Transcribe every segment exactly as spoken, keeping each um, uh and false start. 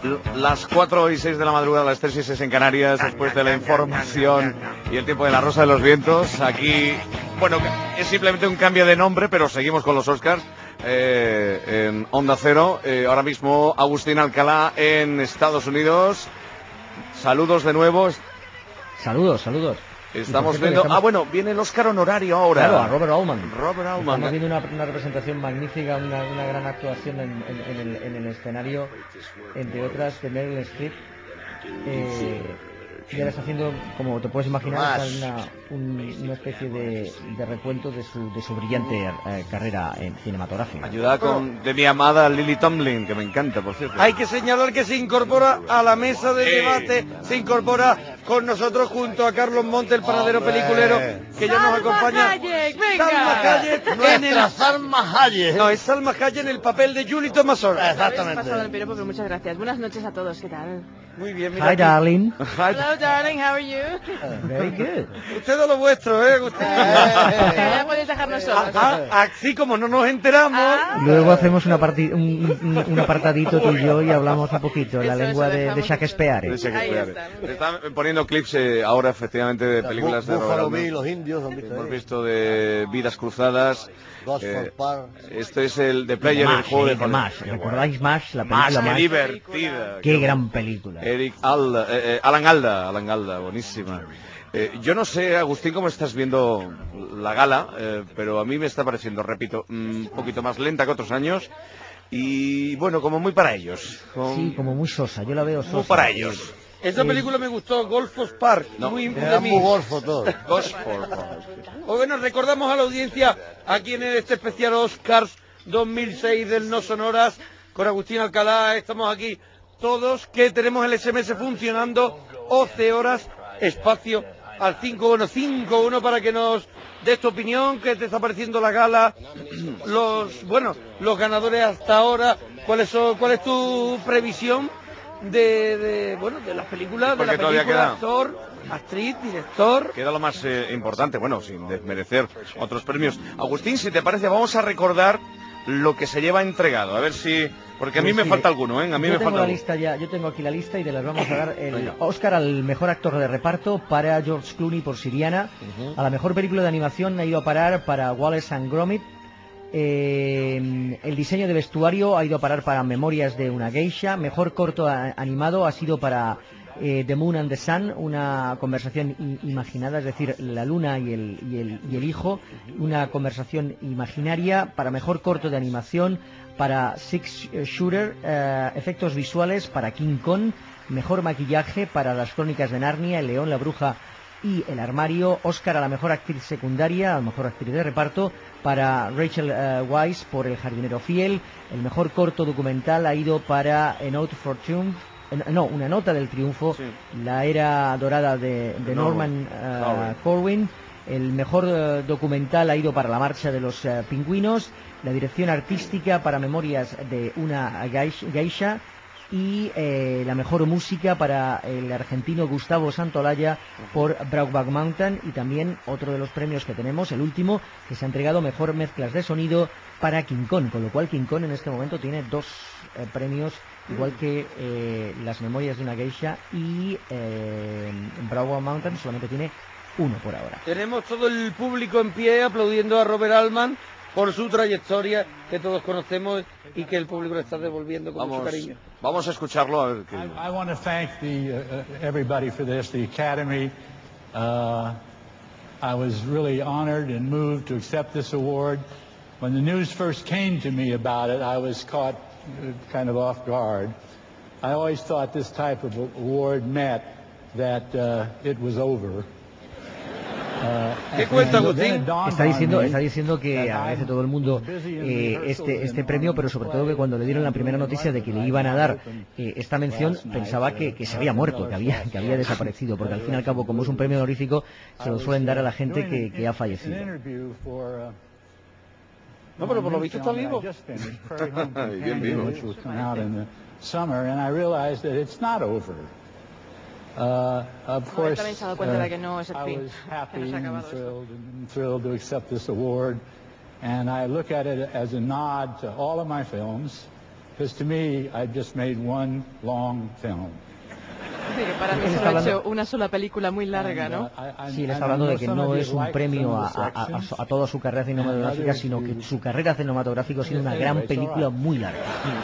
Las cuatro y seis de la madrugada, las tres y seis en Canarias, después de la información y el tiempo de la Rosa de los Vientos. Aquí, bueno, es simplemente un cambio de nombre, pero seguimos con los Oscars eh, en Onda Cero. Eh, ahora mismo Agustín Alcalá en Estados Unidos. Saludos de nuevo. Saludos, saludos. Estamos cierto, viendo... Estamos... Ah, bueno, viene el Oscar honorario ahora. Claro, a Robert Altman. Robert Altman. Estamos viendo una, una representación magnífica, una, una gran actuación en, en, en, el, en el escenario, entre otras, de Meryl Streep. Eh, ella está haciendo, como te puedes imaginar, una, un, una especie de, de recuento de su, de su brillante eh, carrera en cinematográfica. Ayudada con de mi amada Lily Tomlin, que me encanta, por cierto. Hay que señalar que se incorpora a la mesa de eh. debate, se incorpora con nosotros junto a Carlos Monte, el panadero Hombre. peliculero, que ya nos acompaña. Hayek, venga. Salma Hayek, nuestra el... Salma Hayek. No, es Salma Hayek en el papel de Julie Thomason. Exactamente. Pasado el piropo, pero muchas gracias. Buenas noches a todos, ¿qué tal? Muy bien, mira. Hi, aquí. darling. Hello, darling, how are you? Uh, very good. Usted de lo vuestro, ¿eh? Usted... Ya podéis dejarnos solos. Ah, así como no nos enteramos. Ah. Luego hacemos una parti un, un, un apartadito tú y yo y hablamos un poquito en la eso, lengua eso, de, de Shakespeare. De Shakespeare. Está. Están poniendo clips eh, ahora, efectivamente, de películas de Buffalo Bill, los indios. ¿Han visto Hemos ahí? visto de Vidas Cruzadas. Gosford Eh, Park. este es el de Player, Mash, el juego eh, de Mash. ¿Recordáis Mash? La película Más, qué Mash. divertida. Qué gran película. Eric Alda, eh, eh, Alan Alda, Alan Alda, buenísima. Eh, yo no sé, Agustín, cómo estás viendo la gala, eh, pero a mí me está pareciendo, repito, un poquito más lenta que otros años y, bueno, como muy para ellos. Como... Sí, como muy sosa, yo la veo sosa. Muy para ellos. Esa película me gustó, Golfos Park. No, muy Era muy golfo todo. Gosford Park. Bueno, recordamos a la audiencia aquí en este especial Oscars dos mil seis del No Sonoras con Agustín Alcalá. Estamos aquí todos que tenemos el S M S funcionando, once horas, espacio al cinco uno cinco uno para que nos des tu opinión, qué te está pareciendo la gala, los, bueno, los ganadores hasta ahora, cuáles son, cuál es tu previsión de, de bueno, de las películas, Porque de la película, queda... actor, actriz, director. Queda lo más eh, importante, bueno, sin desmerecer otros premios. Agustín, si te parece, vamos a recordar lo que se lleva entregado, a ver si... Porque a mí Pues me sí, falta alguno, ¿eh? A mí yo me tengo falta la alguno. lista ya, yo tengo aquí la lista y te las vamos a dar el Venga. Oscar al mejor actor de reparto para George Clooney por Siriana, uh-huh. A la mejor película de animación ha ido a parar para Wallace and Gromit, eh, el diseño de vestuario ha ido a parar para Memorias de una geisha, mejor corto a, animado ha sido para eh, The Moon and the Sun, una conversación i- imaginada, es decir, la luna y el, y, el, y el hijo, una conversación imaginaria. Para mejor corto de animación para Six Shooter, eh, efectos visuales para King Kong, mejor maquillaje para Las Crónicas de Narnia, El León, la Bruja y El Armario, Oscar a la mejor actriz secundaria, a la mejor actriz de reparto para Rachel uh, Weisz por El Jardinero Fiel, el mejor corto documental ha ido para A Note for Triumph, eh, no, Una Nota del Triunfo, sí. La Era Dorada de, de Norman uh, Corwin. El mejor uh, documental ha ido para La Marcha de los uh, Pingüinos, la dirección artística para Memorias de una geisha y eh, la mejor música para el argentino Gustavo Santaolalla por Brokeback Mountain, y también otro de los premios que tenemos, el último, que se ha entregado mejor mezclas de sonido para King Kong, con lo cual King Kong en este momento tiene dos eh, premios, igual que eh, Las Memorias de una geisha y eh, Brokeback Mountain solamente tiene uno por ahora. Tenemos todo el público en pie aplaudiendo a Robert Altman por su trayectoria que todos conocemos y que el público le está devolviendo con vamos, mucho cariño. Vamos a escucharlo a ver qué. I, I want to thank the uh, everybody for this, the Academy. Uh, I was really honored and moved to accept this award. When the news first came to me about it, I was caught uh, kind of off guard. I always thought this type of award meant that uh, it was over. ¿Qué cuenta, Agustín? Está diciendo, está diciendo que agradece todo el mundo eh, este, este premio, pero sobre todo que cuando le dieron la primera noticia de que le iban a dar eh, esta mención, pensaba que, que se había muerto, que había, que había desaparecido, porque al fin y al cabo, como es un premio honorífico, se lo suelen dar a la gente que, que ha fallecido. No, pero por lo visto está vivo. Bien vivo. Uh, of course, también se ha dado cuenta uh, de que no es el I fin, was happy que no se ha and acabado thrilled, and thrilled to accept this award, and I look at it as a nod to all of my films, because to me, I just made one long film. Dice que para mí Él solo está ha hablando- hecho una sola película muy larga, ¿no? Sí, él está hablando de que no es un premio a, a- a- a toda su carrera cinematográfica, sino que su carrera cinematográfica ha sido una gran película muy larga.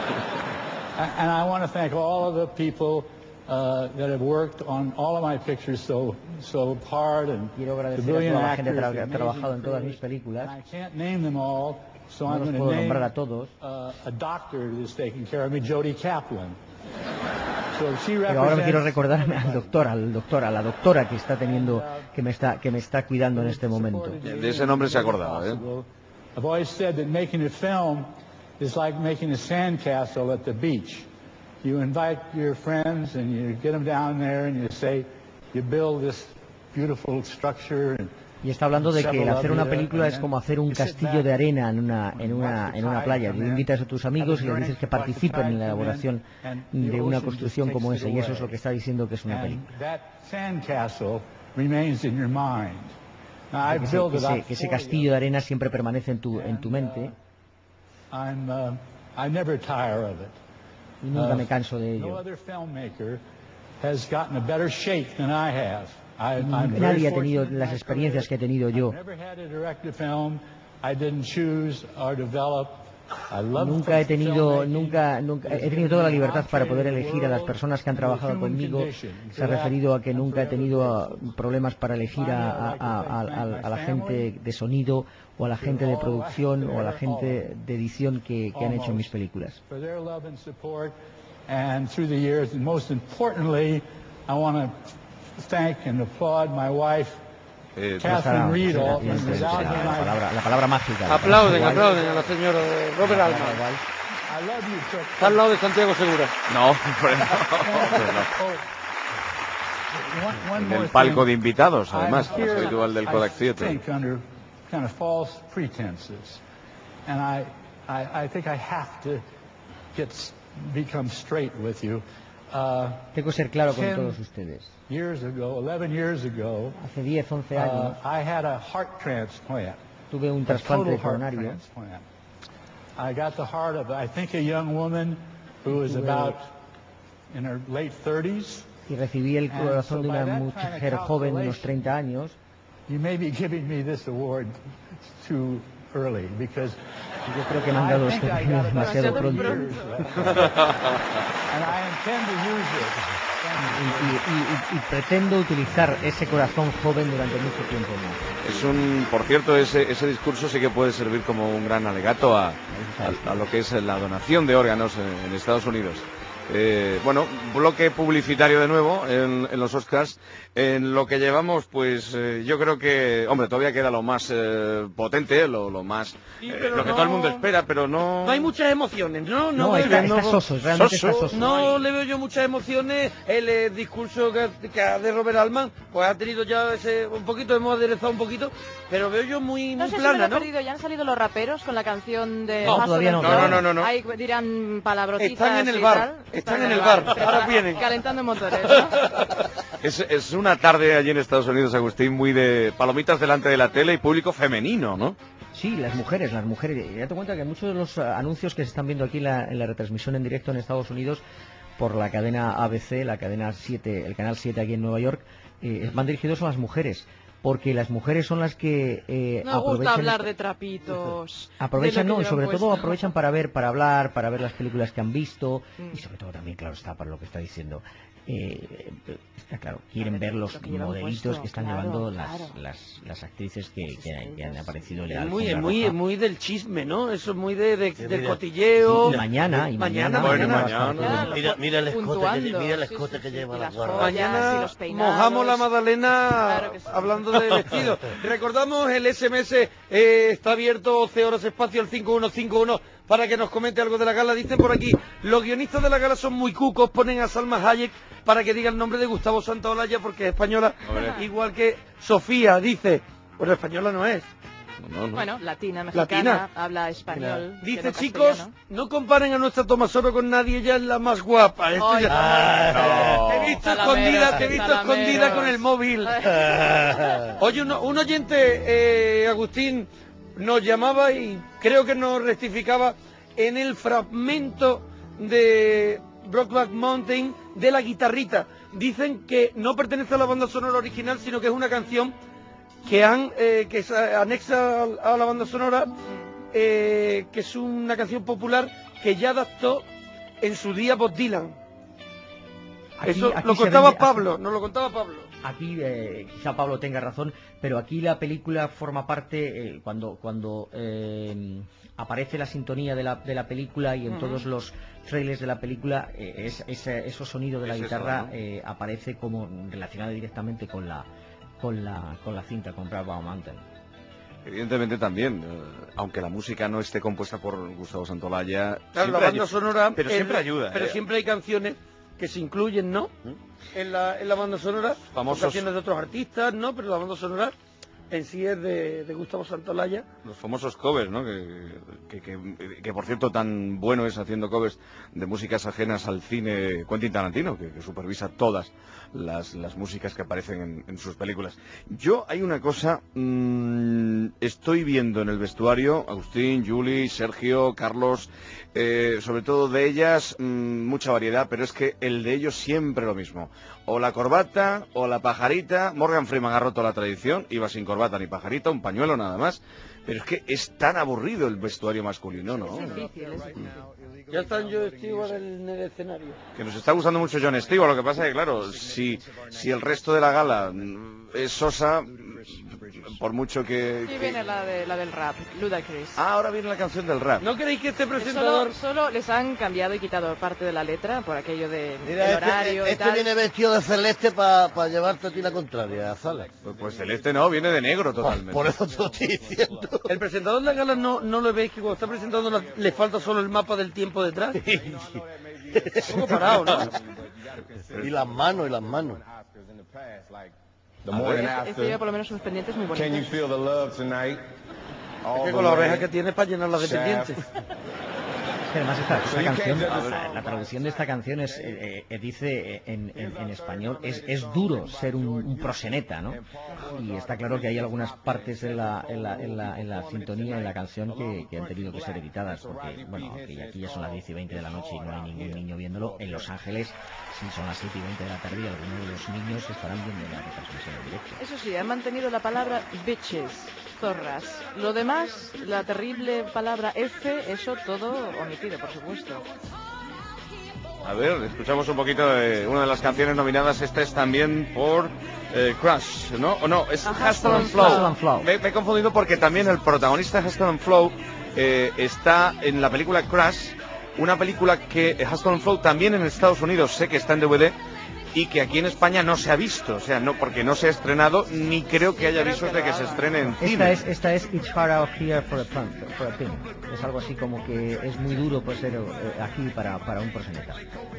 And I want to thank all of the people uh, that have worked on all of my pictures so so hard, and Quiero the agradecer a brilliant toda la gente actors, tra- the que ha amazing trabajado en todas crew. mis películas. And I can't name them all, so No I'm los going to puedo name nombrar a todos. uh, a doctor that's taking care of me, Jodie Kaplan. So she Pero ahora me quiero represents- recordarme al doctor, al doctor, a la doctora que está teniendo, que me está, que me está cuidando en este momento. De ese nombre se acordaba, ¿eh? I've always said that making a film is like making a sandcastle at the beach. You invite your friends and you get them down there and you say, you build this beautiful structure. And Y está hablando de que el hacer una película es como hacer un castillo de arena en una, en una, en una playa. Tú invitas a tus amigos y les dices que participen en la elaboración de una construcción como esa. Y eso es lo que está diciendo que es una and película. that sandcastle remains in your mind. Now, Que I've ese, built que it ese- up que ese for you. castillo de arena siempre permanece en tu, en tu mente I'm, uh, I never tire of it. y nunca Uh, me canso de No ello. other filmmaker has gotten a better shape than I have. I, I'm very Nadie ha tenido fortunate in las my experiencias que he career. tenido yo. I've never had to direct a film I didn't choose or develop. I love Nunca he tenido, filmmaking. nunca, nunca, he tenido toda la libertad para poder elegir a las personas que han trabajado conmigo. Se ha referido a que nunca he tenido ah, problemas para elegir a, a- a- a- a- a la gente de sonido o a la gente de producción o a la gente de edición que, que han hecho mis películas. For their love and support, and through the years, and most importantly, I want to thank and applaud my wife, Eh, Catherine Sí, Riedel, sí, and sí, sí, without la, her, la I- palabra, la palabra mágica. Aplauden, Igual, aplauden a la señora de Robert la Altman. palabra igual. I love you, Chuck. Está al lado de Santiago Segura. No, hombre, no, hombre, no. Oh, one- one En more el palco thing. de invitados, I'm además, como es here, habitual del I Kodak Theatre. think under kind of false pretenses, and I, I, I think I have to get s- become straight with you. Uh, Tengo que ser claro con Ten todos ustedes. years ago, eleven years ago, Hace diez, once uh, años I had a heart transplant. tuve un A trasplante total de heart coronario. transplant. I got the heart of, I think, a young woman who was Tuve- about in her late thirties. Y recibí el And corazón so de by una that mujer kind of joven de unos calculation, treinta años. You may be giving me this award too early because Y yo creo que me han dado I este think I premio got about demasiado seven pronto. years left. And I intend to use it. Y, y- y- y pretendo utilizar ese corazón joven durante mucho tiempo más. Es un, por cierto, ese, ese discurso sí que puede servir como un gran alegato a, a- a lo que es la donación de órganos en, en Estados Unidos. Eh, bueno, bloque publicitario de nuevo en, en los Oscars. En lo que llevamos, pues eh, yo creo que, hombre, todavía queda lo más eh, potente, lo, lo más, Sí, eh, pero lo que no- todo el mundo espera, pero no. No hay muchas emociones, ¿no? No, veo está, yo- está soso, realmente está soso. soso. No le veo yo muchas emociones. El eh, discurso que, que ha de Robert Altman, pues ha tenido ya ese un poquito, hemos aderezado un poquito, pero veo yo muy, No muy sé si me lo plana, he ¿no? perdido, ya han salido los raperos con la canción de No, Hustle todavía no, and no, Flow. no, no, no. Ahí dirán palabrotitas Están en el y bar, tal. están en el bar, ahora Prepara- vienen. Calentando motores, ¿no? Es, es una tarde allí en Estados Unidos, Agustín, muy de palomitas delante de la tele y público femenino, ¿no? Sí, las mujeres, las mujeres. Y date cuenta que muchos de los ah, anuncios que se están viendo aquí en la, en la retransmisión en directo en Estados Unidos por la cadena A B C, la cadena siete, el canal siete aquí en Nueva York, eh, van dirigidos a las mujeres. Porque las mujeres son las que eh, No me gusta aprovechan hablar esta- de trapitos. Aprovechan, de lo no, que y sobre llevan todo puesto. aprovechan para ver, para hablar, para ver las películas que han visto Mm. y sobre todo también, claro, está para lo que está diciendo. Eh, está claro, quieren ver los Lo que llevan modelitos puesto, que están claro, llevando las, claro. las, las actrices que, que, que han aparecido en la Es muy, es alfombra muy, roja. es muy del chisme, ¿no? Eso es muy de, de- Sí, del mira. cotilleo. Y mañana, y mañana, Mañana, Bueno, va a estar mañana. todo- Mira, mira el escote que, Puntuando, mira el sí, escote sí, que sí, lleva y la las gorra. joyas. y Mañana los peinados. mojamos la magdalena Claro que sí. hablando de vestido. Recordamos, el S M S eh, está abierto once horas espacio al cinco uno cinco uno para que nos comente algo de la gala. Dicen por aquí, los guionistas de la gala son muy cucos, ponen a Salma Hayek para que diga el nombre de Gustavo Santaolalla porque es española, Hombre. igual que Sofía, dice. Bueno, española no es. No, no. Bueno, latina, mexicana, Latina. habla español. Dice, pero chicos, castellano. no comparen a nuestra Tomasoro con nadie, ella es la más guapa. Esto Ay, ya- no. Te he visto Salameros, escondida, te he visto salameros. escondida con el móvil. Oye, un, un oyente, eh, Agustín, nos llamaba y creo que nos rectificaba en el fragmento de Brokeback Mountain de la guitarrita. Dicen que no pertenece a la banda sonora original, sino que es una canción que han eh, que se anexa a la banda sonora, eh, que es una canción popular que ya adaptó en su día Bob Dylan. Aquí- Eso aquí lo se contaba vende- Pablo, nos lo contaba Pablo. Aquí eh, quizá Pablo tenga razón, pero aquí la película forma parte, eh, cuando cuando eh, aparece la sintonía de la, de la película y en Ujú. todos los trailers de la película, eh, es, ese, esos sonidos de la Es eso, guitarra ¿no? eh, aparece como relacionado directamente con la con la con la cinta, con Brokeback Mountain. Evidentemente también, eh, aunque la música no esté compuesta por Gustavo Santolaya, Claro, la siempre banda ayu- sonora, pero es- siempre ayuda. pero ¿eh? siempre hay canciones que se incluyen, ¿no? En la, en la banda sonora, Famosos- son canciones de otros artistas, ¿no? Pero la banda sonora en sí es de, de Gustavo Santolaya. Los famosos covers, ¿no? Que, que, que- que, por cierto tan bueno es haciendo covers de músicas ajenas al cine Quentin Tarantino, que, que supervisa todas las, las músicas que aparecen en, en sus películas. Yo hay una cosa, mmm, estoy viendo en el vestuario, Agustín, Juli, Sergio, Carlos, eh, sobre todo de ellas, mmm, mucha variedad, pero es que el de ellos siempre lo mismo. O la corbata o la pajarita. Morgan Freeman ha roto la tradición, iba sin corbata ni pajarita, un pañuelo nada más. Pero es que es tan aburrido el vestuario masculino, ¿no? Es difícil, es difícil. Ya están yo Stewart en el escenario. Que nos está gustando mucho John Stewart, lo que pasa es que, claro, si, si el resto de la gala mm, es sosa, mm, por mucho que... Aquí que- viene la, de, la del rap, Ludacris. Ah, ahora viene la canción del rap. ¿No queréis que este Solo, presentador... solo les han cambiado y quitado parte de la letra por aquello de, Mira, del este, horario y este tal. viene vestido de celeste para llevarte a ti la contraria, Zala. Pues, pues celeste no, viene de negro totalmente. Por eso te lo estoy diciendo. El presentador de la gala no, no lo veis que cuando está presentando la- le falta solo el mapa del tiempo detrás. Un poco parado, ¿no? Y las manos, y las manos. The morning Este, este lleva por lo menos unos pendientes muy Can you bonitos. feel the love tonight? All Es que the con la oreja way. que tiene para llenar las Shaft. dependientes. Es que además esta, esta canción, la, la traducción de esta canción es, eh, eh, dice eh, en, en- en español, es, es duro ser un, un proseneta, ¿no? Y está claro que hay algunas partes en la, en la, en la, en la sintonía, en la canción, que, que han tenido que ser editadas, porque, bueno, que aquí ya son las diez y veinte de la noche y no hay ningún niño viéndolo. En Los Ángeles, si son las siete y veinte de la tarde, y algunos de los niños estarán viendo la retransmisión en directo. Eso sí, han mantenido la palabra bitches, zorras. Lo demás, la terrible palabra F, eso todo omitido, por supuesto. A ver, escuchamos un poquito de una de las canciones nominadas. Esta es también por eh, Crush, ¿no? ¿O no? Es Ajá, Hustle and Hustle Flow. and Flow. Me, me he confundido porque también el protagonista de Hustle and Flow eh, está en la película Crush, una película que eh, Hustle and Flow también en Estados Unidos sé que está en D V D y que aquí en España no se ha visto, o sea, no porque no se ha estrenado ni creo que haya creo visos que de lo que se hagan. estrene en Esta cine. es, esta es It's Hard Out Here for a, pun, for a Pin. Es algo así como que es muy duro pues ser eh, aquí para, para un proseneta.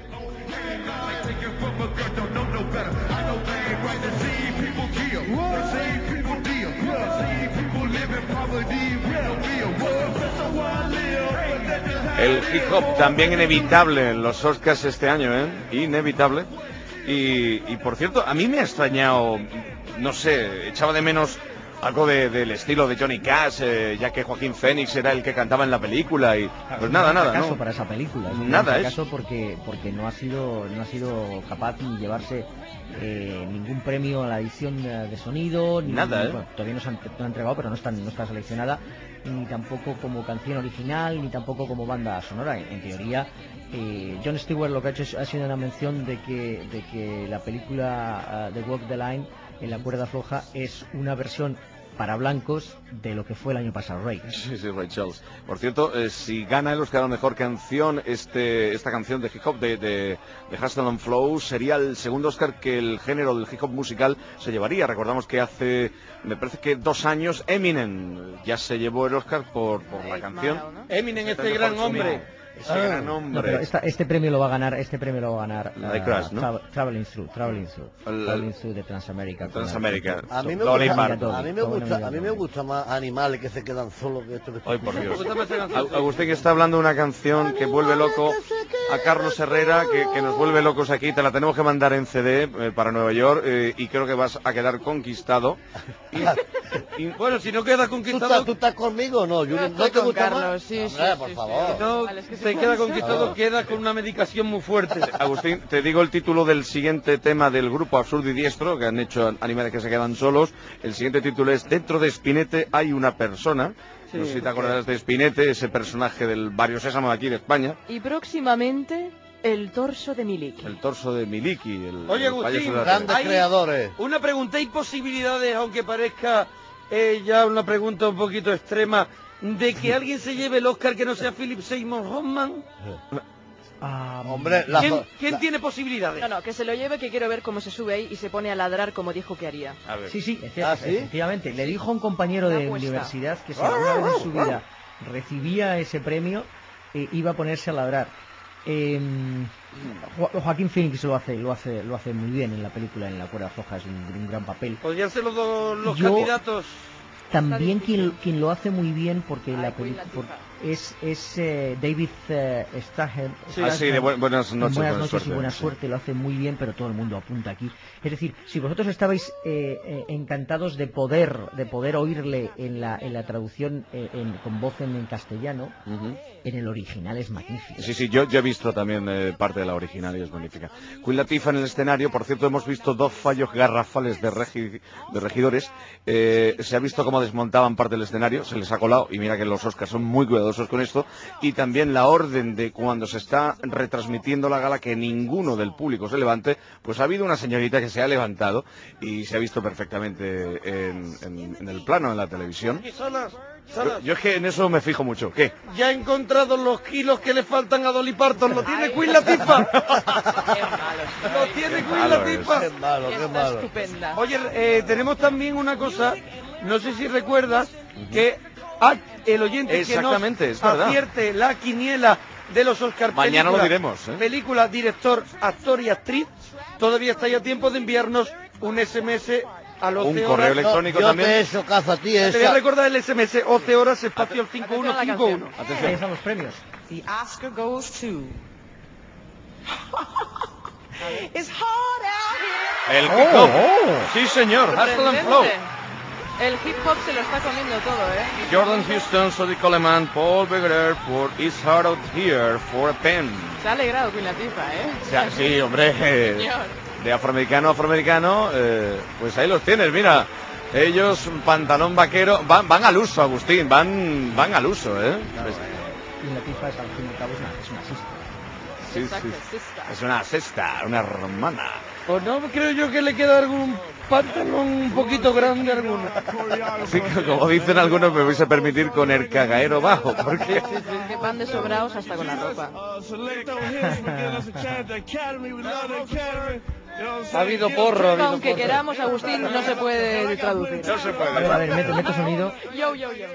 El hip hop también inevitable en los Oscars este año, ¿eh? Inevitable. Y, y por cierto, a mí me ha extrañado, no sé, echaba de menos algo de- del estilo de Johnny Cash, eh, ya que Joaquín Phoenix era el que cantaba en la película y pues nada, Es un nada, fracaso ¿no? para esa película. Es un Nada, gran es- fracaso porque porque no ha sido no ha sido capaz ni llevarse eh, ningún premio a la edición eh, de sonido, ni, Nada, ¿eh? bueno, todavía no se han, no ha entregado, pero no está no está seleccionada, ni tampoco como canción original, ni tampoco como banda sonora. En, en teoría, eh, Jon Stewart lo que ha hecho es- ha sido una mención de que de que la película uh, The Walk the Line, en la cuerda floja, es una versión para blancos de lo que fue el año pasado, Ray. Sí, sí, Ray Charles. Por cierto, eh, si gana el Oscar a la mejor canción, este, esta canción de hip hop de, de, de Hustle and Flow, sería el segundo Oscar que el género del hip hop musical se llevaría. Recordamos que hace, me parece que dos años, Eminem ya se llevó el Oscar por, por la Eight canción. Mile, ¿no? Eminem, este gran hombre. Ese gran No, hombre. pero esta- este premio lo va a ganar, este premio lo va a ganar La de uh, Crash, ¿no? Tra- Traveling Through, Traveling Through, El- Traveling Through de Transamérica. con Transamérica. la- A mí me Dolly gusta, Parton. a mí me Qué buena gusta, idea, a mí me Dolly. gusta más animales que se quedan solos que esto que Ay, por Dios. Gústame esta canción. A- Agustín está hablando de una canción que vuelve loco a Carlos Herrera, que, que nos vuelve locos aquí. Te la tenemos que mandar en C D eh, para Nueva York eh, y creo que vas a quedar conquistado. Y Y, bueno, si no queda ¿Tú conquistado... estás, ¿Tú estás conmigo o no, Julián? ¿No estoy te con gusta Carlos, más? sí, sí, Hombre, sí, por sí. favor. No, Vale, es que se se queda puede. conquistado, queda con una medicación muy fuerte. Agustín, te digo el título del siguiente tema del grupo Absurdo y Diestro, que han hecho Animales que se quedan solos. El siguiente título es Dentro de Spinete hay una persona. Sí, No sé si te acordarás de Spinete, ese personaje del Barrio Sésamo de aquí de España. Y próximamente, el torso de Miliki. El torso de Miliki, el, Oye, el payaso Agustín, de la Grandes tele. Hay creadores. una pregunta, ¿hay posibilidades, aunque parezca eh, ya una pregunta un poquito extrema, de que alguien se lleve el Oscar que no sea Philip Seymour Hoffman? Ah, Hombre, la, ¿Quién, quién la- tiene posibilidades? No, no, que se lo lleve, que quiero ver cómo se sube ahí y se pone a ladrar como dijo que haría. A ver. Sí, sí, efe- ¿Ah, sí? efectivamente. Le dijo a un compañero Una de apuesta. universidad que si alguna vez en su vida recibía ese premio, eh, iba a ponerse a ladrar. Eh, Jo- Joaquín Phoenix lo hace, lo hace, lo hace muy bien en la película, en La cuerda floja, es un, un gran papel. Podrían ser los dos los Yo- candidatos. También difícil. quien, quien lo hace muy bien, porque Ay, la Queen película Latifah. es, es eh, David eh, Statham. Sí. Ah, sí, de bu- buenas noches, Buenas buena noches suerte, y buena sí. suerte, lo hace muy bien, pero todo el mundo apunta aquí. Es decir, si vosotros estabais eh, eh, encantados de poder de poder oírle en la en la traducción eh, en- con voz en, en castellano, Ujú. en el original es magnífico. Sí, sí, yo, yo he visto también eh, parte de la original y es magnífica. Queen Latifah en el escenario, por cierto, hemos visto dos fallos garrafales de, regi- de regidores. Eh, se ha visto cómo desmontaban parte del escenario, se les ha colado, y mira que los Oscars son muy cuidadosos con esto. Y también la orden de cuando se está retransmitiendo la gala que ninguno del público se levante, pues ha habido una señorita que se ha levantado y se ha visto perfectamente en, en- en el plano, en la televisión. Y Salas, Yo, Salas, yo es que en eso me fijo mucho. ¿Qué? ya he encontrado los kilos que le faltan a Dolly Parton. ¿Lo tiene Queen Latifah? Qué malo ¿Lo soy. tiene Qué Queen malo Latifah? Qué malo, qué Está malo. estupenda. Oye, eh, tenemos también una cosa, no sé si recuerdas, que a- el oyente Exactamente, que es nos verdad. acierte la quiniela de los Oscar Mañana lo película, diremos, ¿eh? película, director, actor y actriz, todavía está ya a tiempo de enviarnos un S M S a los Un once correo horas. electrónico yo también. te he hecho caso a ti, Te voy a esa. recordar el S M S, once horas, espacio al cinco uno Atención a la cinco uno. canción. Ahí Atención. están los premios. The Oscar goes to. It's hard out here. El Oh, hip hop. oh. Sí, señor. Hustle and Flow. Sorprendente. El hip hop se lo está comiendo todo, ¿eh? Jordan Houston, Sodi Coleman, Paul Begerer por It's Hard Out Here for a Pen. Se ha alegrado Queen Latifah, ¿eh? O sea, sí, hombre. eh, Señor. De afroamericano a afroamericano, eh, pues ahí los tienes, mira. Ellos, pantalón vaquero, van, van al uso, Agustín, van, van al uso, ¿eh? Pues, Y Latifah es al fin y al cabo es una, es una sista. sí, Exacto, sí. sista. Es una cesta, una hermana. O no creo yo que le queda algún pantalón un poquito grande a alguno. Así que, como dicen algunos, me vais a permitir con el cagaero bajo, porque... Que van de sobraos hasta con la ropa. Ha habido porro, ha habido Aunque porro. queramos, Agustín, no se puede traducir. No se A ver, a puede. ver, meto, meto sonido. Yo, yo, yo.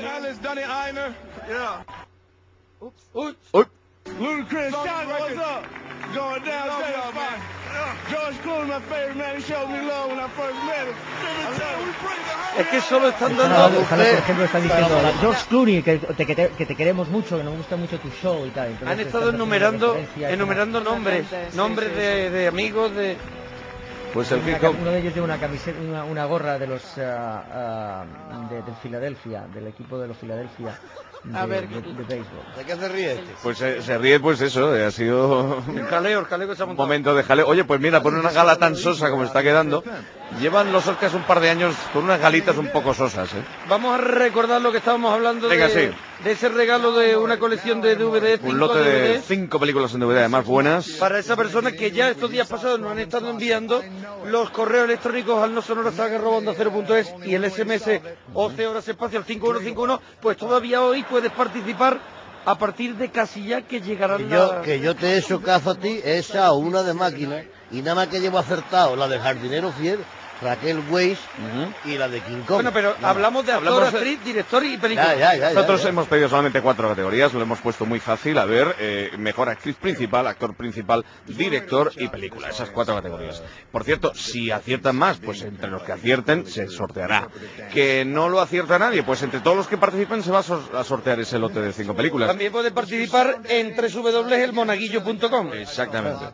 Uy, Uy, Ludacris, shout out, what's up? Going down, man. George Clooney, my favorite man. He showed me love when I first met him. I said, we bring the es que solo están Está dando... hablando, por ejemplo, está diciendo Pero- George Clooney que te, que, te, que te queremos mucho, que nos gusta mucho tu show y tal. Entonces, Han estado están haciendo enumerando, referencia a esa- enumerando nombres, Exactamente, sí, nombres sí, de, de amigos, de... pues el Una hip cam- hop... uno de ellos lleva una camiseta, una, una gorra de los ah, ah, de, del Filadelfia, del equipo de los Filadelfia de, A ver, de, de béisbol. ¿De qué se ríe este? Pues eh, se ríe, pues eso, eh, ha sido El jaleo, el jaleo que se ha un montado. momento de jaleo. Oye, pues mira, por una gala tan sosa como está quedando, llevan los Oscars un par de años con unas galitas un poco sosas, ¿eh? Vamos a recordar lo que estábamos hablando Venga, de, sí. de ese regalo de una colección de D V D, cinco Un lote de D V Ds, cinco películas en D V D, además buenas. para esa persona que ya estos días pasados nos han estado enviando los correos electrónicos al no sonora saga arroba onda cero punto es y el S M S once horas espacio al cinco uno cinco uno, pues todavía hoy puedes participar a partir de casi ya que llegarán Que yo, las... que yo te he hecho caso a ti, esa o una de máquina, y nada más que llevo acertado la del jardinero fiel, Raquel Weisz y la de King Kong. Bueno, pero Nada. hablamos de actor, Hablamos de- actriz, director y película. Ya, ya, ya, ya, Nosotros ya. hemos pedido solamente cuatro categorías, lo hemos puesto muy fácil. A ver, eh, mejor actriz principal, actor principal, director y película. Esas cuatro categorías. Por cierto, si aciertan más, pues entre los que acierten se sorteará. Que no lo acierta nadie, pues entre todos los que participen se va a, sor- a sortear ese lote de cinco películas. También puede participar en doble u doble u doble u punto el monaguillo punto com. Exactamente.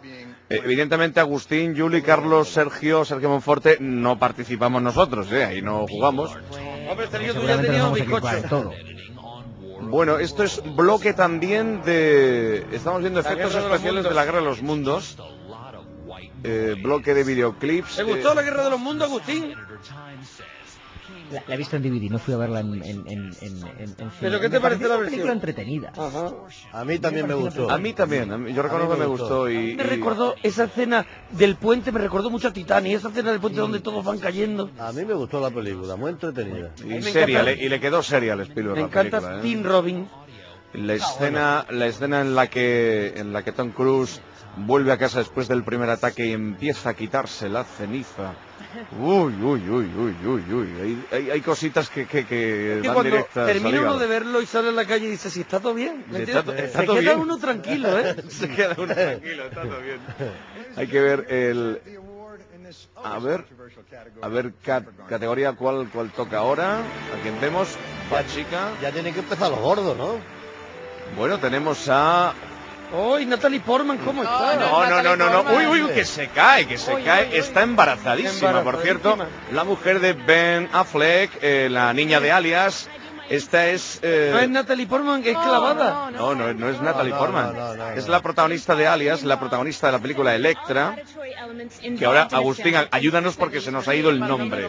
Evidentemente Agustín, Juli, Carlos, Sergio, Sergio Monforte, no participamos nosotros, ¿eh? Ahí no jugamos. Hombre, Sergio, tú ya Seguramente tenías nos un vamos a equivocar en bizcocho. todo. Bueno, esto es bloque también de... Estamos viendo La efectos Guerra de los especiales de Mundos. la Guerra de los Mundos. Eh, bloque de videoclips. ¿Te eh, gustó la Guerra de los Mundos, Agustín? La, la he visto en D V D, no fui a verla en, en, en, en, en cine. ¿Pero qué Me te parece pareció la una versión? película entretenida. Ajá. A mí también me gustó. A mí también, a mí- yo recuerdo A mí que me me gustó y... Me y- recordó esa escena del puente, me recordó mucho a Titanic, esa escena del puente Sí. donde todos van cayendo. A mí me gustó la película, muy entretenida. y me seria, encanta- le- y le quedó seria al Spielberg Me la encanta película, ¿eh? Tim Robbins. La escena, la escena en la que en la que Tom Cruise vuelve a casa después del primer ataque y empieza a quitarse la ceniza. Uy, uy, uy, uy, uy, uy. Hay, hay, hay cositas que, que, que Es que van cuando directas al termina uno hígado. de verlo y sale a la calle y dice, si está todo bien, ¿me Está entiendes? to- está Se todo queda bien. uno tranquilo, ¿eh? Se queda uno tranquilo, está todo bien. Hay que ver el... A ver, a ver, ca- categoría cuál, cuál toca ahora. ¿A quién vemos? Pachica. Ya tienen que empezar los gordos, ¿no? Bueno, tenemos a... ¡Uy, Natalie Portman, cómo está! No, no, no, no, no. Uy, uy, uy, que se cae, que se Uy, cae. uy, uy. Está embarazadísima, por cierto. Embarazadísima. La mujer de Ben Affleck, eh, la niña de Alias. Esta es... eh, No es Natalie Portman, que es clavada. No, no, no es Natalie no, Portman. no, no, no, Es no. la protagonista de Alias, la protagonista de la película Electra. Que ahora, Agustín, ayúdanos porque se nos ha ido el nombre.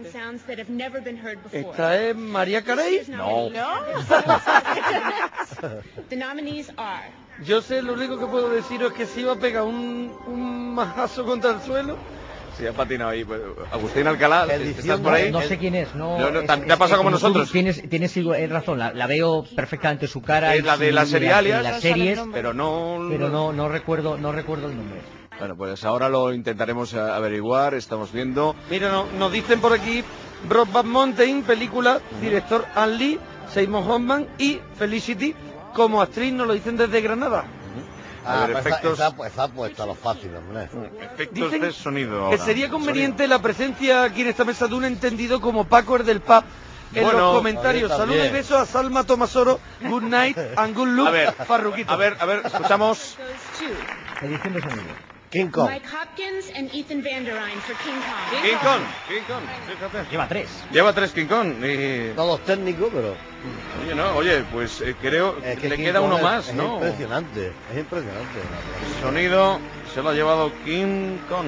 ¿Esta es María Carey? No. The nominees are Yo sé, lo único que puedo deciros es que se iba a pegar un, un majazo contra el suelo. Sí, ha patinado ahí. Pues, Agustín Alcalá, Edición ¿estás por ahí? No sé quién es, no. No, no, es- te- te ha es- pasado es como tú nosotros. Tienes, tienes igual- eh, razón, la, la veo perfectamente su cara. Es y la de su- la y serie la- y Alias, las series, pero no... pero no, no recuerdo, no recuerdo el nombre. Bueno, pues ahora lo intentaremos a- averiguar. Estamos viendo... Mira, no- nos dicen por aquí Brokeback Mountain, película, director Ann Lee, Seymour Hoffman y Felicity como actriz, nos lo dicen desde Granada. A Ah, ver, pues efectos... esa, esa, pues, esa puesta lo fácil, hombre. Efectos Dicen de sonido Que ahora. sería conveniente la presencia aquí en esta mesa de un entendido como Paco el del Pub. En Bueno, los comentarios, también, saludos y también. besos a Salma Tomasoro, good night and good luck, A ver, Farruquito. A ver, a ver, escuchamos... goes to Edición de sonido. King Kong. Mike Hopkins and Ethan Van der Rijn for King Kong. King Kong, King Kong, fíjate. Lleva tres. Lleva tres King Kong y... Todos técnicos, pero Oye, no, oye, pues eh, creo es que que le King queda Kong uno es- más, es ¿no? impresionante, es impresionante. Sonido se lo ha llevado King Kong.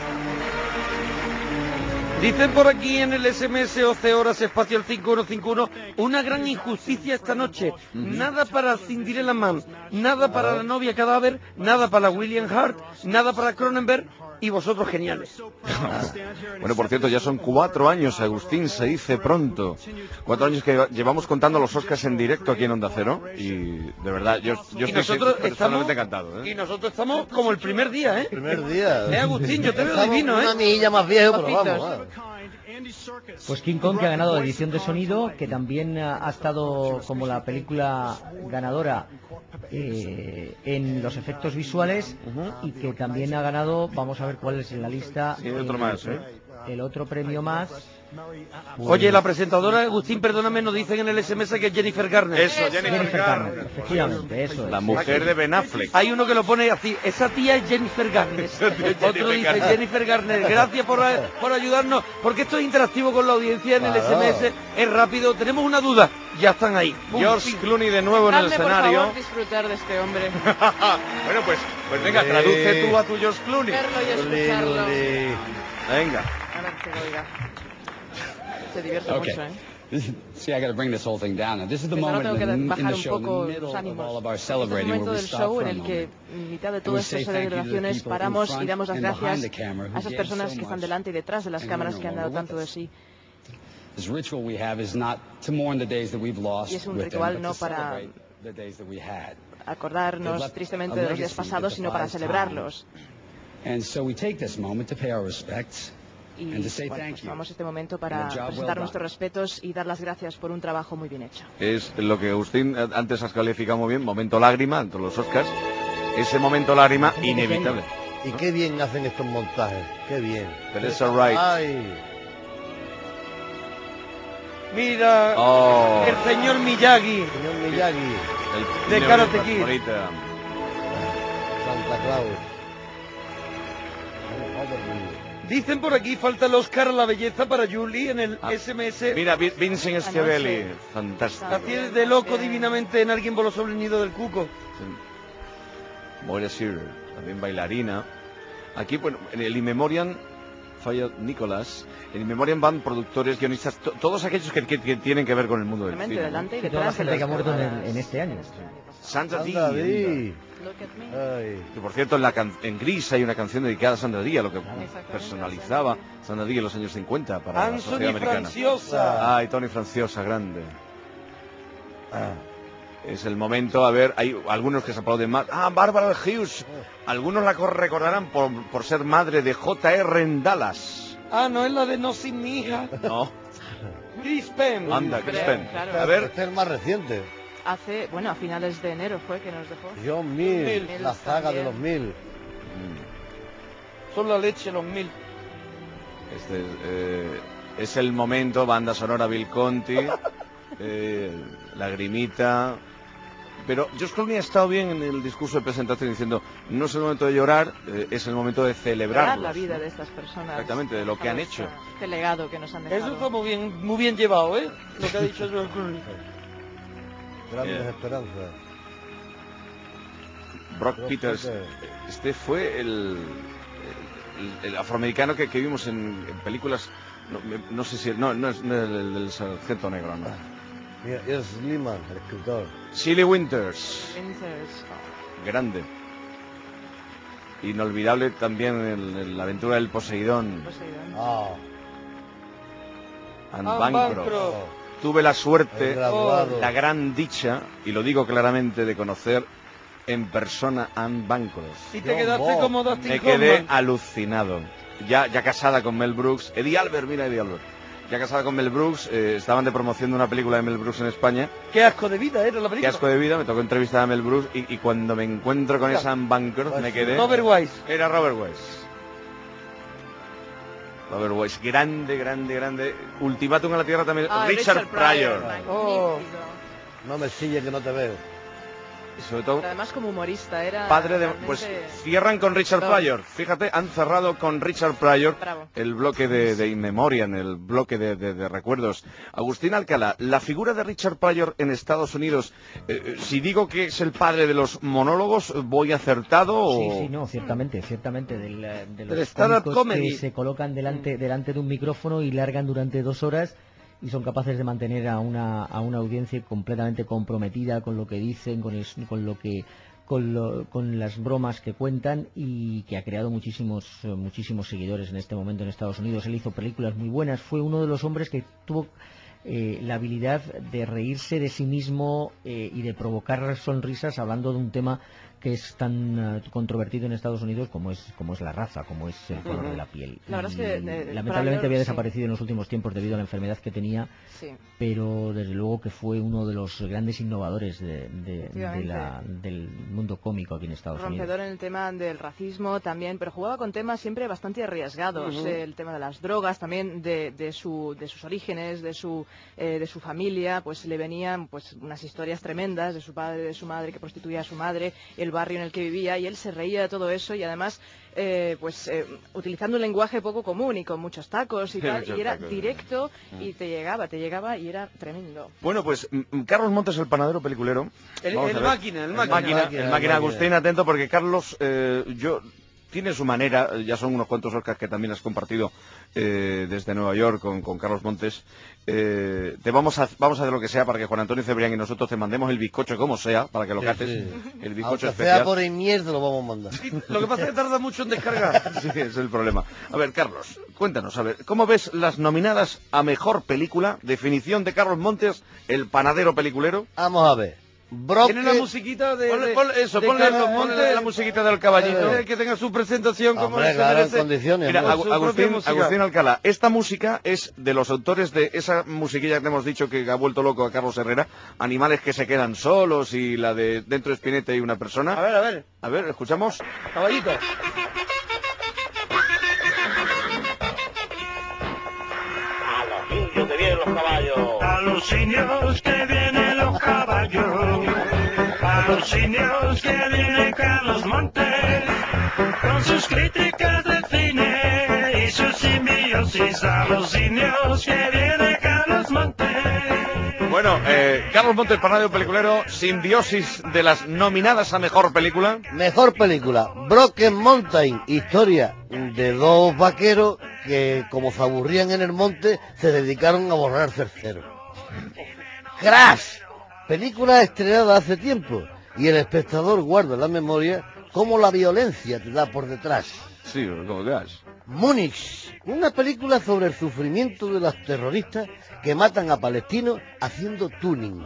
Dicen por aquí en el S M S once horas espacio el cinco uno cinco uno, una gran injusticia esta noche. Nada para Cinderella Man, nada para la novia cadáver, nada para William Hart, nada para Cronenberg y vosotros geniales. Bueno, por cierto, ya son cuatro años, Agustín, se dice pronto. Cuatro años que llevamos contando los Oscars en directo aquí en Onda Cero y de verdad, yo, yo Y estoy nosotros estamos, personalmente encantado. ¿eh? y nosotros estamos como el primer día, ¿eh? Primer día. Eh, Agustín, yo te veo Estamos divino, Una ¿eh? milla más viejo, pero Papitos. vamos. ah. Pues King Kong, que ha ganado edición de sonido, que también ha, ha estado como la película ganadora eh, en los efectos visuales y que también ha ganado, vamos a ver cuál es en la lista, Sí, otro el, más, ¿eh? el otro premio más. Oye, la presentadora, Agustín, perdóname, nos dicen en el S M S que es Jennifer Garner. Eso, Jennifer Jennifer Garner. Garner, efectivamente, eso es. La mujer de Ben Affleck. Hay uno que lo pone así, esa tía es Jennifer Garner. Otro dice Garner. Jennifer Garner, gracias por, por ayudarnos, porque esto es interactivo con la audiencia en el Claro. S M S, es rápido, tenemos una duda, ya están ahí. Pum, George pim. Clooney de nuevo en el Dejadme, por escenario. favor, disfrutar de este hombre, Bueno, pues, pues venga, Sí. traduce tú a tu George Clooney. verlo y Uli, escucharlo. Uli. Venga. A ver que lo oiga. Se divierte Okay. mucho, ¿eh? See, I got to bring this whole thing down. Now, this is the Pues ahora moment tengo in, que the- in bajar the un show, in poco the middle los of ánimos. all of our Este es el celebrating, where momento we del stop show for en a el que, moment. en mitad de And we todas say estas thank you to the celebraciones, people in paramos y front damos las and behind gracias the camera who a esas gave personas so que están much delante y detrás de las and cámaras who are que han no dado longer tanto with de us. sí. This ritual we have is not to mourn the days that we've lost Y es un with them, ritual but no to para celebrate the days that we had. acordarnos tristemente de los días pasados, sino para celebrarlos. And so we take this moment to pay our respects Y and to say bueno, thank pues you. tomamos este momento para And a job well presentar done. nuestros respetos y dar las gracias por un trabajo muy bien hecho. Es lo que Agustín eh, antes has calificado muy bien, momento lágrima entre los Oscars. Ese momento lágrima inevitable. Y qué bien hacen estos montajes, qué bien. Teresa Wright. Ay, Mira, Oh, el señor Miyagi, señor Miyagi, el de cine Karate más Kid. bonita. Santa Claus. Dicen por aquí, falta el Oscar a la belleza para Julie en el Ah, S M S. Mira, Vi- Vincent Schiavelli, Anoche. fantástico. Así es de loco divinamente en Alguien voló sobre el nido del cuco. Moira Shearer, también bailarina. Aquí, bueno, en el In Memoriam falla Nicolás. En In Memoriam van productores, guionistas, to- todos aquellos que, que- que tienen que ver con el mundo del Realmente, cine. ¿no? delante y Que toda la detrás. gente de que ha las muerto en, el- cámaras. en este año. Sandra Dee. Sandra Dee. Look at me. Ay. Que, por cierto, en, la can- en Gris hay una canción dedicada a Sandra Dee, a lo que Exactamente, personalizaba Sandra Dee en los años cincuenta para la sociedad Anthony americana. Franciosa. Ay, Tony Franciosa, grande. Ah. Es el momento, a ver, hay algunos que se aplauden más. Ah, Barbara Hughes. Algunos la cor- recordarán por, por ser madre de J R en Dallas. Ah, no es la de No sin mi hija. No, Chris Penn. anda, Chris Hombre, Penn. claro. A ver, Este es el más reciente. Hace, bueno, a finales de enero fue que nos dejó. John Mill, Mill la saga de también. los Mill. Son la leche, los mil. este eh, es el momento, banda sonora Bill Conti, eh, Lagrimita. Pero George Clooney ha estado bien en el discurso de presentación diciendo, no es el momento de llorar, eh, es el momento de Celebrar celebrar la vida de estas personas. Exactamente, de lo que han Dejarles, hecho. eh, Este legado que nos han dejado. Eso está muy bien, muy bien llevado, ¿eh? Lo que ha dicho George Clooney. Grandes Bien. esperanzas. Brock Brock Peters, Peters. este fue el, el, el afroamericano que, que vimos en, en películas, no, me- no sé si, no, no es, no es el del Sargento Negro, no. Mira, es Lehman, el escritor. Shelley Winters, Winters. grande. Inolvidable también el, el- la aventura del Poseidón, Poseidón. Ah, and Ah, Bancroft. Bancroft. Tuve la el suerte, graduado. la gran dicha, y lo digo claramente, de conocer en persona a Anne Bancroft. Y te John quedaste Bob. como Dustin Me quedé Hoffman. alucinado. Ya, ya casada con Mel Brooks. Eddie Albert, mira Eddie Albert. Ya casada con Mel Brooks, eh, estaban de promoción de una película de Mel Brooks en España. Qué asco de vida era la Qué película. asco de vida, me tocó entrevistar a Mel Brooks y, y cuando me encuentro con Mira. esa Anne Bancroft me quedé... Robert Wise. Era Robert Wise. Robert Wise, grande, grande, grande. Ultimátum a la Tierra también. Ah, Richard, Pryor. Oh. Magnífico. no me sigue que no te veo. Y sobre todo, Pero además como humorista era padre de... realmente- Pues cierran con Richard Bravo. Pryor. Fíjate, han cerrado con Richard Pryor Bravo. el bloque de, de In Memoriam, el bloque de, de- de recuerdos. Agustín Alcalá, la figura de Richard Pryor en Estados Unidos, eh, eh, si digo que es el padre de los monólogos, ¿voy acertado o...? Sí, sí, no, ciertamente, ciertamente. Del, eh, de Del los stand-up cómicos comedy. que se colocan delante, delante de un micrófono y largan durante dos horas y son capaces de mantener a una, a una audiencia completamente comprometida con lo que dicen, con, el- con lo que con, lo- con las bromas que cuentan y que ha creado muchísimos eh, muchísimos seguidores en este momento en Estados Unidos. Él hizo películas muy buenas, fue uno de los hombres que tuvo eh, la habilidad de reírse de sí mismo eh, y de provocar sonrisas hablando de un tema que es tan eh, controvertido en Estados Unidos como es como es la raza, como es el color Ujú. de la piel. La verdad es Y, que, eh, lamentablemente Pryor, había sí. desaparecido en los últimos tiempos debido a la enfermedad que tenía, Sí. pero desde luego que fue uno de los grandes innovadores de- de- de Efectivamente. la- del mundo cómico aquí en Estados Unidos. Rompedor en el tema del racismo también, pero jugaba con temas siempre bastante arriesgados. Ujú. eh, el tema de las drogas también, de, de, su, de sus orígenes, de su, eh, de su familia, pues le venían pues unas historias tremendas de su padre, de su madre que prostituía a su madre, el barrio en el que vivía, y él se reía de todo eso y además eh, pues eh, utilizando un lenguaje poco común y con muchos tacos y Sí, tal, muchos y era tacos, directo sí. y te llegaba, te llegaba y era tremendo. Bueno, pues mm, Carlos Montes, el panadero peliculero. El, Vamos el a ver. máquina, el El máquina. máquina, máquina, el el máquina, máquina. Agustín, atento, porque Carlos, eh, yo tiene su manera, eh, ya son unos cuantos Oscars que también has compartido eh, desde Nueva York con, con Carlos Montes. Eh, te vamos a, vamos a hacer lo que sea para que Juan Antonio Cebrián y nosotros te mandemos el bizcocho como sea, para que lo Sí, cates, sí. el bizcocho Aunque especial. sea por el mierda lo vamos a mandar. Lo que pasa es que tarda mucho en descargar. Sí, ese es el problema. A ver, Carlos, cuéntanos, a ver, ¿cómo ves las nominadas a Mejor Película? Definición de Carlos Montes, el panadero peliculero. Vamos a ver. Broque, Tiene la musiquita de, Ponle, de- ponle eso, de ponle, Carlos ponle Montes. la musiquita del caballito. Eh, que tenga su presentación como Hombre, se claro, en merece. condiciones. Mira, ¿no? Con Agu- su propia Agustín, música. Agustín Alcalá, esta música es de los autores de esa musiquilla que hemos dicho que ha vuelto loco a Carlos Herrera, Animales que se quedan solos y la de Dentro Espinete y una persona. A ver, a ver, A ver, escuchamos. caballito. A los indios que vienen los caballos, a los indios que viene Carlos Montes, con sus críticas del cine Carlos Indios que viene Carlos Montes. Bueno, eh, Carlos Montes, panario peliculero, simbiosis de las nominadas a Mejor Película. Mejor película, Broken Mountain, historia de dos vaqueros que, como se aburrían en el monte, se dedicaron a borrar cerceros. Crash, película estrenada hace tiempo, y el espectador guarda en la memoria cómo la violencia te da por detrás. Sí, como Crash. Múnich, una película sobre el sufrimiento de los terroristas que matan a palestinos haciendo tuning.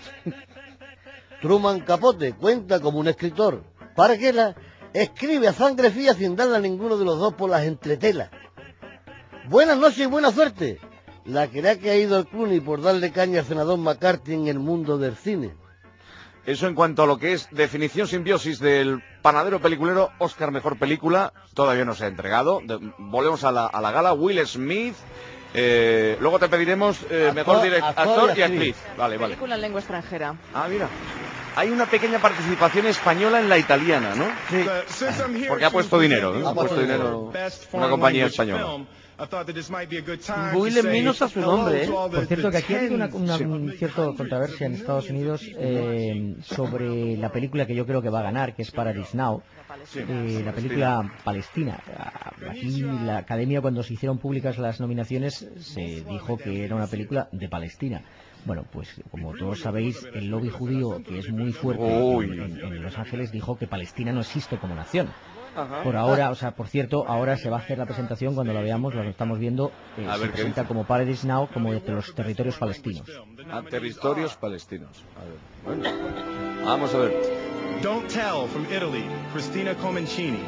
Truman Capote cuenta como un escritor. Parguela escribe a sangre fría sin darle a ninguno de los dos por las entretelas. Buenas noches y buena suerte. La que le ha ido al Clooney por darle caña al senador McCarthy en el mundo del cine. Eso en cuanto a lo que es definición simbiosis del panadero peliculero, Oscar Mejor Película, todavía no se ha entregado. De, volvemos a la, a la gala, Will Smith, eh, luego te pediremos eh, actor, Mejor director actor y actriz. Vale, vale. Película en lengua extranjera. Ah, mira. Hay una pequeña participación española en la italiana, ¿no? Sí. Porque ha puesto dinero, ¿no? Ha puesto dinero una compañía española. Will Smith no está su nombre, ¿eh? Por cierto, que aquí ha habido una, una un cierta controversia en Estados Unidos eh, sobre la película que yo creo que va a ganar, que es Paradise Now, eh, la película palestina. Aquí la Academia, cuando se hicieron públicas las nominaciones, se dijo que era una película de Palestina. Bueno, pues como todos sabéis, el lobby judío, que es muy fuerte en, en, en Los Ángeles, dijo que Palestina no existe como nación. Ajá. Por ahora, o sea, por cierto, ahora se va a hacer la presentación, cuando la veamos, lo estamos viendo, eh, A se ver, ¿qué presenta dice? como Paradise Now, como de los territorios palestinos. Ah, territorios palestinos. A ver, bueno. Vamos a ver. Don't Tell from Italy, Cristina Comencini.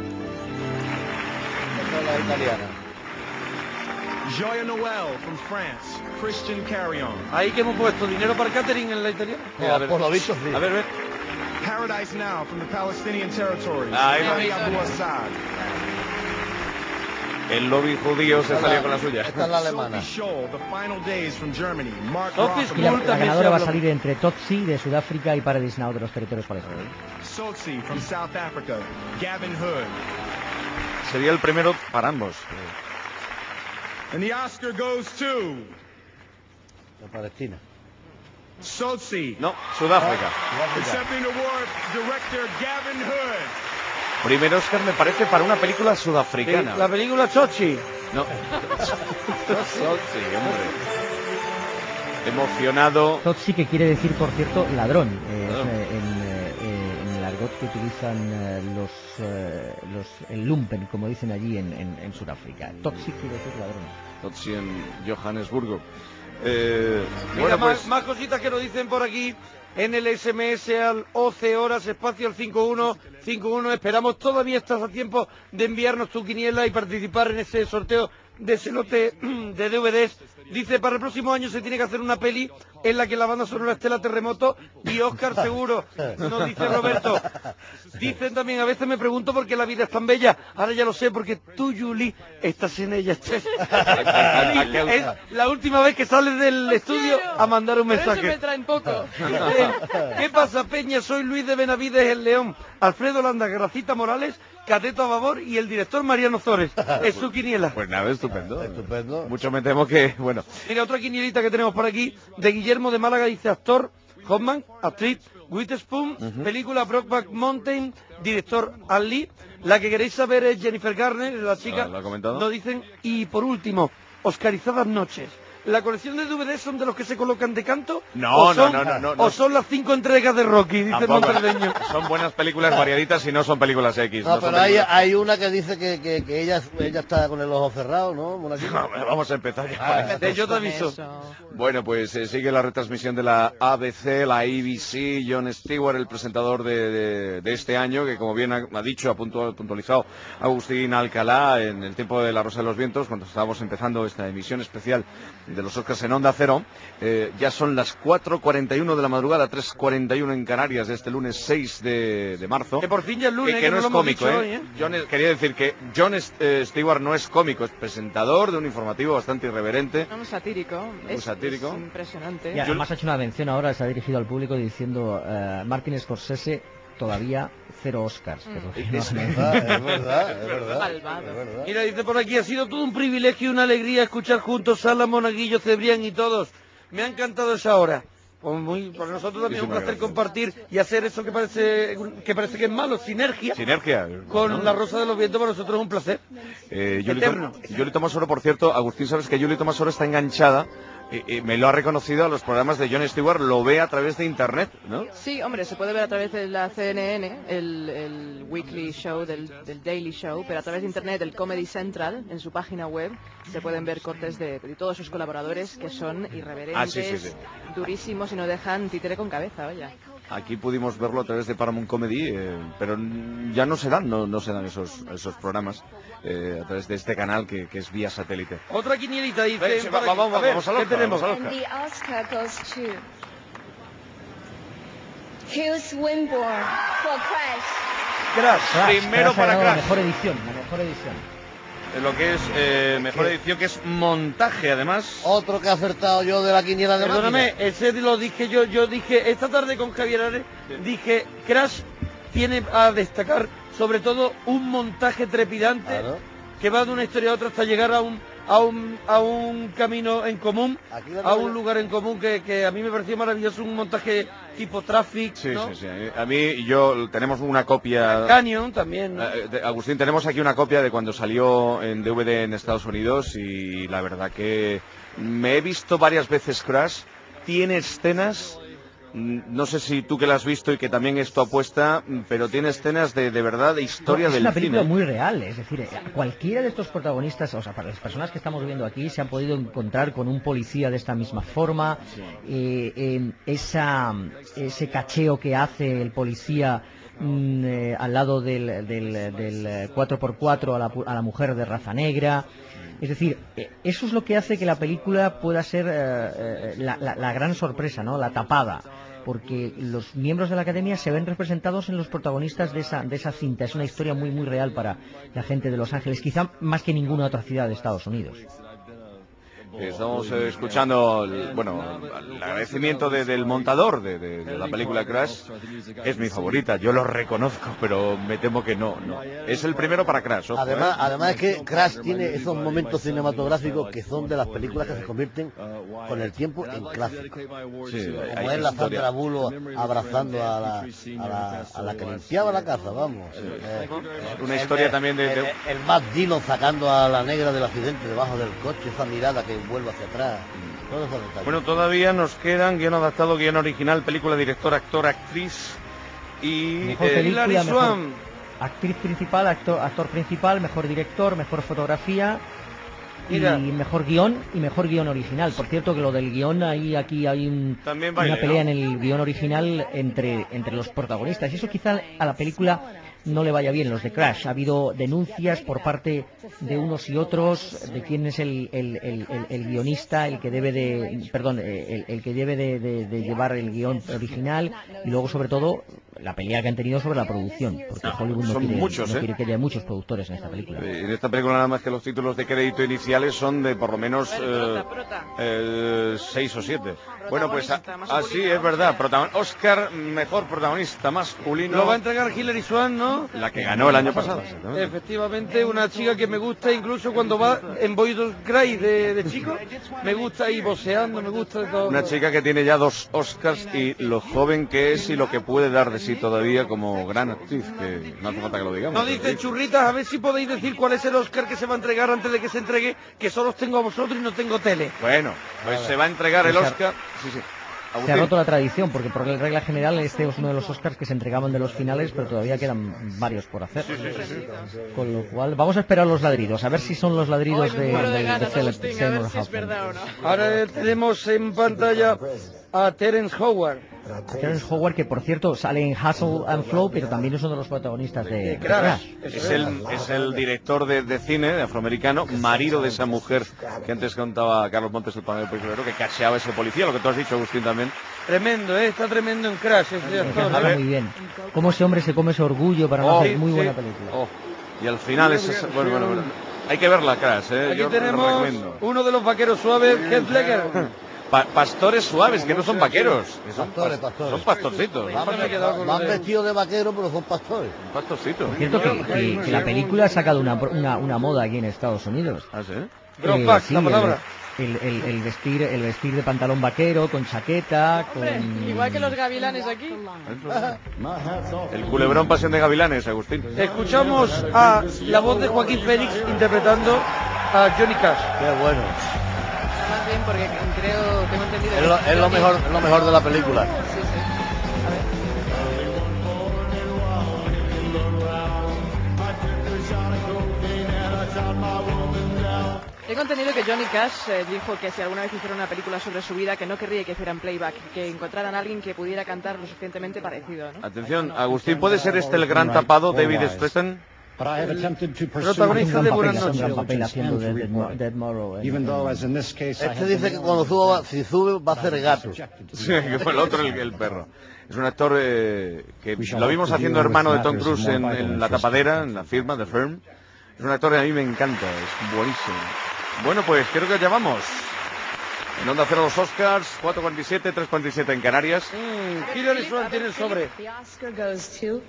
La italiana. Joya Noel from France, Christian Carrion. Ahí que hemos puesto dinero para catering en la italiana. No, a ver. por lo visto sí. A ver, ver. Paradise Now from the Palestinian territories, Ahí va. Ali Abu Assad. El lobby judío se salió con la suya. Esta es la alemana. Sophie Scholl, The Final Days from Germany, Mark Sophie Rothman. Y la, Scholl la también ganadora se va a habló. salir entre Totsi de Sudáfrica y Paradise Now de los territorios palestinos. Sotsi from South Africa, Gavin Hood. Sería el primero para ambos. And the Oscar goes to La Palestina. Sotsi. No, Sudáfrica. Accepting the award, director Gavin Hood. Primer Oscar me parece para una película Sí, sudafricana. la película Chochi. No. Sí, hombre. Emocionado. Totsi, que quiere decir, por cierto, ladrón, eh, Ah. es, eh, en, eh, eh, en el argot que utilizan eh, los, eh, los el lumpen, como dicen allí en, en, en Sudáfrica. Totsi quiere decir ladrón. Totsi en Johannesburgo. Eh, Mira, bueno, más, pues más cositas que nos dicen por aquí en el S M S al once horas, espacio al cinco uno cinco uno. Esperamos, todavía estás a tiempo de enviarnos tu quiniela y participar en ese sorteo de ese lote de D V Ds. Dice, para el próximo año se tiene que hacer una peli en la que la banda sonora esté la Terremoto y Oscar seguro, nos dice Roberto. Dicen también, a veces me pregunto por qué la vida es tan bella. Ahora ya lo sé, porque tú, Julie, estás en ella. Julie, es la última vez que sales del estudio a mandar un Por eso mensaje. me traen poco. Dice, ¿qué pasa, Peña? Soy Luis de Benavides, el León. Alfredo Landa, Gracita Morales, Cateto a Babor y el director Mariano Zores. Es su quiniela. pues nada, estupendo. Estupendo. Mucho me temo que, bueno, Mira, otra quinielita que tenemos por aquí, de Guillermo de Málaga, dice actor, Hoffman, actriz, Witherspoon, película Brokeback Mountain, director Al Lee. La que queréis saber es Jennifer Garner, la chica, Ah, ¿lo ha comentado? nos dicen. Y por último, Oscarizadas noches. ¿La colección de D V D son de los que se colocan de canto? No, ¿O no, son- no, no, no, ¿O no. son las cinco entregas de Rocky? Dice el tampoco. monterdeño. Son buenas películas variaditas y no son películas X. No, no son pero hay, películas- hay una que dice que, que, que ella, ella está con el ojo cerrado, ¿no? Monaguillo? No, vamos a empezar ya. Ah, con esto. De yo te Con aviso. eso. Bueno, pues eh, sigue la retransmisión de la A B C, la A B C, Jon Stewart, el presentador de, de, de este año, que como bien ha, ha dicho, ha puntual- puntualizado Agustín Alcalá en el tiempo de La Rosa de los Vientos, cuando estábamos empezando esta emisión especial de los Oscars en Onda Cero. Eh, ya son las cuatro cuarenta y uno de la madrugada, tres cuarenta y uno en Canarias, de este lunes seis de, de marzo. Que por fin ya es lunes, que, que que no no es lo hemos cómico, dicho ¿eh? hoy, ¿eh? Jon es- quería decir que Jon eh, Stewart no es cómico, es presentador de un informativo bastante irreverente. No, satírico. Muy Es, satírico. es impresionante. Y además ha hecho una mención ahora, se ha dirigido al público diciendo, eh, Martin Scorsese todavía cero Oscars. Pero Es, es verdad, es verdad, es verdad, es verdad. Mira, dice por aquí, ha sido todo un privilegio y una alegría escuchar juntos Sala, Monaguillo, Cebrián y todos. Me ha encantado esa hora. Pues muy, para nosotros también es un placer gracias. compartir y hacer eso que parece que parece que es malo, sinergia. Sinergia. Con ¿no? La Rosa de los Vientos para nosotros es un placer. Eh, Yuli, Eterno. Tom, Yuli Tomasoro, por cierto, Agustín, sabes que Yuli Tomasoro está enganchada y, y me lo ha reconocido a los programas de Jon Stewart, lo ve a través de internet, ¿no? Sí, hombre, se puede ver a través de la C N N, el, el weekly show, del, del daily show, pero a través de internet, el Comedy Central, en su página web, se pueden ver cortes de, de todos sus colaboradores que son irreverentes, Ah, sí, sí, sí. durísimos y no dejan títere con cabeza, oye. Aquí pudimos verlo a través de Paramount Comedy, eh, pero ya no se dan, no, no se dan esos, esos programas eh, a través de este canal que, que es vía satélite. Otra quinielita dice, Ven, sí, por va- aquí. vamos, A ver, vamos al ¿qué Oscar, tenemos? vamos al And the Oscar goes to Hugh Swinburne for Crash. Crash, Crash, primero Crash ha para ganado la Crash. mejor edición, la mejor edición. Eh, Lo que es eh, mejor que- edición, que es montaje, además. Otro que ha acertado yo de la quiniela de Perdóname, máquina. ese lo dije yo, yo dije esta tarde con Javier Ares, dije Crash tiene a destacar sobre todo un montaje trepidante Claro. que va de una historia a otra hasta llegar a un a un a un camino en común, Aquí la a tengo un yo. lugar en común que, que a mí me pareció maravilloso, un montaje tipo Traffic, Sí, ¿no? sí, sí. A mí y yo tenemos una copia. Canyon también, ¿no? Eh, de- Agustín, tenemos aquí una copia de cuando salió en D V D en Estados Unidos y la verdad que me he visto varias veces Crash. Tiene escenas, mm, no sé si tú que la has visto y que también es tu apuesta, mm, pero tiene escenas de, de verdad, de historia No, es del una película cine. muy real, es decir, eh, cualquiera de estos protagonistas, o sea, para las personas que estamos viendo aquí, se han podido encontrar con un policía de esta misma forma, eh, eh, esa, ese cacheo que hace el policía mm, eh, al lado del, del, del eh, cuatro por cuatro a la, pu- a la mujer de raza negra. Es decir, eh, eso es lo que hace que la película pueda ser eh, eh, la, la- la gran sorpresa, ¿no? La tapada. Porque los miembros de la academia se ven representados en los protagonistas de esa, de esa cinta. Es una historia muy, muy real para la gente de Los Ángeles, quizá más que ninguna otra ciudad de Estados Unidos. Estamos eh, escuchando, el, bueno, el agradecimiento de- del montador de, de- de la película Crash. Es mi favorita, yo lo reconozco, pero me temo que no, no. Es el primero para Crash, ojo, Además, ¿eh? además es que Crash tiene esos momentos cinematográficos que son de las películas que se convierten con el tiempo en clásicos. Sí, hay- Como hay es la historia. Sandra Bullock abrazando a la, a la, a la que limpiaba la casa, vamos. Eh, Una el- historia el- también de- de- El, el Matt Dillon sacando a la negra del accidente debajo del coche, esa mirada que vuelve hacia atrás. Todos esos detalles. Bueno, todavía nos quedan guión adaptado, guión original, película, director, actor, actriz y Mejor eh, película, Hilary mejor Swank. actriz principal, actor, actor principal, mejor director, mejor fotografía Mira. y mejor guión y mejor guión original. Por cierto que lo del guión, ahí aquí hay un- También una baile, pelea ¿no? en el guión original entre, entre los protagonistas y eso quizá a la película no le vaya bien. Los de Crash, ha habido denuncias por parte de unos y otros de quién es el, el, el, el- el guionista, el que debe de, perdón, el, el que debe de, de- de llevar el guión original y luego sobre todo la pelea que han tenido sobre la producción, porque Hollywood no son quiere, muchos, no ¿eh? quiere que haya muchos productores en esta película. Eh, En esta película nada más que los títulos de crédito iniciales son de por lo menos eh, eh, seis o siete. Bueno, pues a- Protagonista así masculino, es verdad. Protagon- Oscar, mejor protagonista masculino. Lo va a entregar Hilary Swank, ¿no? La que ganó el año pasado. exactamente. Efectivamente, una chica que me gusta incluso cuando va en Boy Don't Cry de, de chico, me gusta ir voceando, me gusta de todo. Una chica que tiene ya dos Oscars y lo joven que es y lo que puede dar de sí todavía como gran actriz, que no hace falta que lo digamos. No dice churritas, a ver si podéis decir cuál es el Oscar que se va a entregar antes de que se entregue, que solo os tengo a vosotros y no tengo tele. Bueno, pues se va a entregar el Pues Oscar. Sí, sí. Se ha Agustín. roto la tradición, porque por regla general este es uno de los Oscars que se entregaban de los finales, pero todavía quedan varios por hacer. Con lo cual, vamos a esperar los ladridos, a ver si son los ladridos de, muero de de, ganas, de Agustín, a Seymour ver si es Hoffman. verdad o no. Ahora tenemos en pantalla a Terence Howard. Terence Howard, que por cierto sale en Hustle and Flow, pero también es uno de los protagonistas de, de Crash. Crash. Es el, es el director de, de cine de afroamericano, marido de esa mujer que antes contaba Carlos Montes, el panel prisionero, que cacheaba ese policía, lo que tú has dicho, Agustín, también. Tremendo, ¿eh? Está tremendo en Crash ese actor. Está A ver, muy bien. Cómo ese hombre se come ese orgullo para no Oh, hacer muy sí. buena película. Oh, y al final es... esa- Bueno, bueno, bueno. Hay que verla, Crash, ¿eh? Aquí Yo te lo tenemos recomiendo. uno de los vaqueros suaves, Heath Ledger. Pa pastores suaves, que no son vaqueros. Que son Pastores, pas pastores. Son pastorcitos. Van, van vestidos de vaquero, pero son pastores. Un pastorcito. Por cierto, que, que, que la película ha sacado una, una, una moda aquí en Estados Unidos. ¿Ah, sí? Eh, sí, la palabra. El, el, el, vestir, el vestir de pantalón vaquero, con chaqueta, Hombre, con... igual que los gavilanes aquí. El culebrón Pasión de Gavilanes, Agustín. Escuchamos a la voz de Joaquín Phoenix interpretando a Johnny Cash. Qué bueno. Más bien porque creo, tengo entendido... Es lo, es lo mejor, es lo mejor de la película. Sí, sí. A ver. Tengo entendido que Johnny Cash eh, dijo que si alguna vez hiciera una película sobre su vida, que no querría que hicieran playback, que encontraran a alguien que pudiera cantar lo suficientemente parecido, ¿no? Atención, Agustín, ¿puede ser este el gran tapado, David Stratton? Protagonista de Buenas Noches. Este dice que cuando suba, si sube va a hacer gato. Sí, el otro el, el perro. Es un actor eh, que lo vimos haciendo hermano de Tom Cruise en, en La Tapadera, en la firma, The Firm. Es un actor que a mí me encanta, es buenísimo. Bueno, pues creo que ya vamos. En Onda Cero los Oscars, cuatro cuarenta y siete, tres cuarenta y siete en Canarias. Mm, Hilary Swank tiene el sobre. The Oscar goes to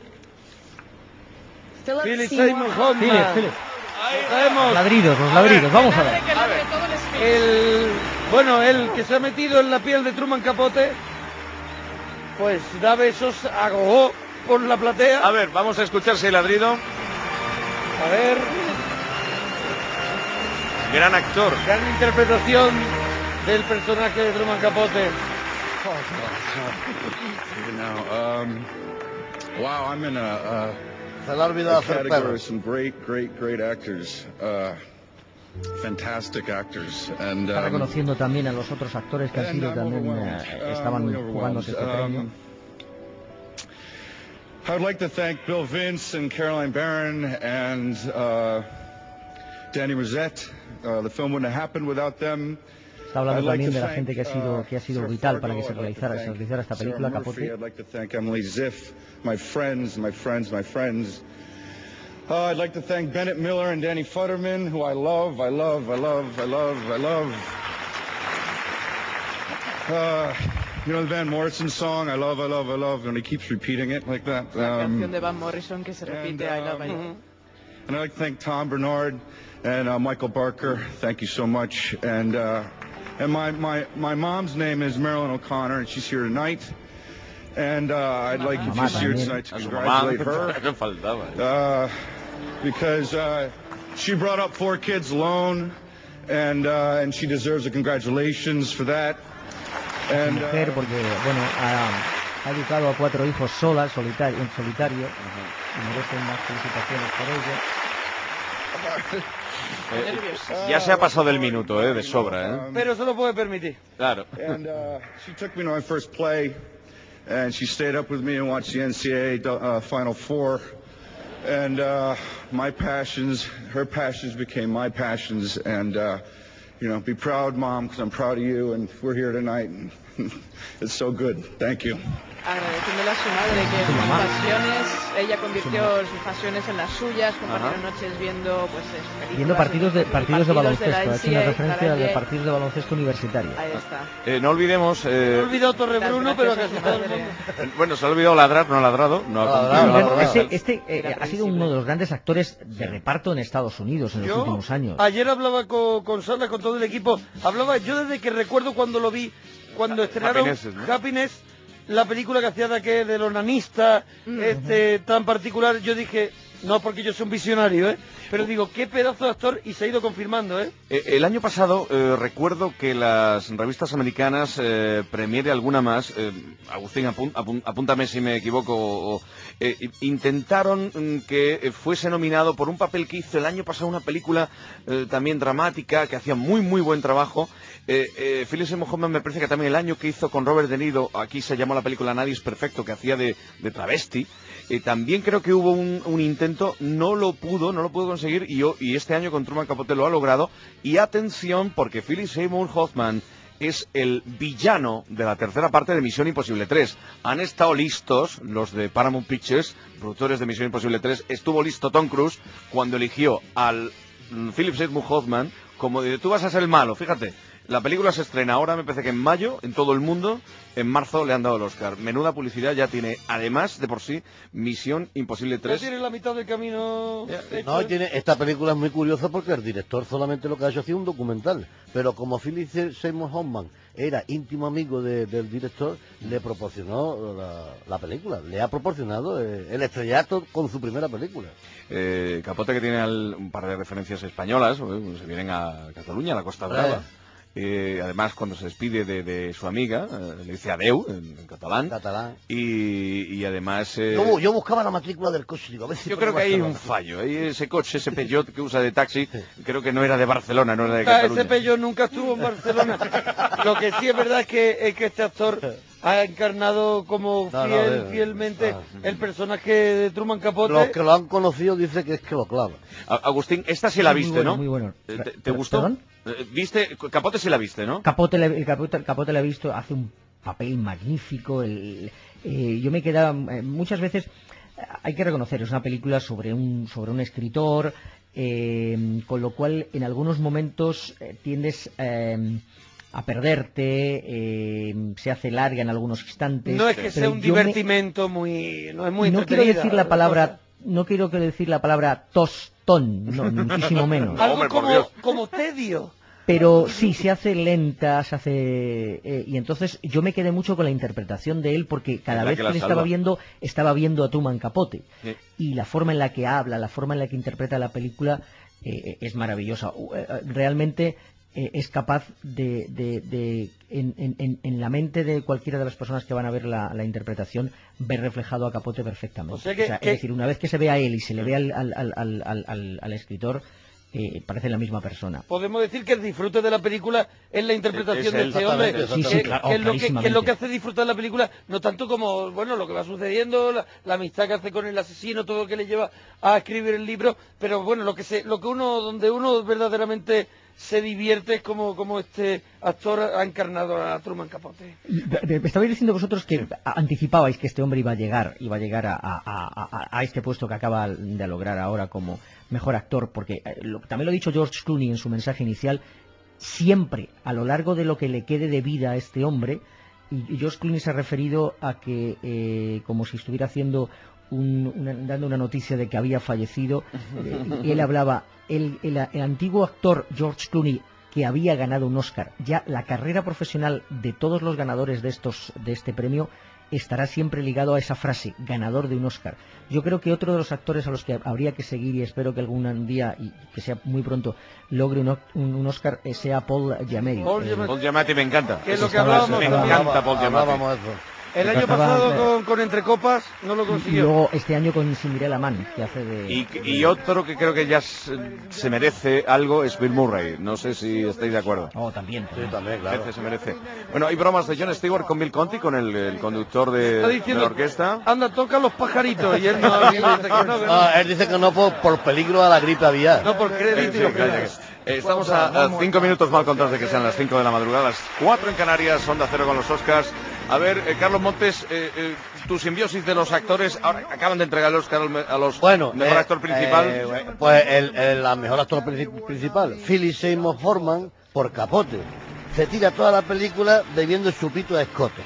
Philip Seymour Hoffman. Philip, Traemos Ladridos, los ladridos, vamos a ver. a ver, el, bueno, el que se ha metido en la piel de Truman Capote, pues da besos a Gogó por la platea. A ver, vamos a escuchar si el ladrido. A ver. Gran actor. Gran interpretación del personaje de Truman Capote. You know, um, wow, I'm in a, uh, Se le ha olvidado a hacer category perro. with some great, great, great actors, uh, fantastic actors, and Está um, reconociendo también a los otros actores que han and sido I'm también overwhelmed. eh, I'm estaban really jugándose este overwhelmed. premio. Um, I would like to thank Bill Vince and Caroline Barron and uh, Danny Rosette. Uh, the film wouldn't have happened without them. Está hablando I'd like también to de la thank, gente que ha sido uh, que ha sido Sarah vital para que Fargo. se I'd like to realizara, se thank realizara esta Sarah película, Murphy. Capote. I'd like to thank Emily Ziff, my friends, my friends, my friends. Uh, I'd like to thank Bennett Miller and Danny Futterman, who I love, I love, I love, I love, I love. Uh, you know the Van Morrison song, I love, I love, I love, and he keeps repeating it like that. La Um, canción de Van Morrison que se repite, I love, I love. And I'd like to thank Tom Bernard and uh, Michael Barker. Thank you so much. And uh, and my, my, my mom's name is Marilyn O'Connor, and she's here tonight. And uh, I'd like, if Mamá she's here también. tonight, to A su mamá. congratulate her. ¿Qué faltaba? Uh, because uh, she brought up four kids alone, and uh, and she deserves a congratulations for that. Su And mujer, uh, porque bueno, ha, ha educado a cuatro hijos sola, solitario, en solitario, y merece unas felicitaciones por ello. Eh, ya se ha pasado del minuto, eh, de sobra, eh. Pero se lo puede permitir. Claro. And uh, she took me to my first play, and she stayed up with me and watched the N C double A uh, Final Four. And uh, my passions, her passions became my passions. And, uh, you know, be proud, Mom, because I'm proud of you. And we're here tonight. And it's so good. Thank you. Agradeciéndole a su madre que sus pasiones, ella convirtió sus pasiones en las suyas, compartieron noches viendo pues eso, películas, Viendo partidos de partidos de baloncesto, ha hecho una referencia de de partidos de baloncesto universitario. Ahí está. Eh, no olvidemos... Eh, Se ha olvidado Torrebruno, pero casi todo el mundo. eh, bueno, se ha olvidado ladrar, no ha ladrado. No ha cumplido la promesa. Este, este eh, ha sido uno de los grandes actores de reparto en Estados Unidos en los Yo últimos años. ayer hablaba con, con Sandra, con todo el equipo. Hablaba, yo desde que recuerdo cuando lo vi, cuando estrenaron Happiness, ¿no? Happiness, la película que hacía de aquel del onanista, este tan particular, yo dije, no porque yo soy un visionario, ¿eh? Pero digo, qué pedazo de actor, y se ha ido confirmando, ¿eh? Eh, el año pasado eh, recuerdo que las revistas americanas, eh, Premiere alguna más, eh, Agustín, apun, apun, apúntame si me equivoco, o, o, eh, intentaron mm, que fuese nominado por un papel que hizo el año pasado, una película eh, también dramática, que hacía muy muy buen trabajo. Eh, eh, Philip Seymour Hoffman me parece que también el año que hizo con Robert De Niro, aquí se llamó la película Nadie es Perfecto, que hacía de, de travesti. Eh, también creo que hubo un, un intento, no lo pudo, no lo pudo conseguir, y, yo, y este año con Truman Capote lo ha logrado. Y atención, porque Philip Seymour Hoffman es el villano de la tercera parte de Misión Imposible tres. Han estado listos los de Paramount Pictures, productores de Misión Imposible tres, estuvo listo Tom Cruise cuando eligió al mm, Philip Seymour Hoffman como de tú vas a ser el malo, fíjate. La película se estrena ahora, me parece que en mayo, en todo el mundo. En marzo le han dado el Oscar. Menuda publicidad ya tiene, además de por sí, Misión Imposible Ya tres. tiene la mitad del camino hecho. No, tiene, esta película es muy curiosa porque el director solamente lo que ha hecho ha sido un documental, pero como Philip Seymour Hoffman era íntimo amigo de, del director, le proporcionó la, la película, le ha proporcionado eh, el estrellato con su primera película. Eh, Capote, que tiene al, un par de referencias españolas, eh, se vienen a Cataluña, a la Costa Brava. Eh. Eh, además, cuando se despide de, de su amiga, eh, le dice adeu en, en catalán. Catalán. Y, y además... Eh, yo, yo buscaba la matrícula del coche, digo, a ver si yo creo que hay un fallo. Ahí ese coche, ese Peugeot que usa de taxi, creo que no era de Barcelona, no era de Cataluña. Ese Peugeot nunca estuvo en Barcelona. Lo que sí es verdad es que, es que este actor ha encarnado como No, fiel, no, eh, fielmente ah. el personaje de Truman Capote. Los que lo han conocido dicen que es que lo clava. Agustín, esta sí la Muy viste, bueno, ¿no? muy bueno. ¿Te, te ¿Perdón? gustó? ¿Viste? Capote sí la viste, ¿no? Capote, le- el Capote, el Capote la ha visto, hace un papel magnífico. El, eh, yo me quedaba eh, muchas veces, eh, hay que reconocer, es una película sobre un sobre un escritor, eh, con lo cual en algunos momentos eh, tiendes eh, a perderte, eh, se hace larga en algunos instantes. No es que pero sea un yo me- divertimento muy... No es muy no quiero entretenida decir la cosa. palabra, no quiero que decir la palabra tostón, no, ni muchísimo menos. Algo como, como tedio. Pero sí, se hace lenta, se hace... eh, y entonces yo me quedé mucho con la interpretación de él porque cada Es la vez que que, la le salva. estaba viendo, estaba viendo a Truman Capote. Sí. Y la forma en la que habla, la forma en la que interpreta la película eh, es maravillosa. U- eh, eh, Realmente eh, es capaz de... de- de- en, en- en- en la mente de cualquiera de las personas que van a ver la, la interpretación, ver reflejado a Capote perfectamente. O sea que- O sea, que- Es decir, una vez que se ve a él y se le ve al, al- al- al- al- al- al escritor, eh, parece la misma persona. Podemos decir que el disfrute de la película es la interpretación Es de él, este hombre, exactamente, Sí, sí, que, claro, que es lo que, que es lo clarísimamente. que hace disfrutar la película, no tanto como, bueno, lo que va sucediendo, la, la amistad que hace con el asesino, todo lo que le lleva a escribir el libro, pero bueno, lo que se, lo que uno, donde uno verdaderamente se divierte es como, como este actor ha encarnado a Truman Capote. Y, me- me estabais diciendo vosotros que a- anticipabais que este hombre iba a llegar, iba a llegar a, a- a- a- a este puesto que acaba de lograr ahora como mejor actor, porque eh, lo- también lo ha dicho George Clooney en su mensaje inicial, siempre a lo largo de lo que le quede de vida a este hombre, y y George Clooney se ha referido a que eh, como si estuviera haciendo un- una- dando una noticia de que había fallecido, eh, y él hablaba, el, el- el antiguo actor George Clooney, que había ganado un Oscar, ya la carrera profesional de todos los ganadores de estos de este premio estará siempre ligado a esa frase, ganador de un Oscar. Yo creo que otro de los actores a los que habría que seguir, y espero que algún día, y que sea muy pronto, logre un, o- un- un Oscar, eh, sea Paul Giamatti. Paul Eh, Giamatti. Paul Giamatti me encanta. Que es lo que Estaba- hablábamos Me estaba- también. encanta Paul Giamatti. Hablábamos de eso. El año Estaba- pasado con, con Entre Copas no lo y consiguió. luego este año con Cinderella Man, que hace de... Y, y otro que creo que ya se, se merece algo es Bill Murray. No sé si estáis de acuerdo. Oh, también. Sí, también, claro. Merece, se merece. Bueno, hay bromas de Jon Stewart con Bill Conti, con el, el conductor de, Está de diciendo, la orquesta. anda, toca los pajaritos. Y él no, dice que no, que no. Ah, él dice que no por, por peligro a la gripe aviar. No, por crédito. Sí, y los calla, créditos. que- eh, estamos a, a cinco minutos mal contados de que sean las cinco de la madrugada, las cuatro en Canarias, Onda Cero con los Oscars. A ver, eh, Carlos Montes, eh, eh, tu simbiosis de los actores, ahora acaban de entregar el Oscar al me- a los Bueno, mejor eh, actor principal. eh, bueno, pues el, el la mejor actor princi- principal, Philip Seymour Hoffman, por Capote. Se tira toda la película bebiendo el chupito de escote.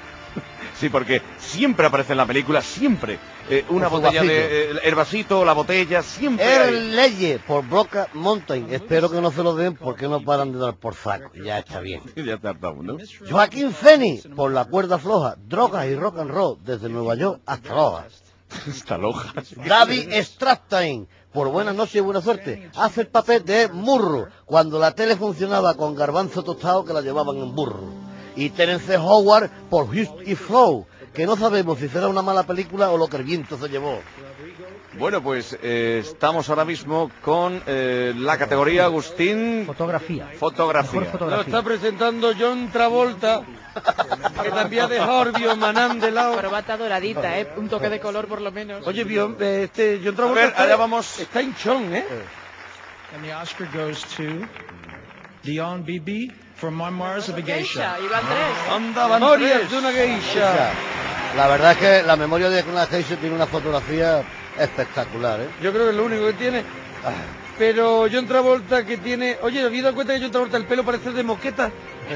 Sí, porque siempre aparece en la película, siempre. Eh, una Con su botella vasito. de... eh, el vasito, la botella, siempre hay. El Leye por Broca Mountain. Espero que no se lo den porque no paran de dar por saco. Ya está bien. Ya está hartado, ¿no? Joaquín Phoenix por La cuerda floja. Drogas y rock and roll desde Nueva York hasta Lojas. Está loja. Gaby Strathairn por Buenas noches y buena suerte. Hace el papel de Murro cuando la tele funcionaba con garbanzo tostado que la llevaban en burro. Y Terence Howard por Hughes y Flow, que no sabemos si será una mala película o lo que el viento se llevó. Bueno, pues eh, estamos ahora mismo con eh, la categoría, Agustín, Fotografía. fotografía. Mejor Lo fotografía. está presentando John Travolta, que también ha dejado Bio Manán de lado. Corbata doradita, ¿eh? Un toque de color por lo menos. Oye, Bio, eh, este John Travolta A ver, está, allá vamos. está hinchón, ¿eh? And the Oscar goes to Dion Bibi for Memoirs of a Geisha. Geisha, iban tres. Anda, van Memorias tres. de una geisha. La verdad es que la memoria de una geisha tiene una fotografía espectacular, ¿eh? Yo creo que es lo único que tiene. pero John Travolta que tiene... Oye, ¿te has dado cuenta que John Travolta el pelo parece de moqueta?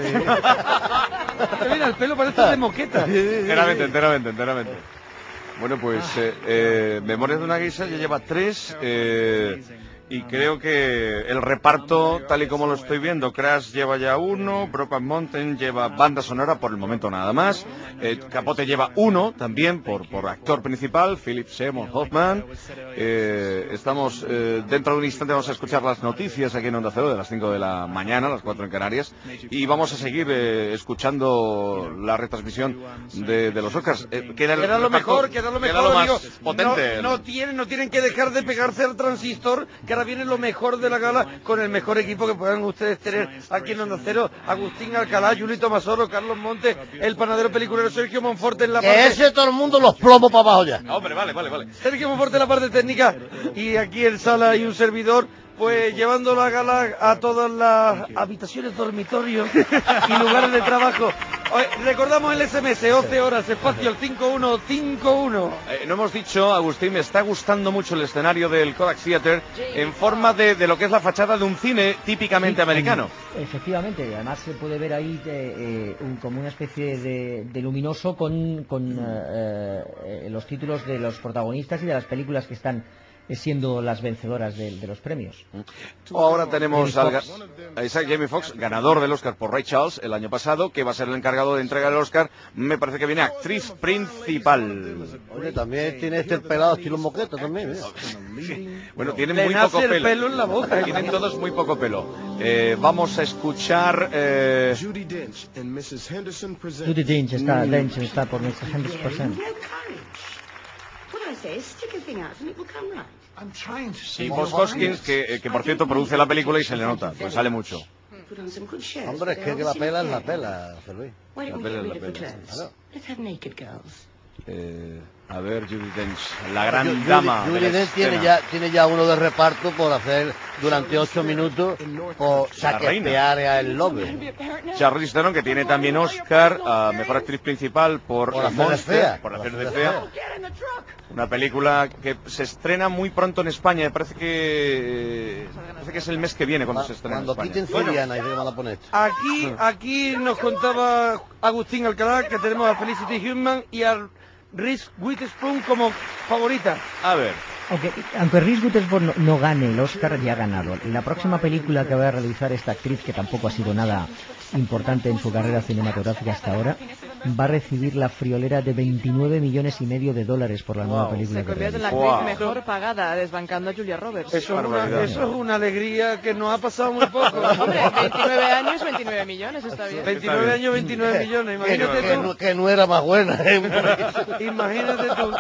Mira, el pelo parece de moqueta. Enteramente, enteramente, enteramente. Bueno, pues eh, eh, Memorias de una geisha ya lleva tres, eh, y creo que el reparto, tal y como lo estoy viendo, Crash lleva ya uno, Brokeback Mountain lleva banda sonora, por el momento nada más, eh, Capote lleva uno también por, por actor principal, Philip Seymour Hoffman. Eh, estamos eh, dentro de un instante vamos a escuchar las noticias aquí en Onda Cero de las cinco de la mañana, las cuatro en Canarias, y vamos a seguir eh, escuchando la retransmisión de, de los Oscars. Eh, queda el Queda lo reparto- mejor, queda lo queda mejor, lo más digo, potente. No, no tienen, no tienen que dejar de pegarse al transistor, que ahora viene lo mejor de la gala con el mejor equipo que puedan ustedes tener aquí en Onda Cero. Agustín Alcalá, Julito Masoro, Carlos Montes, el panadero peliculero Sergio Monforte en la Que parte... ese todo el mundo los plomos para abajo ya. Hombre, vale, vale, vale. Sergio Monforte en la parte técnica y aquí en sala y un servidor, pues llevando la gala a todas las habitaciones, dormitorios y lugares de trabajo. Oye, recordamos el S M S, once horas, espacio al cinco uno cinco uno. Eh, no hemos dicho, Agustín, me está gustando mucho el escenario del Kodak Theatre en forma de, de lo que es la fachada de un cine típicamente Sí, americano. Efectivamente, además se puede ver ahí eh, eh, un- como una especie de, de luminoso con, con eh, eh, los títulos de los protagonistas y de las películas que están eh, siendo las vencedoras de, de los premios. Ahora tenemos Jamie al, Foxx. a Isaac Jamie Foxx, ganador del Oscar por Ray Charles el año pasado, que va a ser el encargado de entregar el Oscar. Me parece que viene actriz principal. Oye, también tiene este pelado estilo moqueta también, mira. Bueno, tienen Le muy nace poco el pelo. pelo en la boca. Tienen todos muy poco pelo. Eh, vamos a escuchar... Eh... Judi Dench and missus Henderson present. Judi Dench está, Mm. Dench está por missus Henderson. What I say is stick a thing out and it will come right. I'm trying to Y say. Bob Hoskins, que, eh, que por cierto produce la película y se le nota, pues sale mucho. Put on some good shirts. Hombre, es but que, they're que la obviously pela es la fair. pela, José Luis. Why La don't we pela get es rid la of the pela. clothes? Claro. Let's have naked girls. Eh, a ver, Judi Dench, la gran Ju- Judi- dama de Judi la Dench tiene escena. ya, tiene ya uno de reparto por hacer durante ocho minutos por saquetear a el Lobe. Charlize Theron, que tiene también Oscar a Mejor Actriz Principal por, Por hacer de Monster, fea. por Por hacer de hacer de fea. Una película que se estrena muy pronto en España, me parece que parece que es el mes que viene cuando se estrena en Cuando España. quiten Siriana y se van a poner esto. Aquí, aquí nos contaba Agustín Alcalá que tenemos a Felicity Huffman y a Reese Witherspoon como favorita. A ver. Aunque, aunque Reese Witherspoon no, no gane el Oscar, ya ha ganado. La próxima película que va a realizar esta actriz, que tampoco ha sido nada importante en su carrera cinematográfica hasta ahora, va a recibir la friolera de veintinueve millones y medio de dólares por la nueva Wow. película Se que convierte en la realiza. actriz mejor pagada, desbancando a Julia Roberts. Eso es, una, eso es una alegría que nos ha pasado muy poco. Hombre, veintinueve años, veintinueve millones, está bien. veintinueve años, veintinueve millones, Que, imagínate que tú. no, que no era más buena. ¿eh? Imagínate tú.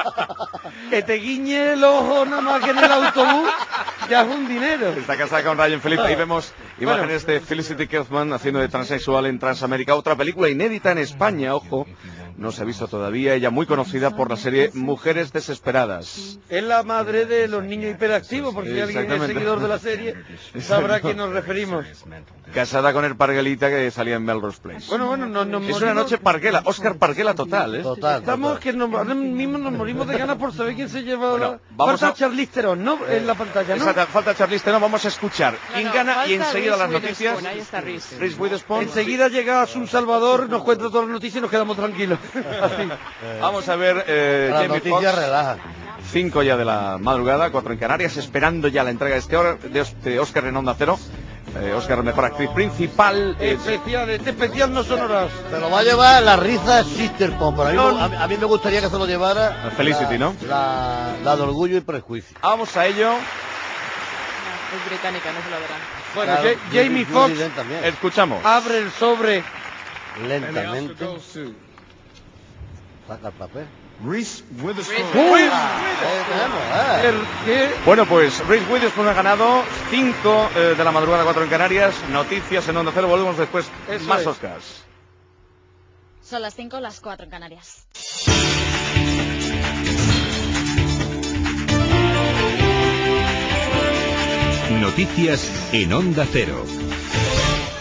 Que te guiñe el ojo nada más que en el autobús, ya es un dinero. Está casada con Ryan Phillippe. Ahí vemos imágenes de Felicity Huffman haciendo de transexual en Transamérica. Otra película inédita en España, ojo. No se ha visto todavía. Ella muy conocida por la serie Mujeres Desesperadas. Es la madre de los niños hiperactivos, porque si alguien es Exactamente. seguidor de la serie sabrá a quién nos referimos. Casada con el Parguelita que salía en Melrose Place. Bueno, bueno, no, nos Es una morimos- noche parguela, Oscar Parguela total, ¿eh? Total, Estamos total. que nos, ahora mismo nos morimos de ganas por saber quién se lleva Bueno, la... vamos Falta a- Charlize Theron, ¿no? En la pantalla, ¿no? Exacto, falta Charlize Theron, vamos a escuchar quién no, gana y falta enseguida Reese las noticias. Witherspoon, ahí está Reese. Reese Witherspoon. Enseguida llega a Sun Salvador, nos cuenta todas las noticias y nos quedamos tranquilos. Así. Vamos a ver eh, Las Jamie noticias Foxx. relajan. Cinco ya de la madrugada, cuatro en Canarias, esperando ya la entrega de este hor- de este Oscar en Onda Cero. Eh, Oscar Mejor Actriz Principal. eh, Especial, este especial no son horas. Se lo va a llevar la risa Sister Pump. Pero a, mí, No, me- a, mí- a mí me gustaría que se lo llevara La Felicity, la, ¿no? La, la de Orgullo y Prejuicio. Vamos a ello. Es británica, no se lo verán. Bueno, Claro, Ja- Jamie Judy Foxx Dench también. Escuchamos. abre el sobre. Lentamente. Saca el papel. Reese Witherspoon. Ahí tenemos, ¿eh? El que- Bueno, pues Reese Witherspoon ha ganado cinco eh, de la madrugada, cuatro en Canarias. Noticias en Onda Cero, volvemos después. Eso Más es. Oscars. Son las cinco, las cuatro en Canarias. Noticias en Onda Cero.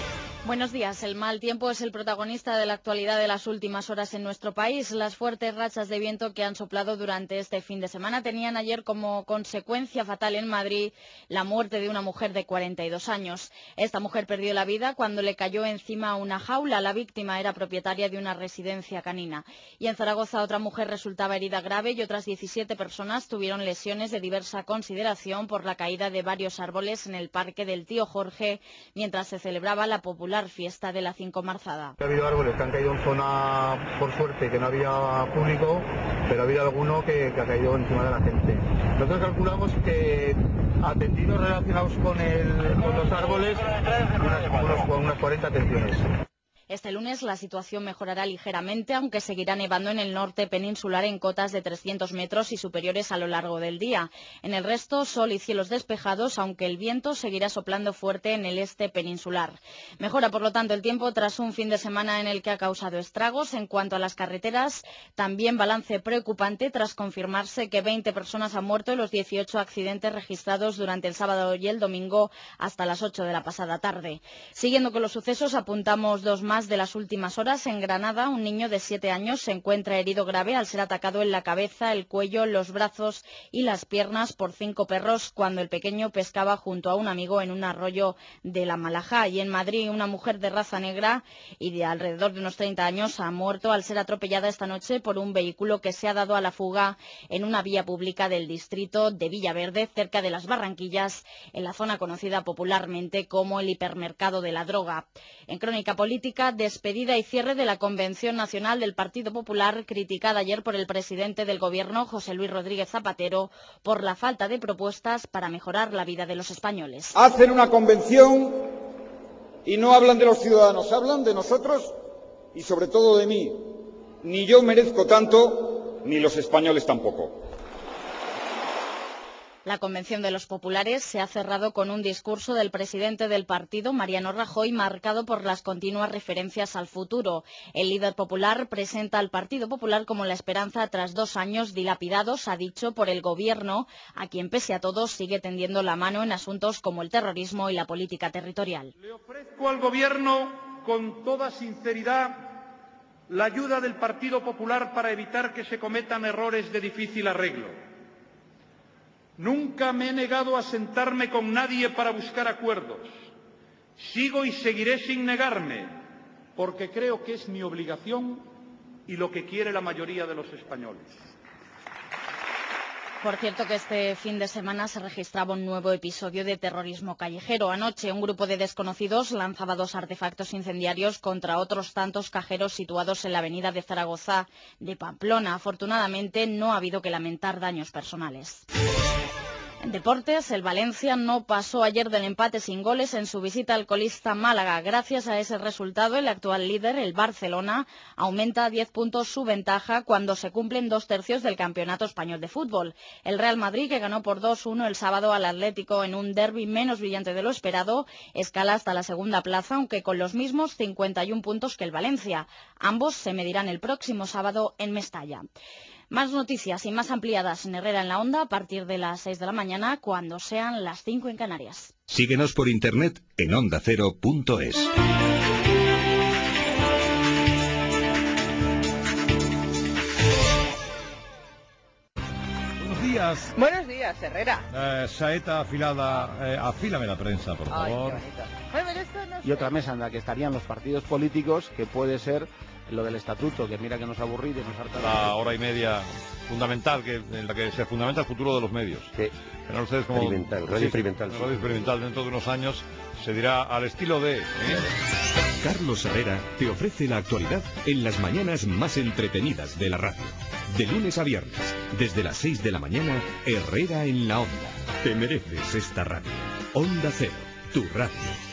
Buenos días. El mal tiempo es el protagonista de la actualidad de las últimas horas en nuestro país. Las fuertes rachas de viento que han soplado durante este fin de semana tenían ayer como consecuencia fatal en Madrid la muerte de una mujer de cuarenta y dos años. Esta mujer perdió la vida cuando le cayó encima una jaula. La víctima era propietaria de una residencia canina. Y en Zaragoza otra mujer resultaba herida grave y otras diecisiete personas tuvieron lesiones de diversa consideración por la caída de varios árboles en el Parque del Tío Jorge mientras se celebraba la popular fiesta de la Cinco Marzada. Ha habido árboles que han caído en zona, por suerte, que no había público, pero ha habido alguno que, que ha caído encima de la gente. Nosotros calculamos que atendidos relacionados con, el, con los árboles, unas, unos, unas cuarenta atenciones. Este lunes la situación mejorará ligeramente, aunque seguirá nevando en el norte peninsular en cotas de trescientos metros y superiores a lo largo del día. En el resto, sol y cielos despejados, aunque el viento seguirá soplando fuerte en el este peninsular. Mejora, por lo tanto, el tiempo tras un fin de semana en el que ha causado estragos. En cuanto a las carreteras, también balance preocupante tras confirmarse que veinte personas han muerto en los dieciocho accidentes registrados durante el sábado y el domingo hasta las ocho de la pasada tarde. Siguiendo con los sucesos, apuntamos dos más de las últimas horas. En Granada, un niño de siete años se encuentra herido grave al ser atacado en la cabeza, el cuello, los brazos y las piernas por cinco perros cuando el pequeño pescaba junto a un amigo en un arroyo de La Malajá. Y en Madrid, una mujer de raza negra y de alrededor de unos treinta años ha muerto al ser atropellada esta noche por un vehículo que se ha dado a la fuga en una vía pública del distrito de Villaverde, cerca de las Barranquillas, en la zona conocida popularmente como el hipermercado de la droga. En crónica política, despedida y cierre de la Convención Nacional del Partido Popular, criticada ayer por el presidente del Gobierno, José Luis Rodríguez Zapatero, por la falta de propuestas para mejorar la vida de los españoles. Hacen una convención y no hablan de los ciudadanos, hablan de nosotros y sobre todo de mí. Ni yo merezco tanto, ni los españoles tampoco. La Convención de los Populares se ha cerrado con un discurso del presidente del partido, Mariano Rajoy, marcado por las continuas referencias al futuro. El líder popular presenta al Partido Popular como la esperanza tras dos años dilapidados, ha dicho, por el Gobierno, a quien pese a todo sigue tendiendo la mano en asuntos como el terrorismo y la política territorial. Le ofrezco al Gobierno con toda sinceridad la ayuda del Partido Popular para evitar que se cometan errores de difícil arreglo. Nunca me he negado a sentarme con nadie para buscar acuerdos. Sigo y seguiré sin negarme, porque creo que es mi obligación y lo que quiere la mayoría de los españoles. Por cierto que este fin de semana se registraba un nuevo episodio de terrorismo callejero. Anoche un grupo de desconocidos lanzaba dos artefactos incendiarios contra otros tantos cajeros situados en la avenida de Zaragoza de Pamplona. Afortunadamente no ha habido que lamentar daños personales. En deportes, el Valencia no pasó ayer del empate sin goles en su visita al colista Málaga. Gracias a ese resultado, el actual líder, el Barcelona, aumenta a diez puntos su ventaja cuando se cumplen dos tercios del Campeonato Español de Fútbol. El Real Madrid, que ganó por dos uno el sábado al Atlético en un derbi menos brillante de lo esperado, escala hasta la segunda plaza, aunque con los mismos cincuenta y un puntos que el Valencia. Ambos se medirán el próximo sábado en Mestalla. Más noticias y más ampliadas en Herrera en la Onda a partir de las seis de la mañana, cuando sean las cinco en Canarias. Síguenos por internet en onda cero punto es. Buenos días. Buenos días, Herrera. Eh, saeta afilada, eh, afílame la prensa, por favor. Ay, qué bonito. Bueno, pero esto no Y otra mesa en la que estarían los partidos políticos, que puede ser lo del estatuto, que mira que nos aburrido, nos harta la hora y media fundamental, que en la que se fundamenta el futuro de los medios. Sí. Pero ustedes como experimental, radio sí, experimental. Radio experimental, dentro de unos años se dirá al estilo de... ¿eh? Carlos Herrera te ofrece la actualidad en las mañanas más entretenidas de la radio. De lunes a viernes, desde las seis de la mañana, Herrera en la Onda. Te mereces esta radio. Onda Cero, tu radio.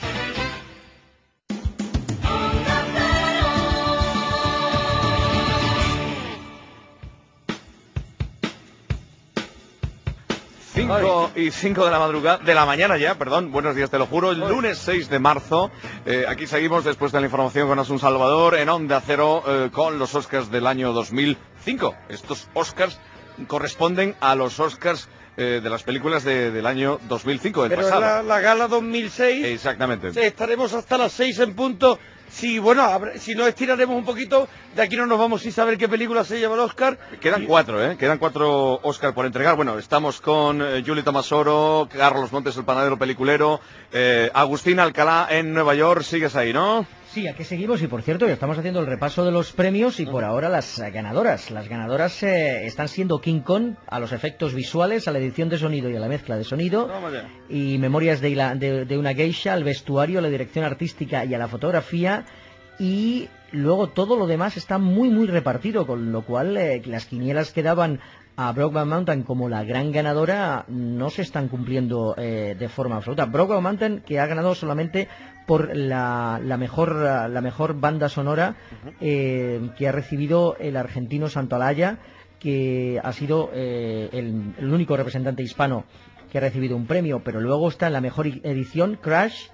cinco y cinco de la madrugada, de la mañana ya, perdón, buenos días, te lo juro, el lunes seis de marzo, eh, aquí seguimos después de la información con Asun Salvador en Onda Cero eh, con los Oscars del año dos mil cinco. Estos Oscars corresponden a los Oscars eh, de las películas de, del año dos mil cinco, del Pero pasado. la, la gala dos mil seis. Exactamente. Estaremos hasta las seis en punto. Si, bueno, habrá- si no estiraremos un poquito, de aquí no nos vamos sin saber qué película se lleva el Oscar. Quedan cuatro, ¿eh? Quedan cuatro Oscar por entregar. Bueno, estamos con eh, Julie Tomasoro, Carlos Montes, el panadero peliculero, eh, Agustín Alcalá en Nueva York. Sigues ahí, ¿no? Sí, aquí seguimos y por cierto, ya estamos haciendo el repaso de los premios y por ahora las eh, ganadoras. Las ganadoras eh, están siendo King Kong a los efectos visuales, a la edición de sonido y a la mezcla de sonido, y Memorias de, la- de- de una geisha, al vestuario, a la dirección artística y a la fotografía, y luego todo lo demás está muy muy repartido, con lo cual eh, las quinielas que daban a Brokeback Mountain como la gran ganadora no se están cumpliendo eh, de forma absoluta. Brokeback Mountain, que ha ganado solamente por la, la mejor la mejor banda sonora eh, que ha recibido el argentino Santolaya, que ha sido eh, el, el único representante hispano que ha recibido un premio, pero luego está en la mejor edición Crash,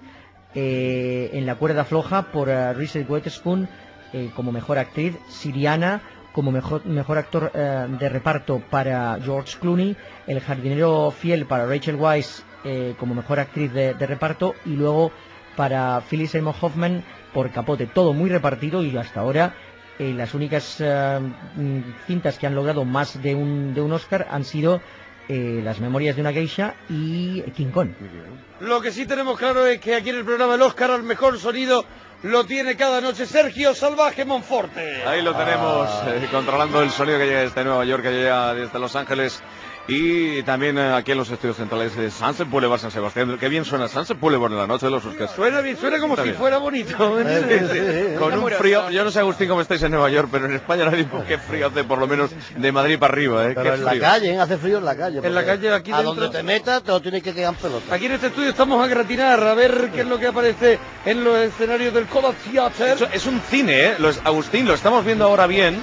eh, en la cuerda floja por uh, Reese Witherspoon eh, como mejor actriz, Siriana como mejor, mejor actor eh, de reparto para George Clooney, El jardinero fiel para Rachel Weisz eh, como mejor actriz de, de reparto, y luego para Phyllis Seymour Hoffman por Capote. Todo muy repartido, y hasta ahora eh, las únicas eh, mm, cintas que han logrado más de un, de un Oscar han sido eh, Las Memorias de una geisha y King Kong. Lo que sí tenemos claro es que aquí en el programa el Oscar al mejor sonido lo tiene cada noche Sergio Salvaje Monforte. Ahí lo tenemos, eh, controlando el sonido que llega desde Nueva York, que llega desde Los Ángeles, y también eh, aquí en los estudios centrales de Sunset Boulevard, San Sebastián. Qué bien suena Sunset Boulevard en la noche de los Oscars. Suena bien, suena como Está si bien. fuera bonito. ¿me entiendes? Con un frío, yo no sé, Agustín, cómo estáis en Nueva York, pero en España ahora mismo qué frío hace, por lo menos de Madrid para arriba, ¿eh? Pero Qué en la frío. calle, ¿eh? Hace frío en la calle. En la porque calle, aquí A dentro. donde te metas, te lo tienes que quedar en pelota. Aquí en este estudio estamos a gratinar, a ver qué es lo que aparece en los escenarios del Kodak Theater. Eso es un cine, ¿eh? Lo es- Agustín, lo estamos viendo ahora bien.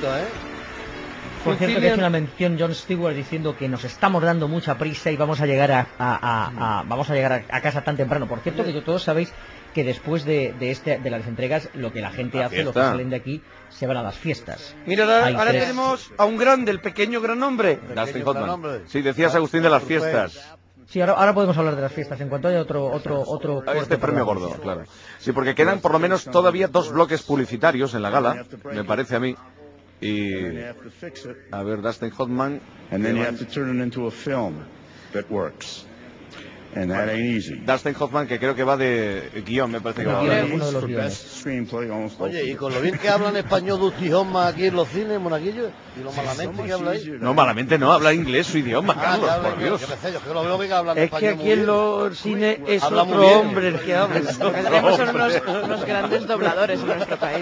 Por cierto, que ha hecho una mención Jon Stewart diciendo que nos estamos dando mucha prisa y vamos a llegar a, a- a- a- vamos a llegar a, a casa tan temprano. Por cierto, que todos sabéis que después de, de este de las entregas, lo que la gente La hace, lo que fiesta. salen de aquí, se van a las fiestas. Mira, ahora, Hay ahora tres- tenemos a un grande, el pequeño gran hombre. Dustin Hoffman. Sí, decías, Agustín, de las fiestas. Sí, ahora, ahora podemos hablar de las fiestas en cuanto haya otro otro otro Este corte premio por la gordo, claro. Sí, porque quedan por lo menos todavía dos bloques publicitarios en la gala, me parece a mí. Y a ver, Dustin Hoffman. And then you have to turn it into a film that works. And that ain't easy. Dustin Hoffman, que creo que va de guión, me parece que va. For best screenplay, almost both Oye, y of con them. lo bien que hablan español Dustin Hoffman aquí en los cines, monaguillos, y lo malamente que habla ahí. No, malamente no, habla inglés su idioma, Ah, Carlos, que habla por inglés, Dios. yo qué sé, yo que lo veo bien hablando Es que español muy aquí en bien. los cines es Habla muy otro bien. hombre el que habla. Lo que tenemos son unos, unos grandes dobladores en nuestro país.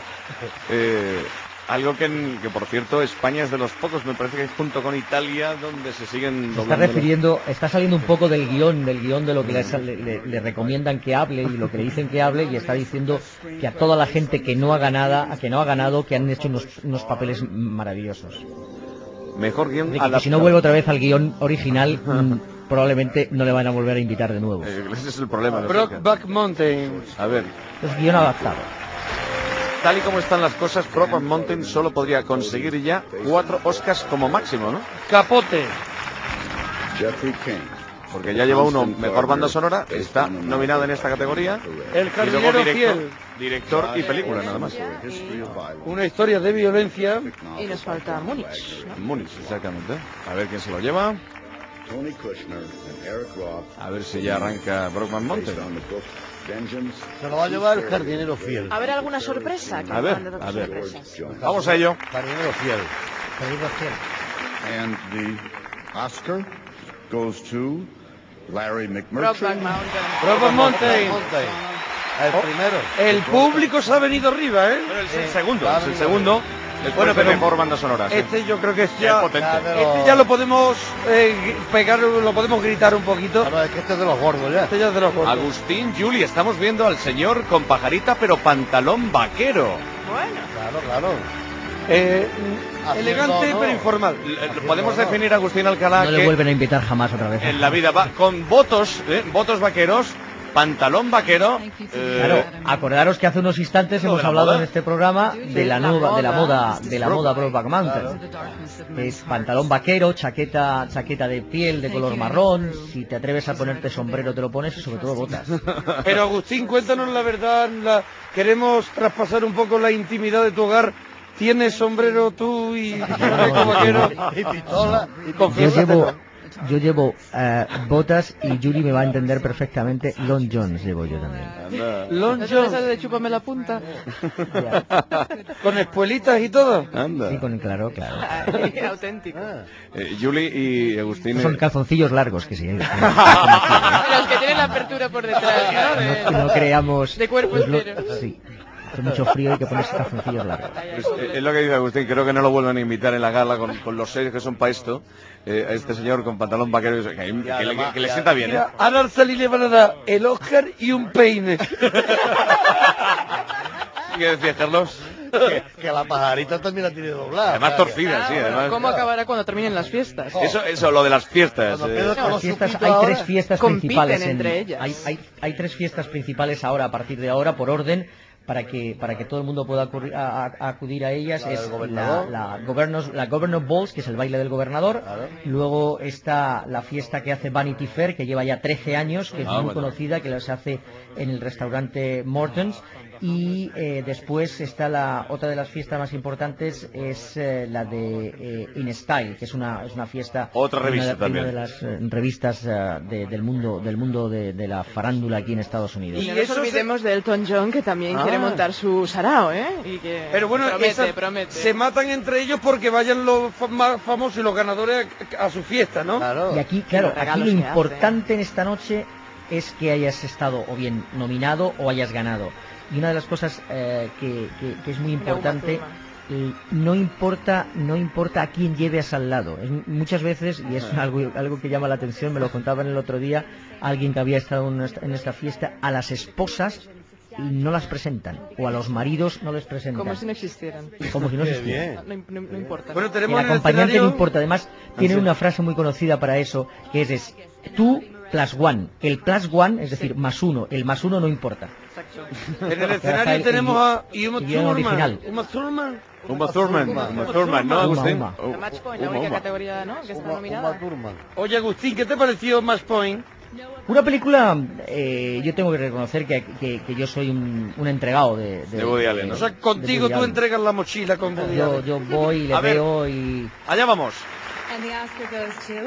Eh, algo que, en- que, por cierto, España es de los pocos, me parece que es junto con Italia, donde se siguen Se está doblando. refiriendo, está saliendo un poco del guión, del guión de lo que le, sale- le- le recomiendan que hable y lo que le dicen que hable, y está diciendo que a toda la gente que no haga nada, que no ha ganado, que han hecho unos, unos papeles maravillosos. Mejor guión De que, que si adaptado. no vuelve otra vez al guión original, mm, probablemente no le van a volver a invitar de nuevo. Eh, ese es el problema. de los Oscars. Brokeback Mountain. A ver, Es guión adaptado. tal y como están las cosas, Brokeback Mountain solo podría conseguir ya cuatro Oscars como máximo, ¿no? Capote. Jeffrey King. Porque ya lleva uno mejor banda sonora, está nominado en esta categoría. El Y luego jardinero director, fiel. director y película, nada más. Una historia de violencia. Y nos falta Múnich, ¿no? Múnich, exactamente. A ver quién se lo lleva. Tony Kushner and Eric Roth. A ver si ya arranca Brokeback Mountain. Based on the book Vengeance. Se lo va a llevar el jardinero fiel. ¿Habrá alguna sorpresa? Que A ver, nos han dado a ver. sorpresas. Vamos a ello. Jardinero fiel. And the Oscar goes to Larry Brokeback McMurtry. Mountain. Brokeback Mountain. El primero. El público se ha venido arriba, ¿eh? Pero es el segundo, es el segundo. Después Bueno, de pero mejor banda sonora. sí. Este yo creo que es Ya ya, es potente. este ya lo podemos eh, pegar, lo podemos gritar un poquito. Claro, es que este es de los gordos ya. Este ya es de los gordos. Agustín, Julie, estamos viendo al señor con pajarita pero pantalón vaquero. Bueno. Claro, claro. Eh, Haciendo, elegante ¿no? pero informal. L- ¿Podemos definir a Agustín Alcalá No le que vuelven a invitar jamás otra vez. en la vida va con votos, eh, votos vaqueros, pantalón vaquero. Eh, Claro, acordaros que hace unos instantes ¿Lo hemos de la hablado moda? en este programa de la la nueva, de la moda. moda, de la moda Brokeback Mountain. Es pantalón vaquero, chaqueta, chaqueta de piel de color marrón. Si te atreves a ponerte sombrero te lo pones y sobre todo botas. Pero Agustín, cuéntanos la verdad, la... queremos traspasar un poco la intimidad de tu hogar. ¿Tienes sombrero tú y chaleco vaquero? Y pistola. Y Yo Confiésatelo. llevo, yo llevo eh, botas y Yuri me va a entender perfectamente. Long Johns llevo yo también. anda. Long ¿No John, sabes de chúpame la punta? con espuelitas y todo. Anda. Sí, con claro, claro. Ay, auténtico. Eh, Julie y Agustín. Estos son eh, calzoncillos largos que sí. Los que tienen la apertura por detrás, ¿no? Que De- no creamos. De cuerpo es lo- entero. Sí. Hace mucho frío y hay que ponerse calzoncillos largos. pues, eh, es lo que dice Agustín, creo que no lo vuelvan a invitar en la gala con, con los seis que son para esto. Eh, a este señor con pantalón vaquero que, que- que le, que le sienta bien, ¿eh? Mira, ahora al salir le van a dar el Oscar y un peine. ¿Qué decías, Carlos? Que, que la pajarita también la tiene doblada. Además claro. torcida, sí, además. ¿Cómo acabará cuando terminen las fiestas? Eso, eso, lo de las fiestas. Cuando eh, Pedro con Las los fiestas, chupitos hay ahora, tres fiestas compiten principales en- entre ellas. Hay, hay, hay tres fiestas principales ahora, a partir de ahora, por orden, para que para que todo el mundo pueda acurri- a- a- acudir a ellas. La del Es la, gobernador. la, Governors, la Governor Balls, que es el baile del gobernador. Claro. Luego está la fiesta que hace Vanity Fair, que lleva ya trece años, que es Ah, muy bueno. conocida, que se hace en el restaurante Morton's. Y eh, después está la otra de las fiestas más importantes, es eh, la de eh, In Style, que es una es una fiesta Otra de una revista de- de una también. de las eh, revistas eh, de- del mundo del mundo de, de la farándula aquí en Estados Unidos. Y Y no nos eso se- olvidemos de Elton John, que también Ah. quiere montar su sarao, ¿eh? Y que Pero bueno, promete, esas promete. se matan entre ellos porque vayan los fa- más famosos y los ganadores a, a su fiesta, ¿no? Claro. Y aquí, claro, los aquí regalos lo que importante en esta noche es que hayas estado o bien nominado o hayas ganado. Y una de las cosas eh, que, que- que es muy Mira, Uma importante, Thurman. eh, no importa no importa a quién lleves al lado. Es, muchas veces, y es algo, algo que llama la atención, me lo contaban el otro día, alguien que había estado en esta, en esta fiesta, a las esposas no las presentan, o a los maridos no les presentan. Como si no existieran. Como si no Qué existieran. bien. No, no- no importa. Bueno, El tenemos en el acompañante no escenario... importa, además tiene sí. una frase muy conocida para eso, que es, es tú plus one. El plus one, es decir, más uno. El más uno no importa. En el Rafael, escenario el tenemos gui- a Uma el guion Thurman. original. Uma Thurman. Uma Thurman, Uma Thurman, ¿no, Uma, Agustín? Uma. Oh, La Match Point, la Uma, única Uma. categoría, ¿no? Que está Uma, nominada. Uma Thurman. Oye, Agustín, ¿qué te pareció Match Point? Una película, eh, yo tengo que reconocer que, que- que yo soy un, un entregado de, De Woody Allen, ¿no? O sea, de contigo Woody tú Allen. entregas la mochila con Woody Yo, Allen. yo voy y le A ver. veo y... Allá vamos. And the Oscar goes to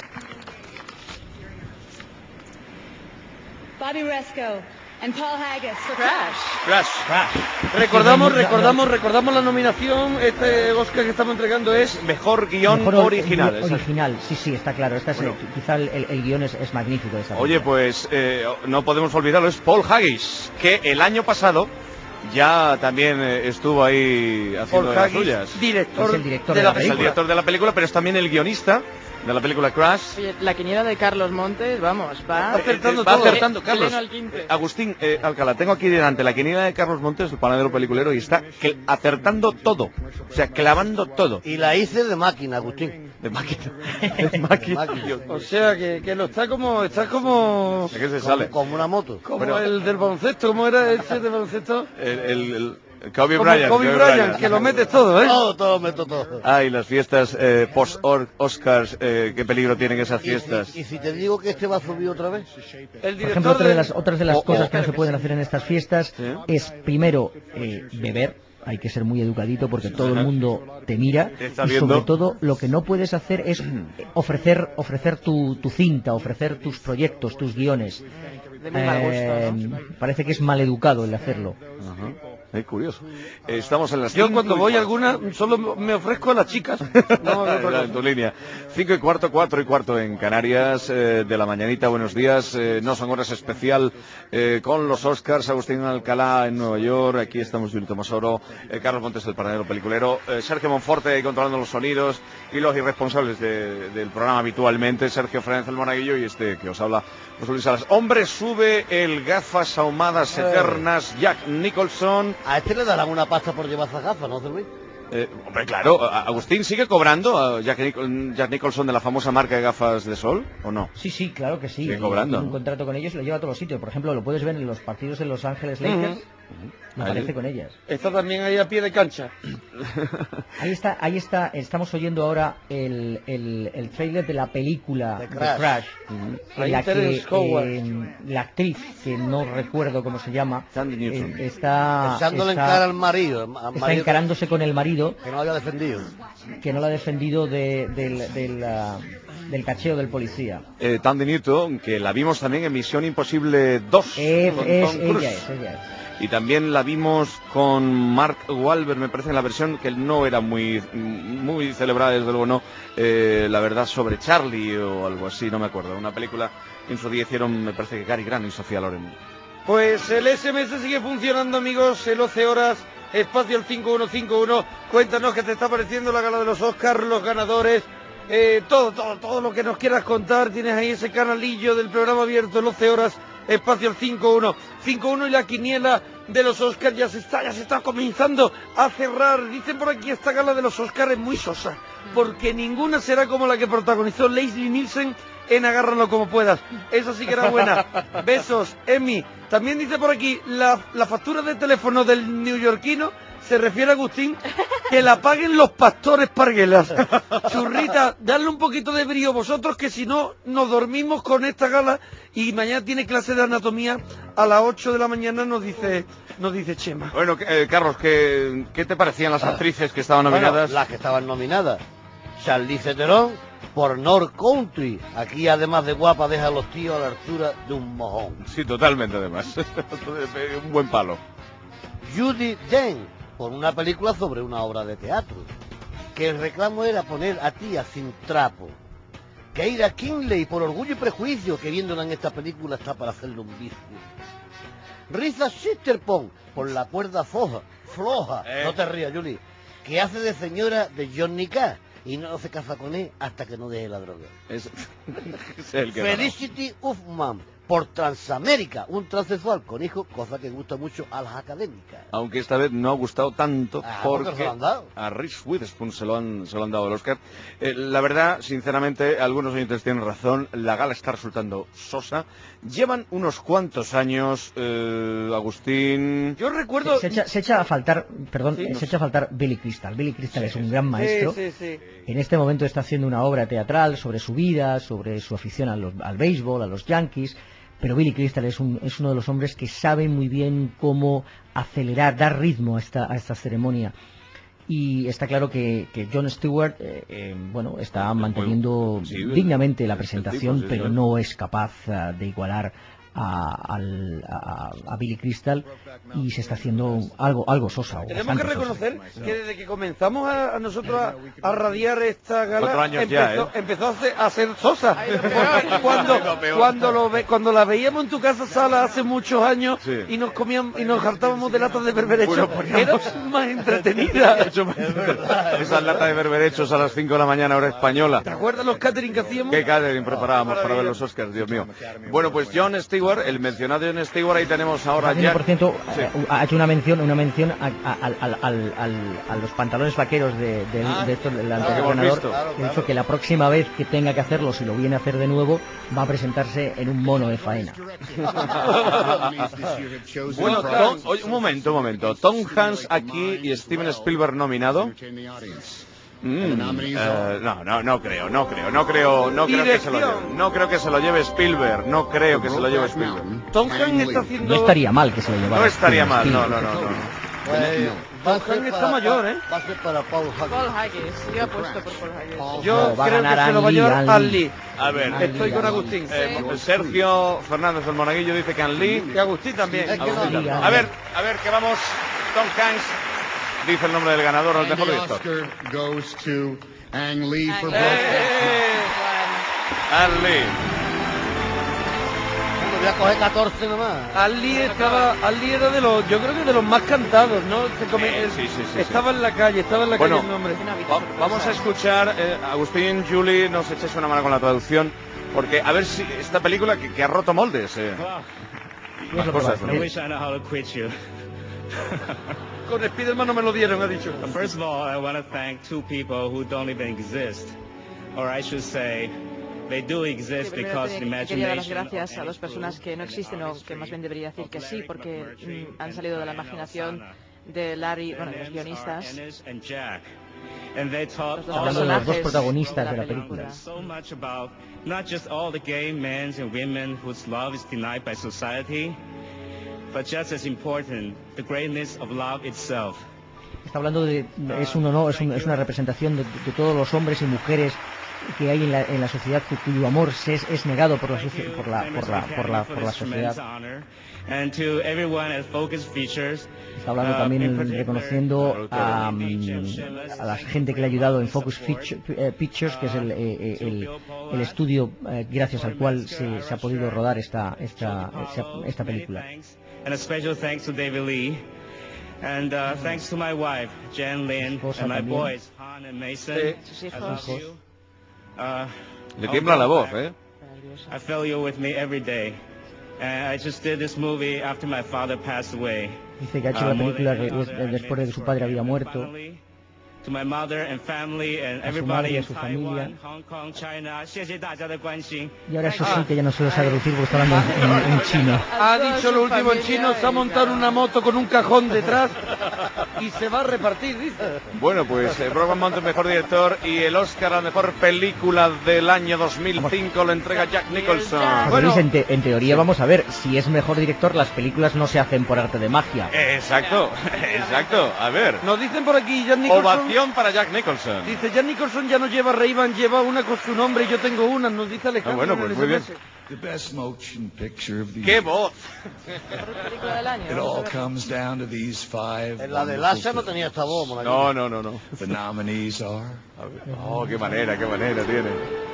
Bobby Resco and Paul Haggis for Crash. Crash. Recordamos, recordamos, recordamos la nominación. Este Oscar que estamos entregando es Mejor guión Mejor original. guión exacto. original, sí, sí, está claro. Esta es, Bueno. eh, quizá el, el- el guión es, es magnífico. De esta Oye, película. pues eh, no podemos olvidarlo, es Paul Haggis, que el año pasado ya también eh, estuvo ahí haciendo Paul de las Haggis, suyas. director, Es el director de de la la Es el película. director de la película, pero es también el guionista de la película Crash. Oye, la quiniela de Carlos Montes, vamos, va Va acertando Va todo. acertando, Carlos. Pleno al quince. Agustín, eh, Alcalá, tengo aquí delante la quiniela de Carlos Montes, el panadero peliculero, y está cl- acertando todo. O sea, clavando todo. Y la hice de máquina, Agustín. De máquina. De máquina. Máquina. O sea, que, que lo está como, está como, ¿De qué se Como, sale? como una moto. como Bueno. el del baloncesto. ¿Cómo era ese del baloncesto? El, el, el- el Kobe Como Bryant. Kobe Bryant, que lo metes todo, ¿eh? Todo, todo, meto todo. Ay, las fiestas eh, post-Oscars, eh, qué peligro tienen esas Y fiestas. si, y si te digo que este va a subir otra vez. El Por ejemplo, director otra de de las, otras de las O- cosas o- que no se pueden hacer en estas fiestas Sí. es, primero, eh, beber. Hay que ser muy educadito porque todo el mundo te mira. Te está Y viendo. sobre todo, lo que no puedes hacer es ofrecer ofrecer tu, tu cinta, ofrecer tus proyectos, tus guiones. De muy mal gusto, Eh, ¿no? Parece que es maleducado el hacerlo. Ajá. Eh, curioso. Eh, Estamos en las Yo cinco cuando y voy a cuarto. alguna solo me ofrezco a las chicas. No, a otra Era cosa. en tu línea. Cinco y cuarto, cuatro y cuarto en Canarias, eh, de la mañanita, buenos días. Eh, no son horas especial eh, con los Oscars. Agustín Alcalá en Nueva York. Aquí estamos Julio Tomosoro, eh, Carlos Montes, el panadero peliculero, eh, Sergio Monforte ahí controlando los sonidos y los irresponsables de- del programa habitualmente, Sergio Fernández el Monaguillo y este que os habla, José Luis Salas. Hombre, sube el gafas ahumadas eternas, Jack Nicholson. A este le darán una pasta por llevar esas gafas, ¿no, Luis? Eh, hombre, claro, Agustín, ¿sigue cobrando a Jack, Nicol Jack Nicholson de la famosa marca de gafas de sol, o no? Sí, sí, claro que sí. Sigue cobrando, tiene un ¿no? contrato con ellos y lo lleva a todos los sitios. Por ejemplo, lo puedes ver en los partidos de Los Ángeles Lakers. Ujú. Me parece con ellas. Está también ahí a pie de cancha. Ahí está, ahí está, estamos oyendo ahora el, el, el trailer de la película The The Crash. Crash, Ahí en la que Terence Howard. eh, la actriz, que no recuerdo cómo se llama, Sandy Newton. eh, está, Echándole en está- cara al marido. al está marido encarándose con el marido, que no lo había defendido. que no la ha defendido de- del, del, ah, del cacheo del policía. Eh, Tandy Newton, que la vimos también en Misión Imposible dos. Es, con es- Tom Cruise. ella es, ella es. Y también la vimos con Mark Wahlberg, me parece, en la versión que no era muy muy celebrada, desde luego no, eh, la verdad, sobre Charlie o algo así, no me acuerdo. Una película que en su día hicieron, me parece que Cary Grant y Sofía Loren. Pues el S M S sigue funcionando, amigos, el once horas, espacio el cinco uno cinco uno. Cuéntanos qué te está pareciendo la gala de los Oscars, los ganadores, eh, todo, todo, todo lo que nos quieras contar. Tienes ahí ese canalillo del programa abierto, el once horas, espacio el cinco uno cinco uno, y la quiniela de los Oscars ya se está, ya se está comenzando a cerrar. Dicen por aquí, esta gala de los Oscars es muy sosa, porque ninguna será como la que protagonizó Leslie Nielsen en Agárralo como puedas. Esa sí que era buena. Besos, Emi. También dice por aquí, la, la factura de teléfono del neoyorquino se refiere a Agustín, que la paguen los pastores parguelas. Churrita, dadle un poquito de brío vosotros, que si no nos dormimos con esta gala, y mañana tiene clase de anatomía a las ocho de la mañana, nos dice nos dice Chema. Bueno, eh, Carlos, ¿qué, ¿qué te parecían las actrices que estaban nominadas? Bueno, las que estaban nominadas. Charlize Theron por North Country. Aquí, además de guapa, deja a los tíos a la altura de un mojón. Sí, totalmente, además. Un buen palo. Judi Dench por una película sobre una obra de teatro. Que el reclamo era poner a tía sin trapo. Keira Knightley por Orgullo y Prejuicio, que viéndola en esta película está para hacerle un vicio. Risa Sisterpong por La cuerda floja, floja, Eh. no te rías, Julie, que hace de señora de Johnny Cash y no se casa con él hasta que no deje la droga. Es, es el que ganó. Felicity Huffman por Transamérica, un transexual con hijos, cosa que gusta mucho a las académicas. Aunque esta vez no ha gustado tanto, Ah, porque porque se lo han dado. a Reese Witherspoon se lo han, se lo han dado el Oscar. Eh, la verdad, sinceramente, algunos oyentes tienen razón, la gala está resultando sosa. Llevan unos cuantos años, eh, Agustín... Yo recuerdo... Se, se echa, se echa a faltar, perdón, Sí, no se echa a faltar Billy Crystal. Billy Crystal es un gran Sí, maestro. sí, sí. En este momento está haciendo una obra teatral sobre su vida, sobre su afición a los- al béisbol, a los Yankees. Pero Billy Crystal es, un, es uno de los hombres que sabe muy bien cómo acelerar, dar ritmo a esta, a esta ceremonia. Y está claro que, que Jon Stewart, eh, eh, bueno, está manteniendo sí, dignamente la el presentación, tipo, sí, pero sí. no es capaz eh, de igualar a, al- a- a Billy Crystal, y se está haciendo algo algo sosa. o Tenemos que bastante sosa. reconocer que desde que comenzamos a, a nosotros a, a radiar esta gala, Cuatro años empezó, ya, ¿eh? empezó a, ser, a ser sosa. Porque cuando, cuando, lo ve, cuando la veíamos en tu casa sala hace muchos años, Sí. y nos comíamos y nos hartábamos de latas de berberecho, Bueno, poníamos- era más entretenida. Esas latas de berberechos a las cinco de la mañana, hora española. ¿Te acuerdas los catering que hacíamos? ¿Qué catering preparábamos para ver maravilla. los Oscars, Dios mío? Bueno, pues Jon Stewart, el mencionado Jon Stewart, ahí tenemos ahora Haciendo, ya... por cierto, Sí. eh, ha hecho una mención, una mención a, a- al- al- al- al- a los pantalones vaqueros de, de, Ah, de estos, del claro, anterior que hemos ganador. visto. Claro, He dicho claro. que la próxima vez que tenga que hacerlo, si lo viene a hacer de nuevo, va a presentarse en un mono de faena. Bueno, Tom- oye, un momento, un momento. Tom Hanks aquí y Steven Spielberg nominado. Mm, eh, no, no, no creo, no creo, no creo, no creo que se lo lleve. No creo que se lo lleve Spielberg, no creo que se lo lleve Spielberg. Tom Hanks está haciendo... No estaría mal que se lo llevara. No estaría Steven mal, no, Spielberg. no, no, no. Pues, va a ser Hanks está para- mayor, ¿eh? Va a ser para Paul Haggis. Paul Haggis, yo apuesto por Paul Haggis. Yo No, va a creo que ganar se lo va a Ann Lee, llevar Ann Ann Lee. Lee. A ver, Ann Estoy Lee, con Ann Lee. Agustín. eh, Sergio Fernández del Monaguillo dice que Ann Lee. Y Agustín también. Es que Agustín no, también. no. A ver, a ver, que vamos. Tom Hanks dice el nombre del ganador al And mejor the director. Oscar goes to Ang Lee for Ang Brokeback Eh, Ann Lee. Bueno, voy a coger catorce nomás. Ann Lee estaba, Ann Lee era de los, yo creo que de los más cantados, ¿no? Se come- Eh, sí, sí, sí, estaba en la calle, estaba en la Bueno, calle el nombre. Va- vamos a escuchar, eh, Agustín, Julie, nos echéis una mano con la traducción, porque a ver si esta película que, que ha roto moldes. Eh. Y es lo que Cosas, va a ¿no? hacer. I know how to quit you. con Spiderman no me lo dieron, ha dicho. First of all, I want to thank two people who don't even exist, or I should say, they do exist because the Quería dar las imagination. gracias a dos personas que no existen, o que más bien debería decir que sí, porque mm, han salido de la imaginación de Larry, bueno, de los guionistas. And they taught Los dos Hablando de los dos personajes protagonistas de de la la película. so much about not just all the gay men and women whose love is denied by society, but just as important, the greatness of love itself. Está hablando de, es un honor, es, un- es una representación de, de todos los hombres y mujeres que hay en la, en la sociedad cu- cuyo amor se es, es negado por la, soci- por la, por la, por la, por la sociedad. And to everyone at Focus Features, Está hablando uh, también in particular, reconociendo a, mm, a la gente que le ha ayudado en Focus Feature- eh, Pictures, que es el, eh, eh, el, el estudio eh, gracias al cual se, se ha podido rodar esta, esta, esta, esta película. and a special thanks to David Lee. And uh, thanks to my wife, Jen Lin, Esposa and my también. boys, Han and Mason. Sí. Sus I hijos. love you. Uh, Le I'll tiembla go la voz, back. ¿eh? I feel you with me every day. And I just did this movie after my father passed away. Dice que ha hecho Uh, la more película than que- any other, I después de que su made padre for había him. muerto. Finally, to my mother and family and A su everybody madre y a in su Taiwan, familia. Hong Kong, China, 谢谢大家的关心. Y ahora eso sí que ya no se lo sabe traducir porque está hablando en, en- en chino. Ha dicho lo último en chino, se ha montado en una moto con un cajón detrás y se va a repartir, dice. Bueno, pues eh, Brokeback Mountain, mejor director, y el Oscar a la mejor película del año dos mil cinco lo entrega Jack Nicholson. José Luis, en, te- en teoría, vamos a ver, si es mejor director, las películas no se hacen por arte de magia. Exacto, exacto. A ver. Nos dicen por aquí, Jack Nicholson. Ovación para Jack Nicholson. Dice, Jack Nicholson ya no lleva Ray-Ban, lleva una con su nombre y yo tengo una, nos dice Alejandro. Ah, bueno, en pues el muy bien. S M S. The best motion picture of the ¡Qué year. voz! Película del año. It vamos a all ver. comes down to these five. En la de wonderful Lasha no films. tenía esta voz, Monaguillo. No, no, no, no. The nominees are Oh, qué manera, qué manera tiene.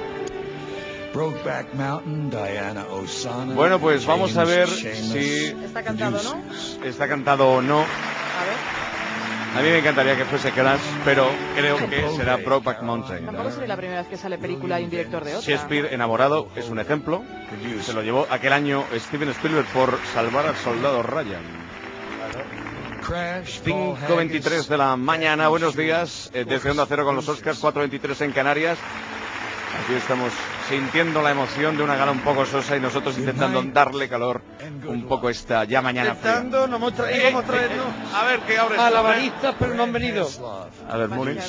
Brokeback Mountain, Diana Osana. Bueno, pues vamos a ver James si Está cantado, ¿no? está cantado o no. A ver. A mí me encantaría que fuese Crash, pero creo que será Brokeback Mountain. Tampoco sería la primera vez que sale película y un director de otra. Shakespeare, enamorado, es un ejemplo. Se lo llevó aquel año Steven Spielberg por Salvar al Soldado Ryan. Crash, cinco veintitrés de la mañana, buenos días, eh, desde Onda Cero con los Oscars, cuatro veintitrés en Canarias. Aquí estamos sintiendo la emoción de una gala un poco sosa y nosotros intentando darle calor un poco esta ya mañana fría. Intentando, nos hemos tra- íbamos a traernos A ver qué abre. malabaristas, pero no han venido. A ver, Múnich.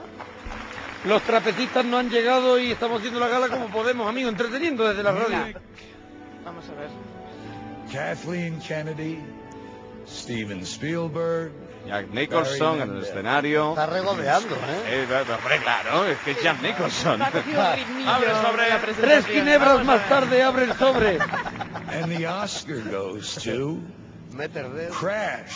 Los trapecistas no han llegado y estamos haciendo la gala como podemos, amigos, entreteniendo desde la radio. Vamos a ver. Kathleen Kennedy, Steven Spielberg. Jack Nicholson en el escenario. Está regodeando, ¿eh? Eh, pero, hombre, claro, es que es Jack Nicholson. Ha cogido un ritmillo Abre en sobre. la Tres presentación. ginebras más tarde abre el sobre. And the Oscar goes to Mete el dedo. Crash.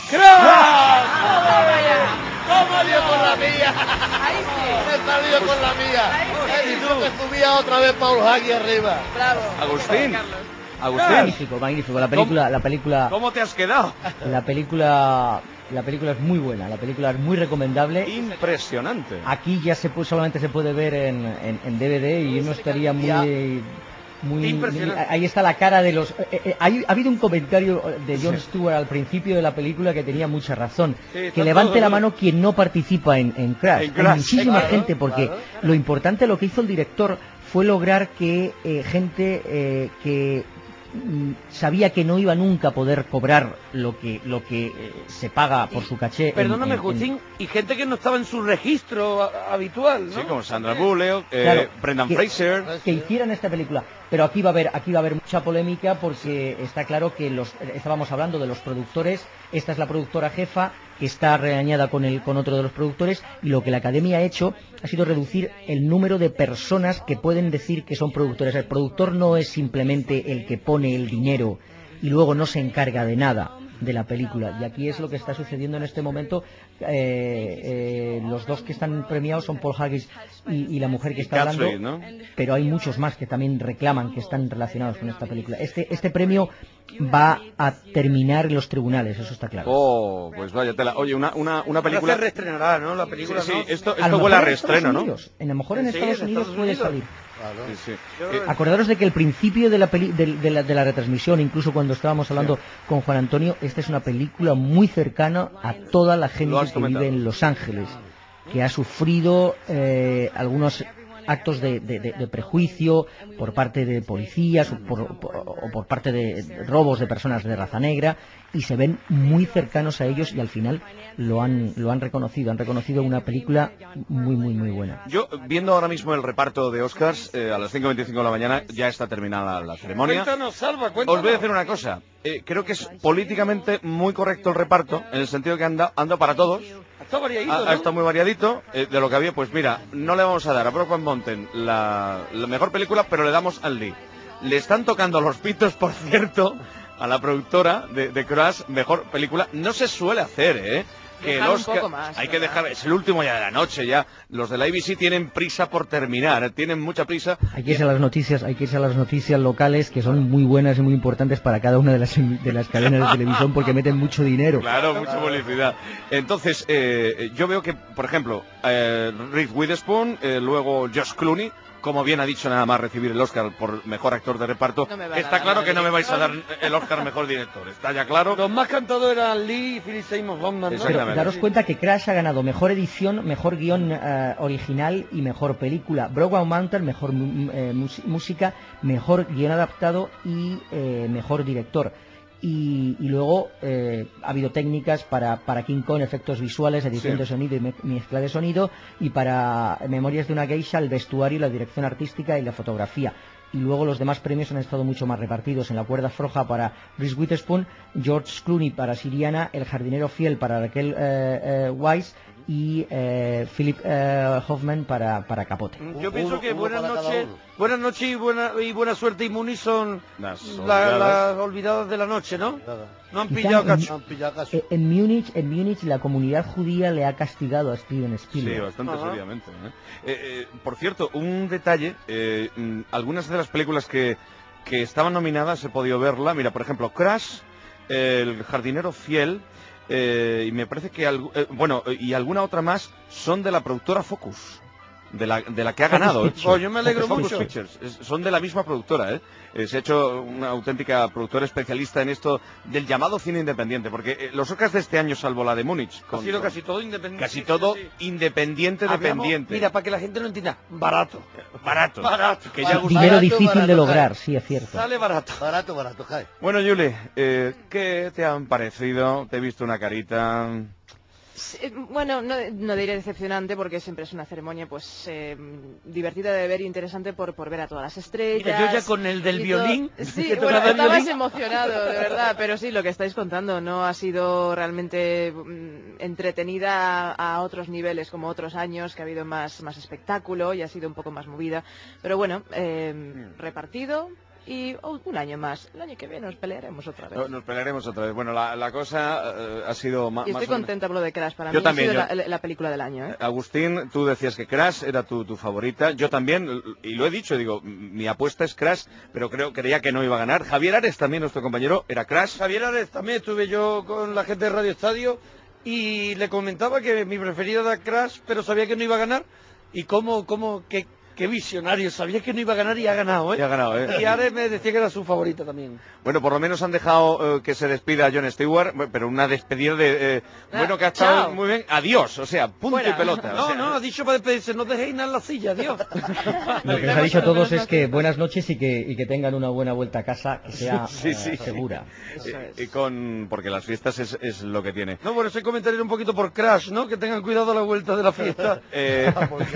¡Toma lío con la mía! Ahí sí. ¡Me salió con la mía! Ahí He dicho que subía otra vez Paul Hagi arriba. Bravo. Agustín. Agustín. Magnífico, magnífico. La película, la película, ¿Cómo te has quedado? la película, la película es muy buena. La película es muy recomendable. Impresionante. Aquí ya se puede, solamente se puede ver en, en, en D V D y uno estaría muy, muy, Impresionante. ahí está la cara de los. eh, eh, hay- ha habido un comentario de Jon Stewart al principio de la película que tenía mucha razón. Sí, está Que levante todo- la mano quien no participa en, en Crash. En Crash. Hay muchísima Claro, gente porque claro. lo importante, lo que hizo el director fue lograr que eh, gente eh, que mm, sabía que no iba nunca a poder cobrar lo que lo que eh, se paga por su caché. en- Perdóname, en- en- Justín, y gente que no estaba en su registro a- habitual, ¿no? Sí, como Sandra Bullock, eh, Claro, Brendan que- Fraser. que hicieran esta película. Pero aquí va a haber aquí va a haber mucha polémica porque está claro que los estábamos hablando de los productores. Esta es la productora jefa que está regañada con el con otro de los productores y lo que la Academia ha hecho ha sido reducir el número de personas que pueden decir que son productores. El productor no es simplemente el que pone el dinero y luego no se encarga de nada de la película. Y aquí es lo que está sucediendo en este momento. Eh, eh, los dos que están premiados son Paul Haggis y, y la mujer que Y está hablando, Catherine, ¿no? pero hay muchos más que también reclaman que están relacionados con esta película. Este, este premio va a terminar en los tribunales, eso está claro. Oh, pues vaya tela. Oye, una, una, una Ahora película. se reestrenará, ¿no? La película, Sí, ¿no? sí, esto, A lo esto mejor huele a en reestreno, Estados ¿no? Unidos, a lo mejor en Sí, Estados en Unidos Estados puede Unidos. salir. Sí, sí. Eh, Acordaros de que el principio de la, peli de, de, la, de la retransmisión, incluso cuando estábamos hablando sí. con Juan Antonio, esta es una película muy cercana a toda la gente que comentado. vive en Los Ángeles, que ha sufrido eh, algunos actos de, de, de, de prejuicio por parte de policías o por, por, o por parte de, de robos de personas de raza negra, y se ven muy cercanos a ellos y al final lo han lo han reconocido, han reconocido una película muy muy muy buena. Yo, viendo ahora mismo el reparto de Oscars, eh, a las cinco y veinticinco de la mañana ya está terminada la ceremonia. Cuéntanos, Salva, cuéntanos. Os voy a decir una cosa, eh, creo que es políticamente muy correcto el reparto, en el sentido que anda, anda para todos. Está variadito, ha, ¿no? ha estado muy variadito, eh, de lo que había, pues mira, no le vamos a dar a Brokeback Mountain la, la mejor película, pero le damos al Lee. Le están tocando los pitos, por cierto, a la productora de, de Crash, mejor película. No se suele hacer, ¿eh? Que el Oscar, más, hay que dejar, es el último ya de la noche ya. Los de la A B C tienen prisa por terminar, tienen mucha prisa. Hay que irse a las noticias, hay que irse a las noticias locales, que son muy buenas y muy importantes para cada una de las de las cadenas de televisión, porque meten mucho dinero. Claro, mucha publicidad. Entonces, eh, yo veo que, por ejemplo, eh, Reese Witherspoon, eh, luego Josh Clooney, como bien ha dicho, nada más recibir el Oscar por mejor actor de reparto. No está claro que no me vais a dar el Oscar mejor director, está ya claro. Los más cantados eran Lee y Philip Seymour Hoffman, ¿no? Pero daros cuenta que Crash ha ganado mejor edición, mejor guión uh, original y mejor película. Brokeback Mountain, mejor eh, música, mejor guión adaptado y eh, mejor director. Y, y luego eh, ha habido técnicas para, para King Kong, efectos visuales, edición sí. de sonido y me, mezcla de sonido, y para Memorias de una geisha, el vestuario, la dirección artística y la fotografía. Y luego los demás premios han estado mucho más repartidos. En la cuerda floja para Reese Witherspoon, George Clooney para Siriana, El jardinero fiel para Raquel eh, eh, Weisz y eh, Philip eh, Hoffman para, para Capote. Yo pienso uno, que uno buenas noches buenas noches y buena, y buena suerte y Muni son las la, olvidadas. las olvidadas de la noche, ¿no? No han pillado cacho. En, en Múnich, en Múnich la comunidad judía le ha castigado a Steven Spielberg. Sí, bastante Ajá. seriamente. ¿eh? Eh, eh, por cierto, un detalle, eh, algunas de las películas que, que estaban nominadas he podido verla. Mira, por ejemplo, Crash, eh, El jardinero fiel, eh, y me parece que, eh, bueno, y alguna otra más son de la productora Focus. De la, de la que ha ganado. ¿eh? Oh, yo me alegro Focus mucho. Pictures. Es, son de la misma productora, ¿eh? Eh, se ha hecho una auténtica productora especialista en esto del llamado cine independiente, porque eh, los Oscars de este año, salvo la de Múnich, ha sido casi todo independiente. Casi todo sí, sí. independiente, Hablamos, dependiente. Mira, para que la gente lo entienda, barato. Barato. Barato. Que ya gusta. Dinero barato, difícil barato, de lograr, Jai. Sí, es cierto. Sale barato. Barato, barato, Jai. Bueno, Yuli, eh, ¿qué te han parecido? Te he visto una carita... Bueno, no, no diré decepcionante porque siempre es una ceremonia pues eh, divertida de ver y interesante por, por ver a todas las estrellas. Mira, yo ya con el del violín. Sí, bueno, estabas emocionado, de verdad, pero sí, lo que estáis contando no ha sido realmente mm, entretenida a, a otros niveles como otros años, que ha habido más, más espectáculo y ha sido un poco más movida. Pero bueno, eh, repartido. Y oh, un año más, el año que viene nos pelearemos otra vez. No, nos pelearemos otra vez. Bueno, la, la cosa uh, ha sido más... Y estoy contenta por lo de Crash, para yo mí también, ha sido yo... la, la película del año. ¿eh? Agustín, tú decías que Crash era tu, tu favorita, yo también, y lo he dicho, digo, mi apuesta es Crash, pero creo creía que no iba a ganar. Javier Ares, también nuestro compañero, era Crash. Javier Ares, también estuve yo con la gente de Radio Estadio y le comentaba que mi preferida era Crash, pero sabía que no iba a ganar. Y cómo, cómo, qué... Qué visionario, sabía que no iba a ganar y ha ganado, ¿eh? Y ha ganado, ¿eh? Y Ares me decía que era su favorita también. Bueno, por lo menos han dejado eh, que se despida a Jon Stewart, pero una despedida de... Eh, ah, bueno, que ha estado chao. muy bien. Adiós, o sea, punto Fuera. y pelota. No, o sea, no, ha dicho para despedirse, no dejéis nada en la silla, adiós. Lo que nos ha dicho a todos es que buenas noches y que, y que tengan una buena vuelta a casa, que sea sí, sí, uh, segura. Sí. Y, y con... porque las fiestas es, es lo que tiene. No, por ese comentario era un poquito por Crash, ¿no? Que tengan cuidado a la vuelta de la fiesta. eh...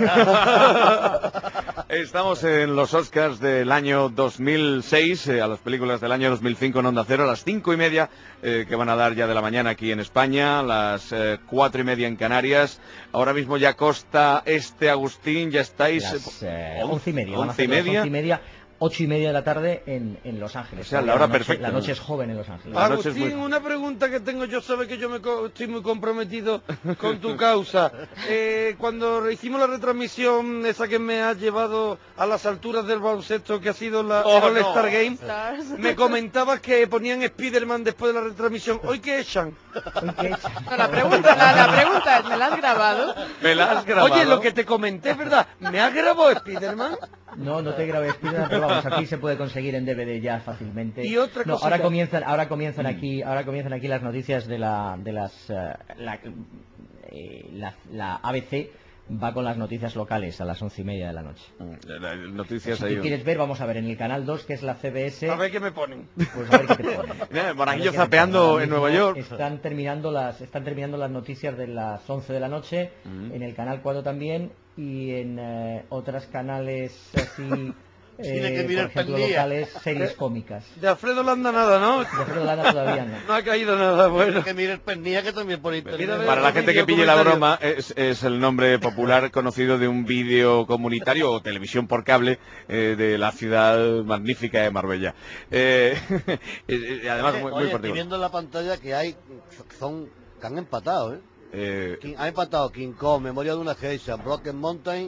Estamos en los Oscars del año dos mil seis, eh, a las películas del año dos mil cinco en Onda Cero, a las cinco y media eh, que van a dar ya de la mañana aquí en España, las eh, cuatro y media en Canarias. Ahora mismo ya costa este, Agustín, ya estáis... Las, eh, once y media. Once y media. Once y media. Ocho y media de la tarde en, en Los Ángeles. O sea, la hora noche, perfecta. La noche es joven en Los Ángeles. Agustín, muy... una pregunta que tengo yo, sabe que yo me co estoy muy comprometido con tu causa. Eh, cuando hicimos la retransmisión, esa que me ha llevado a las alturas del baloncesto, que ha sido la oh, All-Star no. Game, me comentabas que ponían Spiderman después de la retransmisión. ¿Hoy qué echan? No, la pregunta, la, la pregunta es, ¿me la has grabado? ¿Me la has grabado? Oye, lo que te comenté es verdad. ¿Me has grabado Spiderman? No, no te grabé Spiderman, pero vamos, aquí se puede conseguir en D V D ya fácilmente. Y otra no, cosita. ahora comienzan, ahora comienzan Mm. aquí, ahora comienzan aquí las noticias de la, de las, eh, la, eh, la, la A B C va con las noticias locales a las once y media de la noche. La- la- Noticias Si ahí. tú quieres ver, vamos a ver en el canal dos, que es la C B S. A ver qué me ponen. Pues a ver qué te ponen. Mira, A Monaguillo ver qué te zapeando ponen. Ahora en mismo Nueva York. Están terminando las, están terminando las noticias de las once de la noche, Mm. en el canal cuatro también, y en eh, otros canales así, Tiene que eh, por mirar ejemplo, Pandilla. locales, series cómicas. De Alfredo Landa nada, ¿no? De Alfredo Landa todavía no. No ha caído nada, bueno. Que mire el pernilla que también por internet. Para la gente que pille la broma, es, es el nombre popular conocido de un vídeo comunitario o televisión por cable eh, de la ciudad magnífica de Marbella. Eh, eh, además, Oye, muy, muy oye, estoy particular. viendo en la pantalla que hay, son, que han empatado, ¿eh? Eh, King- han empatado King Kong, Memoria de una geisha, Broken Mountain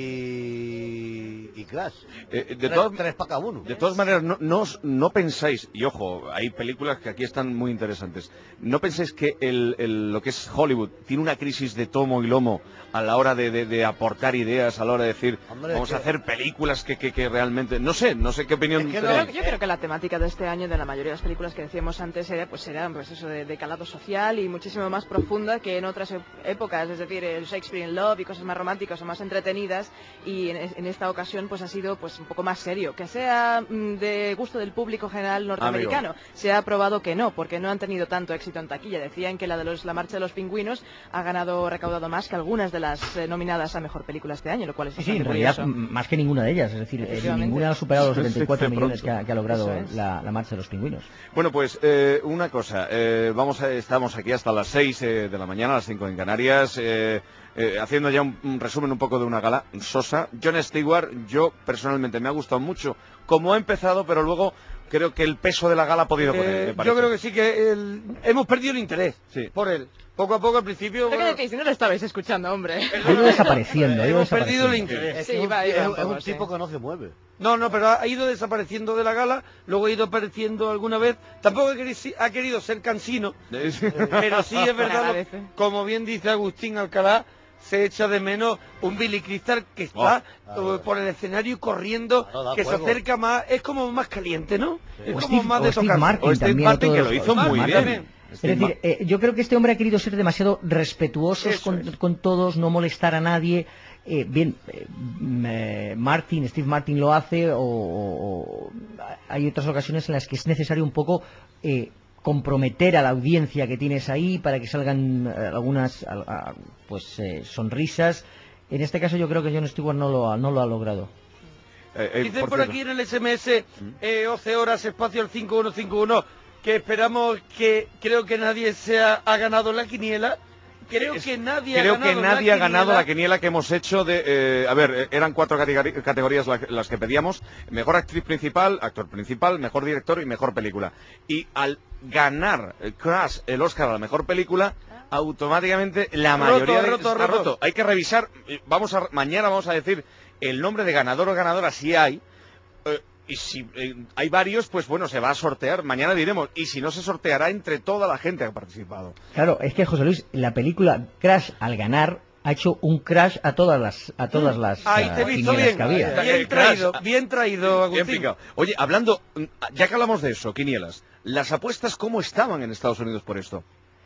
y, y Crash. Eh, de tres, todas- tres para cada uno. De todas maneras, no, no, os- no pensáis, y ojo, hay películas que aquí están muy interesantes, no pensáis que el, el- lo que es Hollywood tiene una crisis de tomo y lomo a la hora de, de- de aportar ideas, a la hora de decir, Hombre, vamos es a que- hacer películas que, que, que realmente, no sé, no sé qué opinión Es que tenéis. Yo, yo creo que la temática de este año, de la mayoría de las películas que decíamos antes, era, pues era pues eso de, de calado social y muchísimo más profunda que en otras ep- épocas, es decir, el Shakespeare in Love y cosas más románticas o más entretenidas, y en, en esta ocasión pues ha sido pues un poco más serio. Que sea mm, de gusto del público general norteamericano, se ha probado que no, porque no han tenido tanto éxito en taquilla. Decían que la de los, la marcha de los pingüinos ha ganado, recaudado más que algunas de las eh, nominadas a mejor película este año, lo cual es Sí, sí, bastante en realidad curioso. m- más que ninguna de ellas, es decir, eh, Efectivamente. ninguna ha superado los setenta y cuatro De millones pronto. que ha, que ha logrado Eso es. la, la marcha de los pingüinos. Bueno, pues eh, una cosa, eh, vamos a, estamos aquí hasta las seis eh, de la mañana, a las cinco en Canarias, eh, eh, haciendo ya un, un resumen un poco de una gala sosa. Jon Stewart, yo personalmente me ha gustado mucho cómo ha empezado, pero luego creo que el peso de la gala ha podido con él, Eh, me yo parece. creo que sí que el- hemos perdido el interés Sí. por él. Poco a poco al principio. ¿Pero qué bueno, decís? Si no lo estabais escuchando, hombre. Ha ido desapareciendo, ha ido hemos perdido el desapareciendo. interés. Es, Sí, que es un, va, es iba un- un es poco, un sí. tipo que no se mueve. No, no, pero ha ido desapareciendo de la gala, luego ha ido apareciendo alguna vez. Tampoco ha querido, ha querido ser cansino, pero sí es Se verdad, agradece. lo- como bien dice Agustín Alcalá, se echa de menos un Billy Crystal que está claro. eh, por el escenario corriendo, Claro, da que juego. se acerca más, es como más caliente, ¿no? Es O como Steve, más o de Steve tocar. Martin O Steve también. Martin, otro que de lo los- hizo Steve muy Martin. bien. Es Steve decir, eh, yo creo que este hombre ha querido ser demasiado respetuosos Eso con, es. con todos, no molestar a nadie. Eh, bien, eh, mm, eh, Martin, Steve Martin lo hace, o, o- o hay otras ocasiones en las que es necesario un poco eh, comprometer a la audiencia que tienes ahí para que salgan eh, algunas a- a- pues eh, sonrisas. En este caso yo creo que Jon Stewart no lo ha, no lo ha logrado. Eh, eh, Dicen por, cierto. aquí en el S M S, eh, once horas, espacio al cinco uno cinco uno, que esperamos que creo que nadie se ha, ha ganado la quiniela. Creo Es- que nadie Creo ha ganado que nadie la ha ganado quiniela. la quiniela que hemos hecho de... eh, a ver, eh, eran cuatro categori- categorías la- las que pedíamos. Mejor actriz principal, actor principal, mejor director y mejor película. Y al ganar eh, Crash el Oscar a la mejor película, automáticamente la Roto, mayoría de... roto, está roto. Hay que revisar, eh, vamos a, mañana vamos a decir el nombre de ganador o ganadora, si hay. Eh, y si eh, hay varios, pues bueno, se va a sortear, mañana diremos. Y si no, se sorteará entre toda la gente que ha participado. Claro, es que José Luis, la película Crash al ganar ha hecho un crash a todas las a todas las Ahí te he eh, visto quinielas bien, que había. bien Eh, traído, Crash. bien traído, Bien Agustín. picado. Oye, hablando, mm, ya que hablamos de eso, quinielas, las apuestas, ¿cómo estaban en Estados Unidos por esto?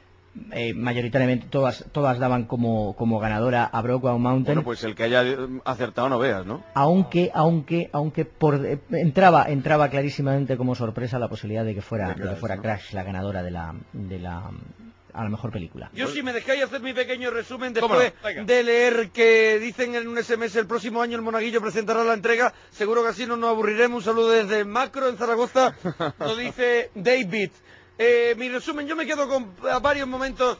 Eh, mayoritariamente todas todas daban como, como ganadora a Brokeback Mountain, Bueno, pues el que haya eh, acertado no veas, ¿no? aunque aunque aunque por eh, entraba entraba clarísimamente como sorpresa la posibilidad de que fuera De de, Crash, que fuera ¿no? Crash la ganadora de la de la a la mejor película. Yo, si me dejáis hacer mi pequeño resumen ¿Cómo no? después Venga. de leer que dicen en un S M S el próximo año el Monaguillo presentará la entrega, seguro que así no nos aburriremos. Un saludo desde Macro en Zaragoza, lo dice David. Eh, mi resumen, yo me quedo con a varios momentos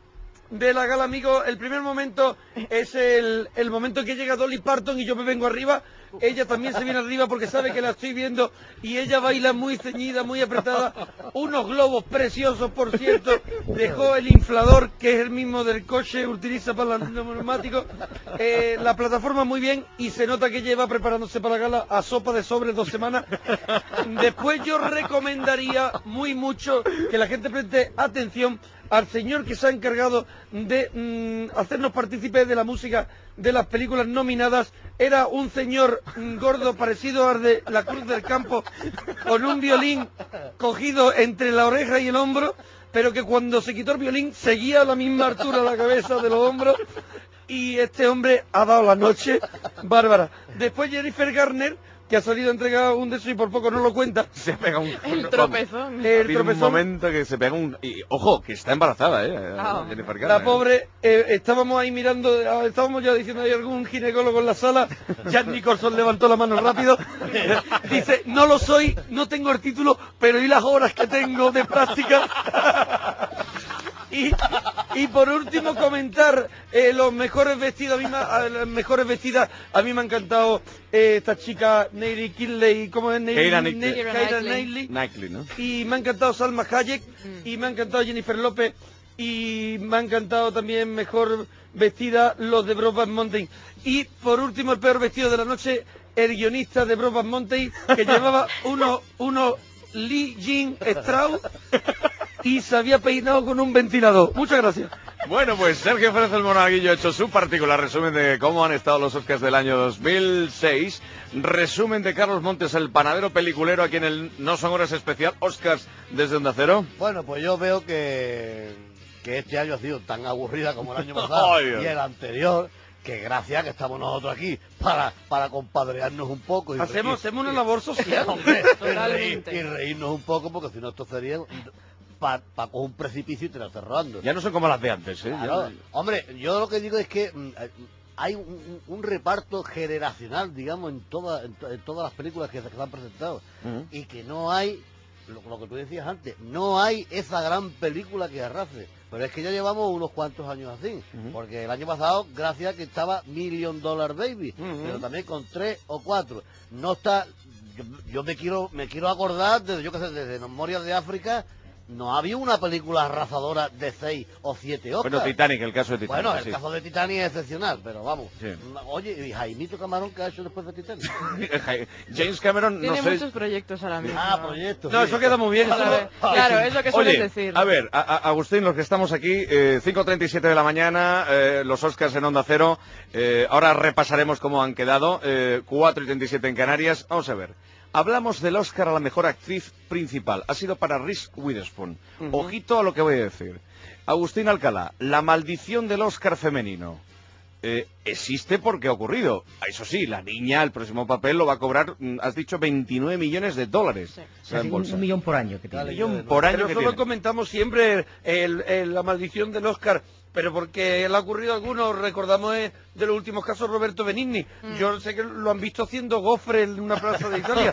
de la gala, amigo. El primer momento es el, el momento en que llega Dolly Parton y yo me vengo arriba. ella también se viene arriba porque sabe que la estoy viendo y ella baila muy ceñida, muy apretada, unos globos preciosos, por cierto, dejó el inflador, que es el mismo del coche, utiliza para los neumáticos, eh, la plataforma muy bien y se nota que lleva preparándose para la gala a sopa de sobre dos semanas. Después yo recomendaría muy mucho que la gente preste atención al señor que se ha encargado de mmm, hacernos partícipes de la música de las películas nominadas. Era un señor mmm, gordo parecido al de La Cruz del Campo, con un violín cogido entre la oreja y el hombro, pero que cuando se quitó el violín seguía a la misma altura la cabeza de los hombros. Y este hombre ha dado la noche bárbara. Después Jennifer Garner, que ha salido a entregar un de esos y por poco no lo cuenta. Se pega un... El tropezón. El Hay tropezón. un momento que se pega un... Y, ojo, que está embarazada, ¿eh? Oh. Jennifer Garner. La pobre, eh, estábamos ahí mirando, ah, estábamos ya diciendo, hay algún ginecólogo en la sala. Jack Nicholson levantó la mano rápido. Dice, no lo soy, no tengo el título, pero ¿y las horas que tengo de práctica? Y, y por último comentar eh, los mejores vestidos, a mí me, a, las mejores vestidas, a mí me ha encantado eh, esta chica Neri Kinley, ¿cómo es? Keira Neri- Knightley. Ne- Keira Knightley. Knightley, ¿no? Y me ha encantado Salma Hayek, y me ha encantado Jennifer López, y me ha encantado también mejor vestida los de Brokeback Mountain. Y por último, el peor vestido de la noche, el guionista de Brokeback Mountain, que llevaba unos uno Lee Jean Strauss y se había peinado con un ventilador. Muchas gracias. Bueno, pues Sergio Pérez el Monaguillo ha hecho su particular resumen de cómo han estado los Oscars del año dos mil seis. Resumen de Carlos Montes, el panadero peliculero, aquí en el No Son Horas Especial Oscars desde Onda Cero. Bueno, pues yo veo que, que este año ha sido tan aburrida como el año pasado Ay, Dios. y el anterior, que gracias que estamos nosotros aquí para, para compadrearnos un poco. Y Hacemos, y- hacemos una labor social. Hombre, y, reír, Totalmente. y reírnos un poco, porque si no esto sería para pa coger un precipicio y tirarse rodando. Ya no son como las de antes, ¿eh? Claro. Ya- Hombre, yo lo que digo es que mm, eh, hay un, un- un reparto generacional, digamos, en, toda, en, to- en todas las películas que se, que se han presentado. Ujú. Y que no hay, lo, lo que tú decías antes, no hay esa gran película que arrase. Pero es que ya llevamos unos cuantos años así. Ujú. Porque el año pasado, gracias a que estaba Million Dollar Baby, Ujú. pero también con tres o cuatro. No está, yo, yo me quiero me quiero acordar, desde yo que sé, desde Memorias de África, no había una película arrasadora de seis o siete Oscars. Bueno, Titanic, el caso de Titanic. Bueno, el sí. caso de Titanic es excepcional, pero vamos. Sí. Oye, ¿y Jaimito Camarón qué ha hecho después de Titanic? James Cameron, no Tiene sé... muchos proyectos ahora mismo. Ah, proyectos. No, sí. eso queda muy bien. Claro, eso- claro, es lo que sueles Oye, decir. a ver, a- a- Agustín, los que estamos aquí, eh, cinco treinta y siete de la mañana, eh, los Oscars en Onda Cero, eh, ahora repasaremos cómo han quedado, eh, cuatro y treinta y siete en Canarias. Vamos a ver, hablamos del Oscar a la mejor actriz principal, ha sido para Reese Witherspoon. Ujú. Ojito a lo que voy a decir. Agustín Alcalá, la maldición del Oscar femenino. Eh, existe porque ha ocurrido. Eso sí, la niña, el próximo papel lo va a cobrar, mm, has dicho, veintinueve millones de dólares. Sí. O sea, en un, bolsa. un millón por año que tiene. Dale, Millón yo- por año Pero que eso tiene. lo comentamos siempre, el- el- la maldición del Oscar, pero porque le ha ocurrido a algunos, recordamos eh, de los últimos casos Roberto Benigni. Yo sé que lo han visto haciendo gofre en una plaza de Italia.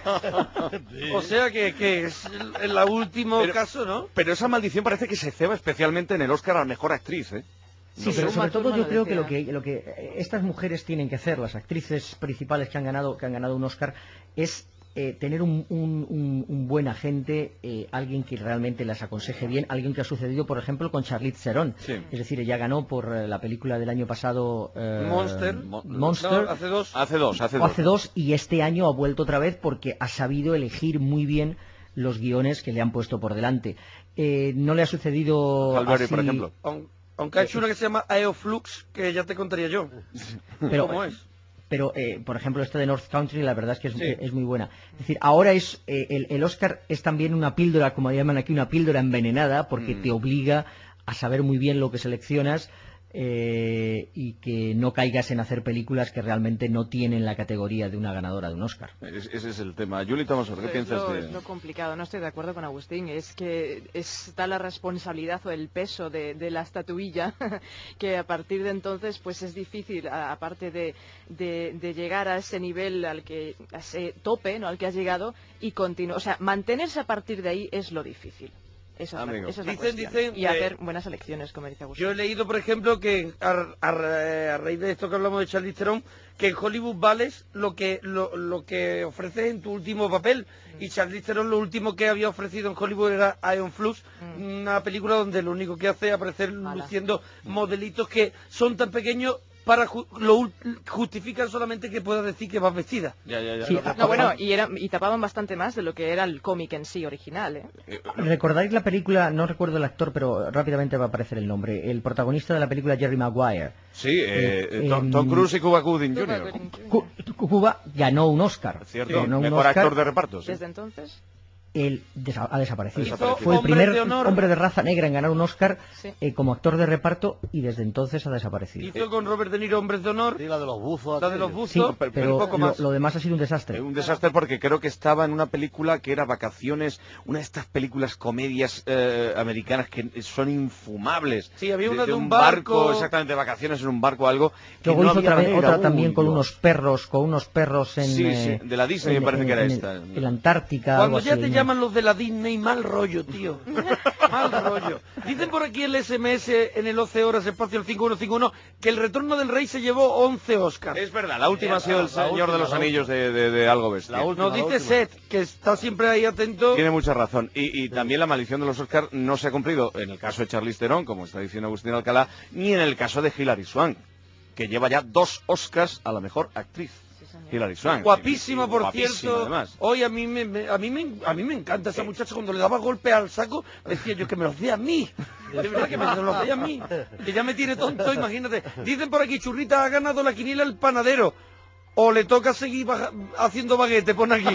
O sea que, que es el, el último Pero- caso, ¿no? Pero esa maldición parece que se ceba especialmente en el Oscar a la mejor actriz, ¿eh? Sí, No, pero Uma sobre todo Thurman yo lo creo que lo decía. que lo que eh, estas mujeres tienen que hacer, las actrices principales que han ganado que han ganado un Oscar, es eh, tener un, un- un- un buen agente, eh, alguien que realmente las aconseje bien, alguien que ha sucedido, por ejemplo, con Charlize Theron. Sí. Es decir, ella ganó por eh, la película del año pasado eh, Monster. Mo- Monster. No, hace dos. Hace dos, hace o dos. hace dos, y este año ha vuelto otra vez porque ha sabido elegir muy bien los guiones que le han puesto por delante. Eh, no le ha sucedido Halle Berry, así, por ejemplo. Aun- Aunque ha hecho una que se llama Aeoflux, que ya te contaría yo. pero ¿Cómo es? pero eh, por ejemplo esta de North Country la verdad es que es, Sí. eh, es muy buena. Es decir, ahora es eh, el, el Oscar es también una píldora, como llaman aquí, una píldora envenenada, porque Mm. te obliga a saber muy bien lo que seleccionas, eh, y que no caigas en hacer películas que realmente no tienen la categoría de una ganadora de un Oscar. Es- ese es el tema. Yuli Tomasor, ¿qué Es piensas lo, de...? es lo complicado, no estoy de acuerdo con Agustín, es que está la responsabilidad o el peso de, de la estatuilla, que a partir de entonces pues es difícil, a- aparte de, de- de llegar a ese nivel, al que, a ese tope, ¿no?, al que has llegado, y continuar, o sea, mantenerse a partir de ahí es lo difícil. Esa es la, Amigo. esa es la Dicen, cuestión. dicen, y eh, hacer buenas elecciones, como dice Agustín. Yo he leído, por ejemplo, que a, a, a raíz de esto que hablamos de Charlize Theron, que en Hollywood vales lo que lo, lo que ofreces en tu último papel. Mm. Y Charlize Theron lo último que había ofrecido en Hollywood era Iron Flux, mm. una película donde lo único que hace es aparecer Mala. luciendo modelitos que son tan pequeños para ju lo justifican solamente que puedas decir que vas vestida. Ya, ya, ya. Sí, no, bueno, y, era, y tapaban bastante más de lo que era el cómic en sí original, ¿eh? ¿Recordáis la película? No recuerdo el actor, pero rápidamente va a aparecer el nombre. El protagonista de la película, Jerry Maguire. Sí, eh, eh, Tom, Tom Cruise y Cuba Gooding junior Cuba ganó un Oscar. Cierto, ganó mejor un Oscar. actor de reparto. Sí. Desde entonces... Él desa ha desaparecido. desaparecido. Fue el primer de hombre de raza negra en ganar un Oscar sí. eh, como actor de reparto y desde entonces ha desaparecido. Hizo con Robert De Niro Hombres de Honor. Sí, la de los buzos. La de los buzos. Sí, pero, pero un poco lo, más. lo demás ha sido un desastre. Un desastre porque creo que estaba en una película que era Vacaciones, una de estas películas comedias eh, americanas que son infumables. Sí, había una de, de, de un un barco, barco, exactamente, Vacaciones en un barco, algo. Que Luego no hizo había otra, vez, manera. otra Uy, también con Dios. unos perros, con unos perros en, Sí, sí, eh, de la Disney en, me parece en, que era en, esta. En la Antártica. Cuando algo ya así, te ¿no? llaman los de la Disney, mal rollo, tío. Mal rollo. Dicen por aquí el S M S en el once horas espacio el cinco uno cinco uno que el Retorno del Rey se llevó once Oscars. Es verdad, la última ha sido El la Señor última, de los la Anillos de, de, de algo bestia. La última, Nos la dice última. Seth, que está siempre ahí atento. Tiene mucha razón. Y, y también la maldición de los Oscars no se ha cumplido en el caso de Charlize Theron, como está diciendo Agustín Alcalá, ni en el caso de Hilary Swank, que lleva ya dos Oscars a la mejor actriz. Hilary Swank. Guapísima, por Guapísima, cierto. además. Hoy a mí me, me- a mí me a mí me encanta esa muchacha cuando le daba golpe al saco, decía yo que me los dé a mí. De verdad que me los dé a mí. Que ya me tiene tonto, imagínate. Dicen por aquí, Churrita ha ganado la quiniela el panadero. O le toca seguir baja- haciendo baguete, pon aquí.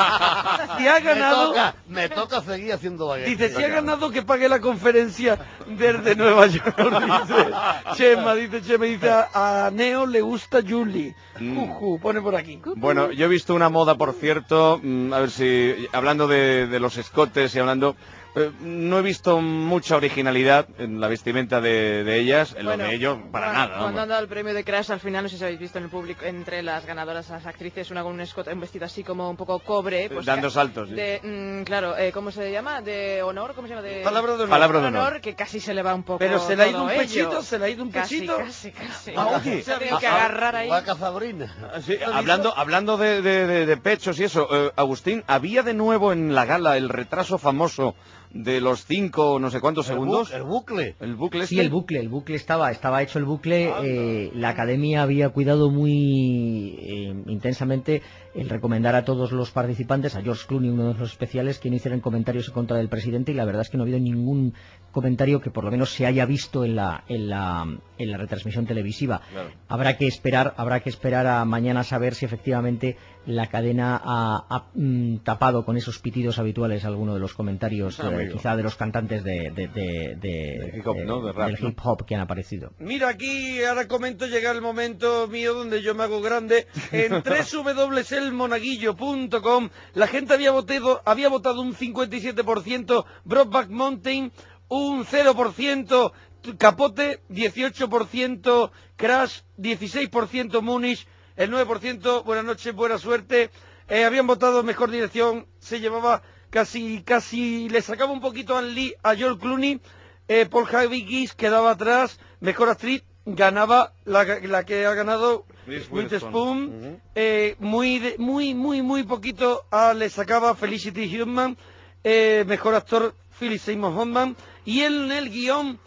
Si ha ganado, Me toca, me toca seguir haciendo baguette. dice, si ha ganado que pague la conferencia desde Nueva York, dice Chema, dice Chema, dice a, a Neo le gusta Julie. Mm. Juju, pone por aquí. Bueno, yo he visto una moda, por cierto, mm, a ver si, hablando de, de los escotes y hablando, eh, no he visto mucha originalidad en la vestimenta de, de ellas, en Bueno, lo de ellos, para cuando- nada. Cuando vamos. han dado el premio de Crash, al final, no sé si habéis visto en el público, entre las ganadoras, las actrices, una con un escote, un vestido así como un poco cobre. Pues, Dando que- saltos, sí. De, mm, claro, eh, ¿cómo se llama? De honor, ¿cómo se llama? De... Palabra de honor. Palabra de honor. que casi se le va un poco. Pero se le ha ido todo un ello. pechito, se le ha ido un Casi, pechito. Casi, casi, Ah, oye, Se ha tenido que ah, agarrar ahí. Vaca Sabrina. Sí, hablando, hablando de, de- de- de pechos y eso, eh, Agustín, había de nuevo en la gala el retraso famoso de los cinco, no sé cuántos El, bu- segundos. el bucle. El bucle Sí, este. el bucle, el bucle estaba, estaba hecho el bucle. eh, la academia había cuidado muy eh, intensamente el recomendar a todos los participantes, a George Clooney, uno de los especiales, que no hicieran comentarios en contra del presidente, y la verdad es que no ha habido ningún comentario que por lo menos se haya visto en la, en la, en la retransmisión televisiva. Claro. Habrá que esperar, habrá que esperar a mañana a saber si efectivamente la cadena ha, ha, mm, tapado con esos pitidos habituales alguno de los comentarios, Ah, eh, amigo. quizá de los cantantes de, de, de- de- De hip hop, eh, ¿no? De rap, del ¿no? hip hop que han aparecido. Mira aquí, ahora comento, llega el momento mío donde yo me hago grande. En doble u doble u doble u punto el monaguillo punto com la gente había votado, había votado un cincuenta y siete por ciento Brokeback Mountain, un cero por ciento Capote, dieciocho por ciento Crash, dieciséis por ciento Múnich, el nueve por ciento Buenas noches, buena suerte. Eh, habían votado mejor dirección, se llevaba casi, casi, le sacaba un poquito a Lee, a George Clooney. Eh, Paul Haggis quedaba atrás, mejor actriz ganaba la, la que ha ganado Reese Witherspoon. Witherspoon. Ujú. eh, muy, de- muy, muy, muy poquito a, le sacaba Felicity Huffman, eh, mejor actor Philip Seymour Hoffman, y en el guión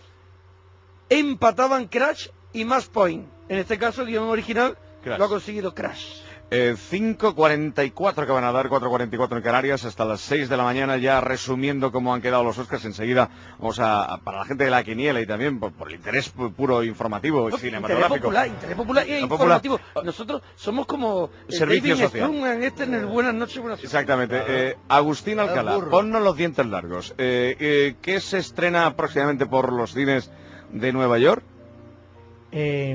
empataban Crash y Match Point. En este caso el guión original Crash. lo ha conseguido Crash. Eh, cinco cuarenta y cuatro que van a dar, cuatro cuarenta y cuatro en Canarias, hasta las seis de la mañana, ya resumiendo cómo han quedado los Oscars. Enseguida vamos a, para la gente de la quiniela y también por, por el interés pu- puro informativo y Interés cinematográfico. popular, interés popular e Interés popular. informativo. Nosotros somos como el Servicio David social. Strumman este en el Buenas noches, buenas noches. Exactamente. Eh, Agustín Alcalá, burro. ponnos los dientes largos. Eh, eh, ¿Qué se estrena próximamente por los cines de Nueva York? Eh,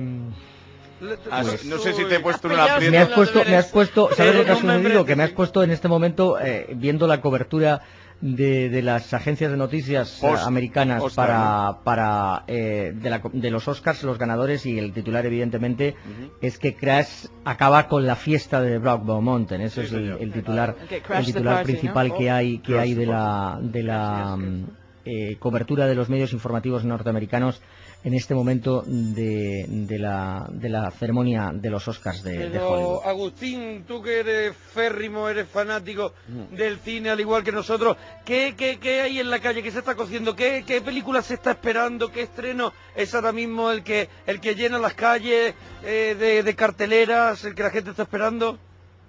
Ah, Pues, sí, no sé si te he puesto en Ya una os me aprieto. has puesto, me has puesto, ¿sabes Eh, lo que ha no me sucedido? mereces, Que me has sí. puesto en este momento, eh, viendo la cobertura de, de las agencias de noticias eh, Post- americanas Oscar, para, para eh, de, la co- de los Oscars, los ganadores, y el titular evidentemente Ujú. es que Crash acaba con la fiesta de Brokeback Mountain. Eso Sí, es el, señor. el titular, El que Crash el the titular party, principal ¿no? que hay que Crash hay the de la de la Así es, mm, eh, cobertura de los medios informativos norteamericanos en este momento de, de, la, de la ceremonia de los Oscars de, de Pero, Hollywood. Agustín, tú que eres férrimo, eres fanático del cine al igual que nosotros, ¿qué, qué, qué hay en la calle? ¿Qué se está cociendo? ¿Qué, qué película se está esperando? ¿Qué estreno es ahora mismo el que el que llena las calles eh, de, de carteleras, el que la gente está esperando?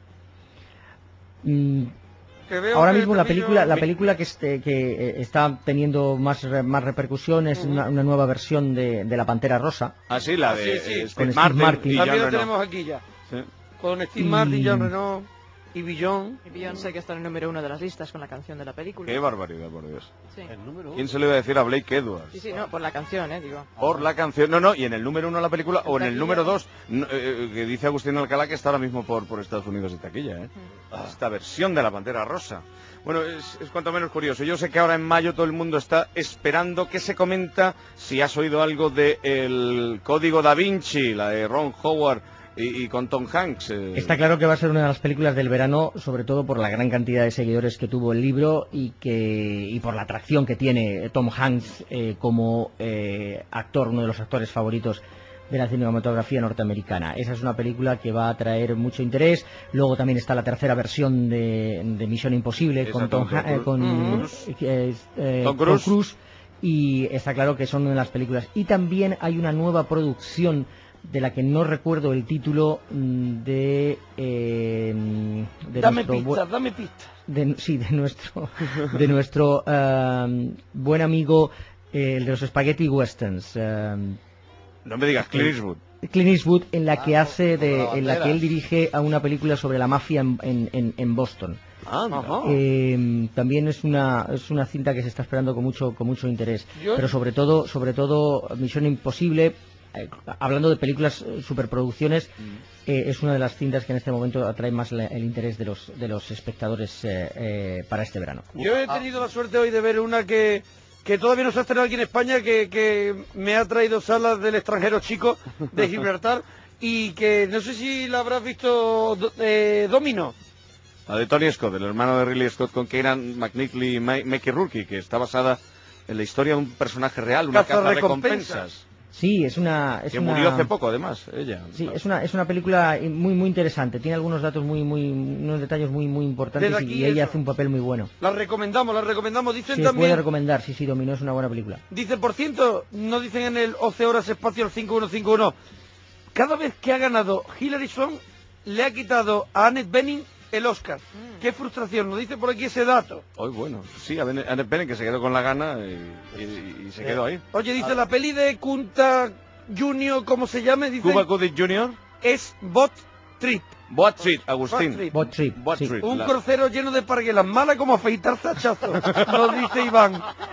Mm. Que veo Ahora que mismo la también película, yo- la película que, este, que eh, está teniendo más, re- más repercusión es una, una nueva versión de, de La Pantera Rosa. Ah, sí, la Ah, de sí, sí. eh, Con Steve Steve Martin, Martin. y También Jean lo Reno. tenemos aquí ya. Sí. Con Steve Y- Martin, Jean Reno y Billon. Y Beyoncé, que está en el número uno de las listas con la canción de la película. Qué barbaridad, por Dios. Sí. ¿Quién se le iba a decir a Blake Edwards? Sí, sí, no, por la canción, eh, digo. Por la canción, no, no, y en el número uno de la película, o en el taquilla. número dos, no, eh, que dice Agustín Alcalá que está ahora mismo por, por Estados Unidos de taquilla, ¿eh? Esta versión de La Pantera Rosa. Bueno, es, es cuanto menos curioso. Yo sé que ahora en mayo todo el mundo está esperando que se comenta, si has oído algo de el Código Da Vinci, la de Ron Howard y, y con Tom Hanks. eh. Está claro que va a ser una de las películas del verano, sobre todo por la gran cantidad de seguidores que tuvo el libro y que y por la atracción que tiene Tom Hanks eh, como eh, actor, uno de los actores favoritos de la cinematografía norteamericana. Esa es una película que va a traer mucho interés. Luego también está la tercera versión de, de Misión Imposible Esa con Tom, con Ha- Tom eh, con, Cruise. eh, eh, Tom Tom Cruise. Cruise, y está claro que son una de las películas. Y también hay una nueva producción de la que no recuerdo el título, mm, de, eh, de Dame nuestro bu- pistas, dame pistas. de, sí, de nuestro de nuestro um, buen amigo, eh, el de los Spaghetti Westerns, um, No me digas Clint Eastwood. Clint Eastwood, en la que hace con de, la en la que bandera. él dirige a una película sobre la mafia en, en, en- en Boston. Ah, mira. Eh, también es una es una cinta que se está esperando con mucho con mucho interés. Yo- Pero sobre todo sobre todo Misión Imposible, eh, hablando de películas eh, superproducciones, eh, es una de las cintas que en este momento atrae más la- el interés de los de los espectadores eh, eh, para este verano. Yo he tenido la suerte hoy de ver una que, que todavía no se ha estrenado aquí en España, que, que me ha traído salas del extranjero chico de Gibraltar y que no sé si la habrás visto, do- eh, Domino. La de Tony Scott, el hermano de Ridley Scott con Kieran McNickley y Ma- Mickey Rourke, que está basada en la historia de un personaje real, una Cazarrecompensas. cazarrecompensas. Sí, es una es Que una- murió hace poco, además, ella. Sí, es una es una película muy muy interesante. Tiene algunos datos muy muy unos detalles muy muy importantes Desde y, aquí y ella eso. hace un papel muy bueno. La recomendamos, la recomendamos. Dicen Sí, puede también, recomendar. Sí, sí, Dominó es una buena película. dicen por ciento, no dicen en el once horas espacio el cinco uno cinco uno. Cada vez que ha ganado Hilary Swank, le ha quitado a Annette Bening el Oscar. Qué frustración, nos dice por aquí ese dato. Hoy, bueno, sí, a Ben- Annette Bening, que se quedó con la gana y, y- y se quedó ahí. Oye, dice la peli de Kunta Junior, ¿cómo se llama? Dice, Cuba Gooding junior es Bot Trip. Boat Trip, Agustín. Boat Trip. Bot Trip. Boat sí. Trip. Un La- crucero lleno de parguelas, mala como afeitarse a chazos, nos dice Iván.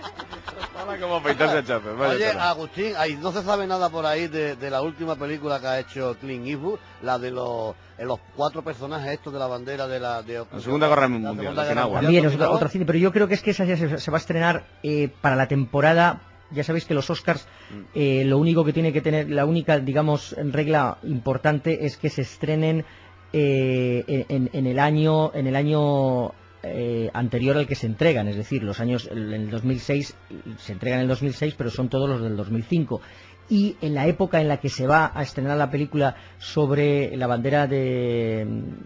Mala como afeitarse a chazos, vaya Oye, tela. Agustín, ahí no se sabe nada por ahí de, de la última película que ha hecho Clint Eastwood, la de los, eh, los cuatro personajes estos de la bandera de la... De, La Segunda Guerra la Mundial, Segunda la Guerra Okinawa. Mundial, También es ¿no? otra, otra cine, pero yo creo que es que esa ya se, se va a estrenar eh, para la temporada. Ya sabéis que los Oscars, eh, lo único que tiene que tener, la única, digamos, regla importante es que se estrenen eh, en, en el año, en el año eh, anterior al que se entregan, es decir, los años, en el dos mil seis se entregan en el dos mil seis, pero son todos los del dos mil cinco. Y en la época en la que se va a estrenar la película sobre la bandera de,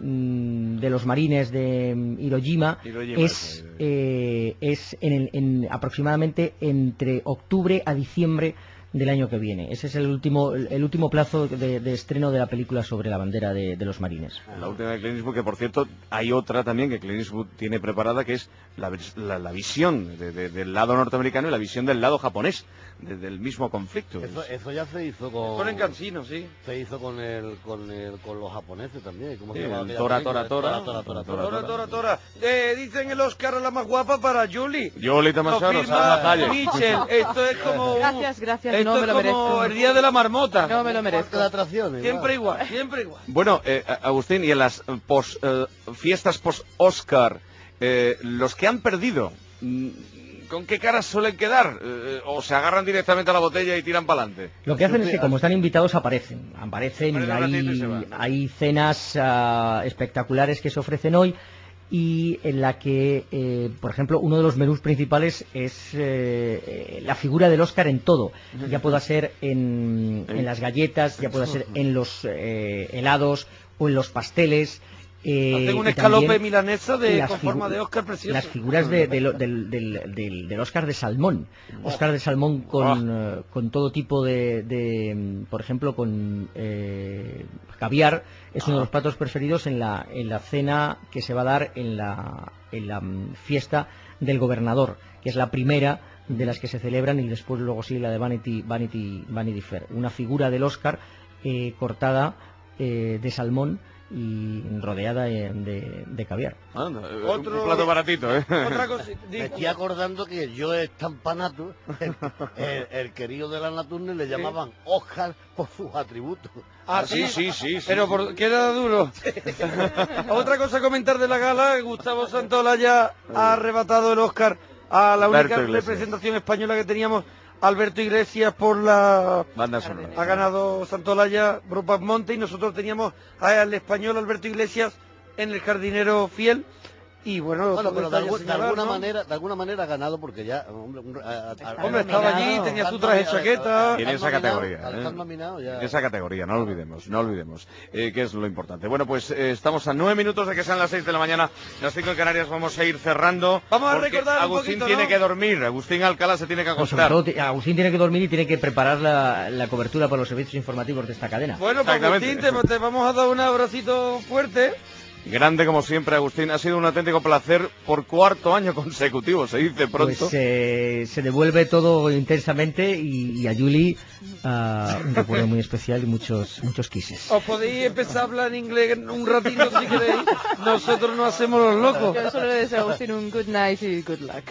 mm, de los marines de mm, Hiroshima, Hiroshima, es, sí. eh, es en el- en aproximadamente entre octubre a diciembre del año que viene. Ese es el último el, el último plazo de, de estreno de la película sobre la bandera de, de los marines. La última de Clint Eastwood, que por cierto, hay otra también que Clint Eastwood tiene preparada, que es la, vis- la- la visión de- de- del lado norteamericano y la visión del lado japonés, de- del mismo conflicto. Eso, eso ya se hizo con... Ponen cansino, sí. Se hizo con el, con el, con los japoneses también. ¿Cómo Sí, se llama el aquella Tora, película? Tora, Tora. Tora, Tora, Tora. Tora, tora, tora. Eh, dicen el Oscar a la más guapa para Julie. Yolita Lo Massaro, firma sale a la calle. Michel. Esto es como un- Gracias, gracias, esto no me es lo como merezco. el día de la marmota. No me lo merezco. Parque de atracciones. Siempre igual. igual, siempre igual. Bueno, eh, Agustín, y en las eh, pos, eh, fiestas post-Oscar, eh, los que han perdido, mm, ¿con qué caras suelen quedar? Eh, ¿O se agarran directamente a la botella y tiran para adelante? Lo que hacen es que como están invitados aparecen, aparecen y Aparecen un ratito y se hay, van. hay cenas ah, espectaculares que se ofrecen hoy. y en la que, eh, por ejemplo, uno de los menús principales es eh, la figura del Oscar en todo, ya pueda ser en, en las galletas, ya pueda ser en los eh, helados o en los pasteles. Eh, Hacen un y escalope también milanesa de, las con figu- forma de Oscar precioso. Las figuras de- de lo- del, del, del, del Oscar de salmón. Oscar de salmón con, eh, con todo tipo de, de, mm, por ejemplo, con eh, caviar. Es uno de los platos preferidos en la, en la cena que se va a dar en la, en la mm, fiesta del gobernador, que es la primera de las que se celebran, y después luego sigue la de Vanity, Vanity, Vanity Fair. Una figura del Oscar eh, cortada eh, de salmón y rodeada de, de, de caviar. Anda, eh, Otro- un plato baratito, ¿eh? Otra cosa, Me estoy acordando que yo Estampanato, el, el, el querido de la Naturne, le llamaban Oscar por sus atributos. Ah, sí, sí, sí. Pero por qué era duro. Otra cosa a comentar de la gala, Gustavo Santolaya ha arrebatado el Oscar a la Alberto única Iglesias. representación española que teníamos, Alberto Iglesias, por la... Banda sonora. Ha ganado Santolaya, Brokeback Mountain, y nosotros teníamos al español Alberto Iglesias en El jardinero fiel. Y bueno, Bueno, todo pero de, está ya algu- de señalado, alguna ¿no? manera, de alguna manera ha ganado porque ya, hombre, un- a- a- Hombre, estaba allí, tenía su traje chaqueta. En esa categoría, Al ¿eh? estar nominado ya. En esa categoría, no lo olvidemos, no olvidemos, eh, que es lo importante. Bueno, pues eh, estamos a nueve minutos de que sean las seis de la mañana, las cinco en Canarias, vamos a ir cerrando. Vamos a porque recordar un Agustín poquito, tiene ¿no? que dormir, Agustín Alcalá se tiene que No, sobre acostar. todo, ti- Agustín tiene que dormir y tiene que preparar la, la cobertura para los servicios informativos de esta cadena. Bueno, pues Agustín, te, te vamos a dar un abracito fuerte. Grande como siempre, Agustín, ha sido un auténtico placer por cuarto año consecutivo, se dice pronto. Pues eh, se devuelve todo intensamente, y, y a Julie ah, un recuerdo muy especial y muchos muchos kisses. Os podéis empezar a hablar en inglés un ratito si queréis. Nosotros no hacemos los locos. Yo solo le deseo a Agustín un good night y good luck.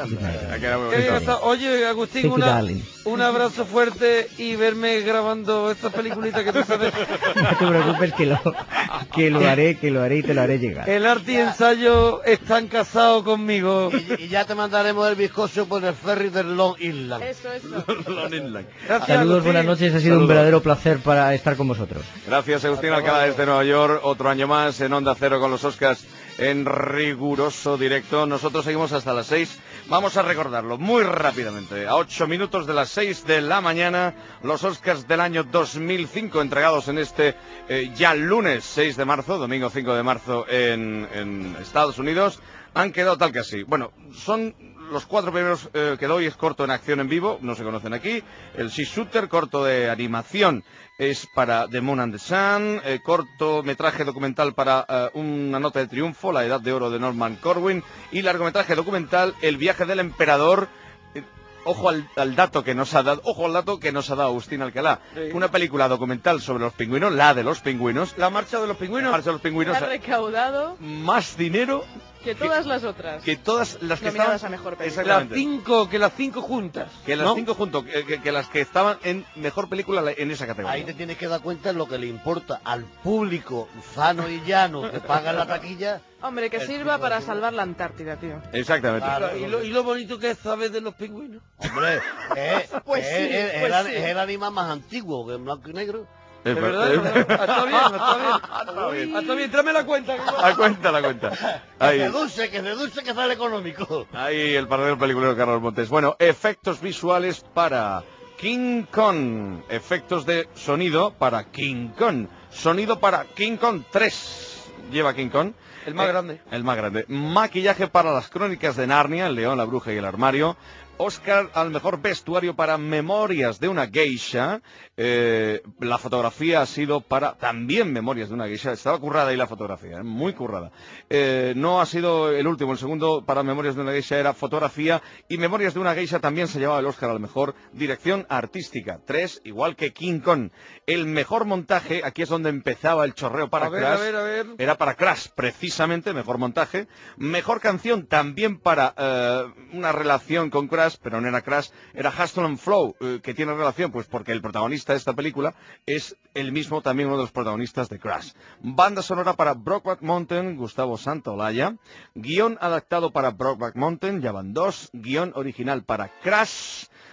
Ha quedado muy Qué bien bonito. está. Oye, Agustín, Thank you, una, darling. un abrazo fuerte y verme grabando estas peliculitas que tú sabes. No te preocupes, que lo que lo haré, que lo haré y te lo haré llegar. El arte y ensayo están casados conmigo. Y, y ya te mandaremos el bizcocho por el ferry del Long Island. Eso, eso. Long Island. Gracias, Saludos, Agustín. buenas noches, ha sido Saludos. un verdadero placer para estar con vosotros. Gracias, Agustín Alcalá desde Nueva York, otro año más en Onda Cero con los Oscars en riguroso directo. Nosotros seguimos hasta las seis. Vamos a recordarlo muy rápidamente. A ocho minutos de las seis de la mañana, los Oscars del año dos mil cinco entregados en este eh, ya lunes seis de marzo, domingo cinco de marzo en, en Estados Unidos, han quedado tal que así. Bueno, son los cuatro primeros eh, que doy, es corto en acción en vivo, no se conocen aquí. El Six Shooter, corto de animación, es para The Moon and the Sun, eh, cortometraje documental para eh, Una nota de triunfo, La edad de oro de Norman Corwin, y largometraje documental El viaje del emperador. eh, Ojo al, al dato que nos ha dado, ojo al dato que nos ha dado Agustín Alcalá. Sí. Una película documental sobre los pingüinos, la de los pingüinos. La marcha de los pingüinos. La marcha de los pingüinos, Ha recaudado más dinero que todas las otras. que todas las que Nominadas estaban a mejor película. Las Exactamente. cinco, que las cinco juntas. Que las ¿no? cinco junto, que, que- que las que estaban en mejor película en esa categoría. Ahí te tienes que dar cuenta de lo que le importa al público sano y llano que paga la taquilla. Hombre, que El sirva tipo para de cine. salvar la Antártida, tío. Exactamente. Claro. Y lo, y lo bonito que es saber de los pingüinos. Hombre, es, Pues es- sí, es- es pues el- sí. es el animal más antiguo que en blanco y negro. Es De verdad, verdad, es verdad. está bien, está bien. Está bien. Está bien, tráeme la cuenta. que- La cuenta, la cuenta. Que Ahí, deduce, que deduce que sale económico. ahí el paradero peliculero Carlos Montes. Bueno, efectos visuales para King Kong. Efectos de sonido para King Kong. Sonido para King Kong tres. Lleva King Kong. El más Eh, grande. El más grande. Maquillaje para las crónicas de Narnia, El león, la bruja y el armario. Oscar al mejor vestuario para Memorias de una geisha. Eh, la fotografía ha sido para también Memorias de una geisha. Estaba currada ahí la fotografía, ¿eh? Muy currada. Eh, no ha sido el último, el segundo para Memorias de una geisha era fotografía, y Memorias de una geisha también se llevaba el Oscar al mejor dirección artística. Tres, igual que King Kong. El mejor montaje, aquí es donde empezaba el chorreo para A ver, Crash. a ver, a ver. Era para Crash, precisamente, mejor montaje. Mejor canción también para eh, una relación con Crash, pero no era Crash, era Hustle and Flow, eh, que tiene relación, pues porque el protagonista de esta película es el mismo, también uno de los protagonistas de Crash. Banda sonora para Brokeback Mountain, Gustavo Santaolalla. Guión adaptado para Brokeback Mountain, ya van dos. Guión original para Crash,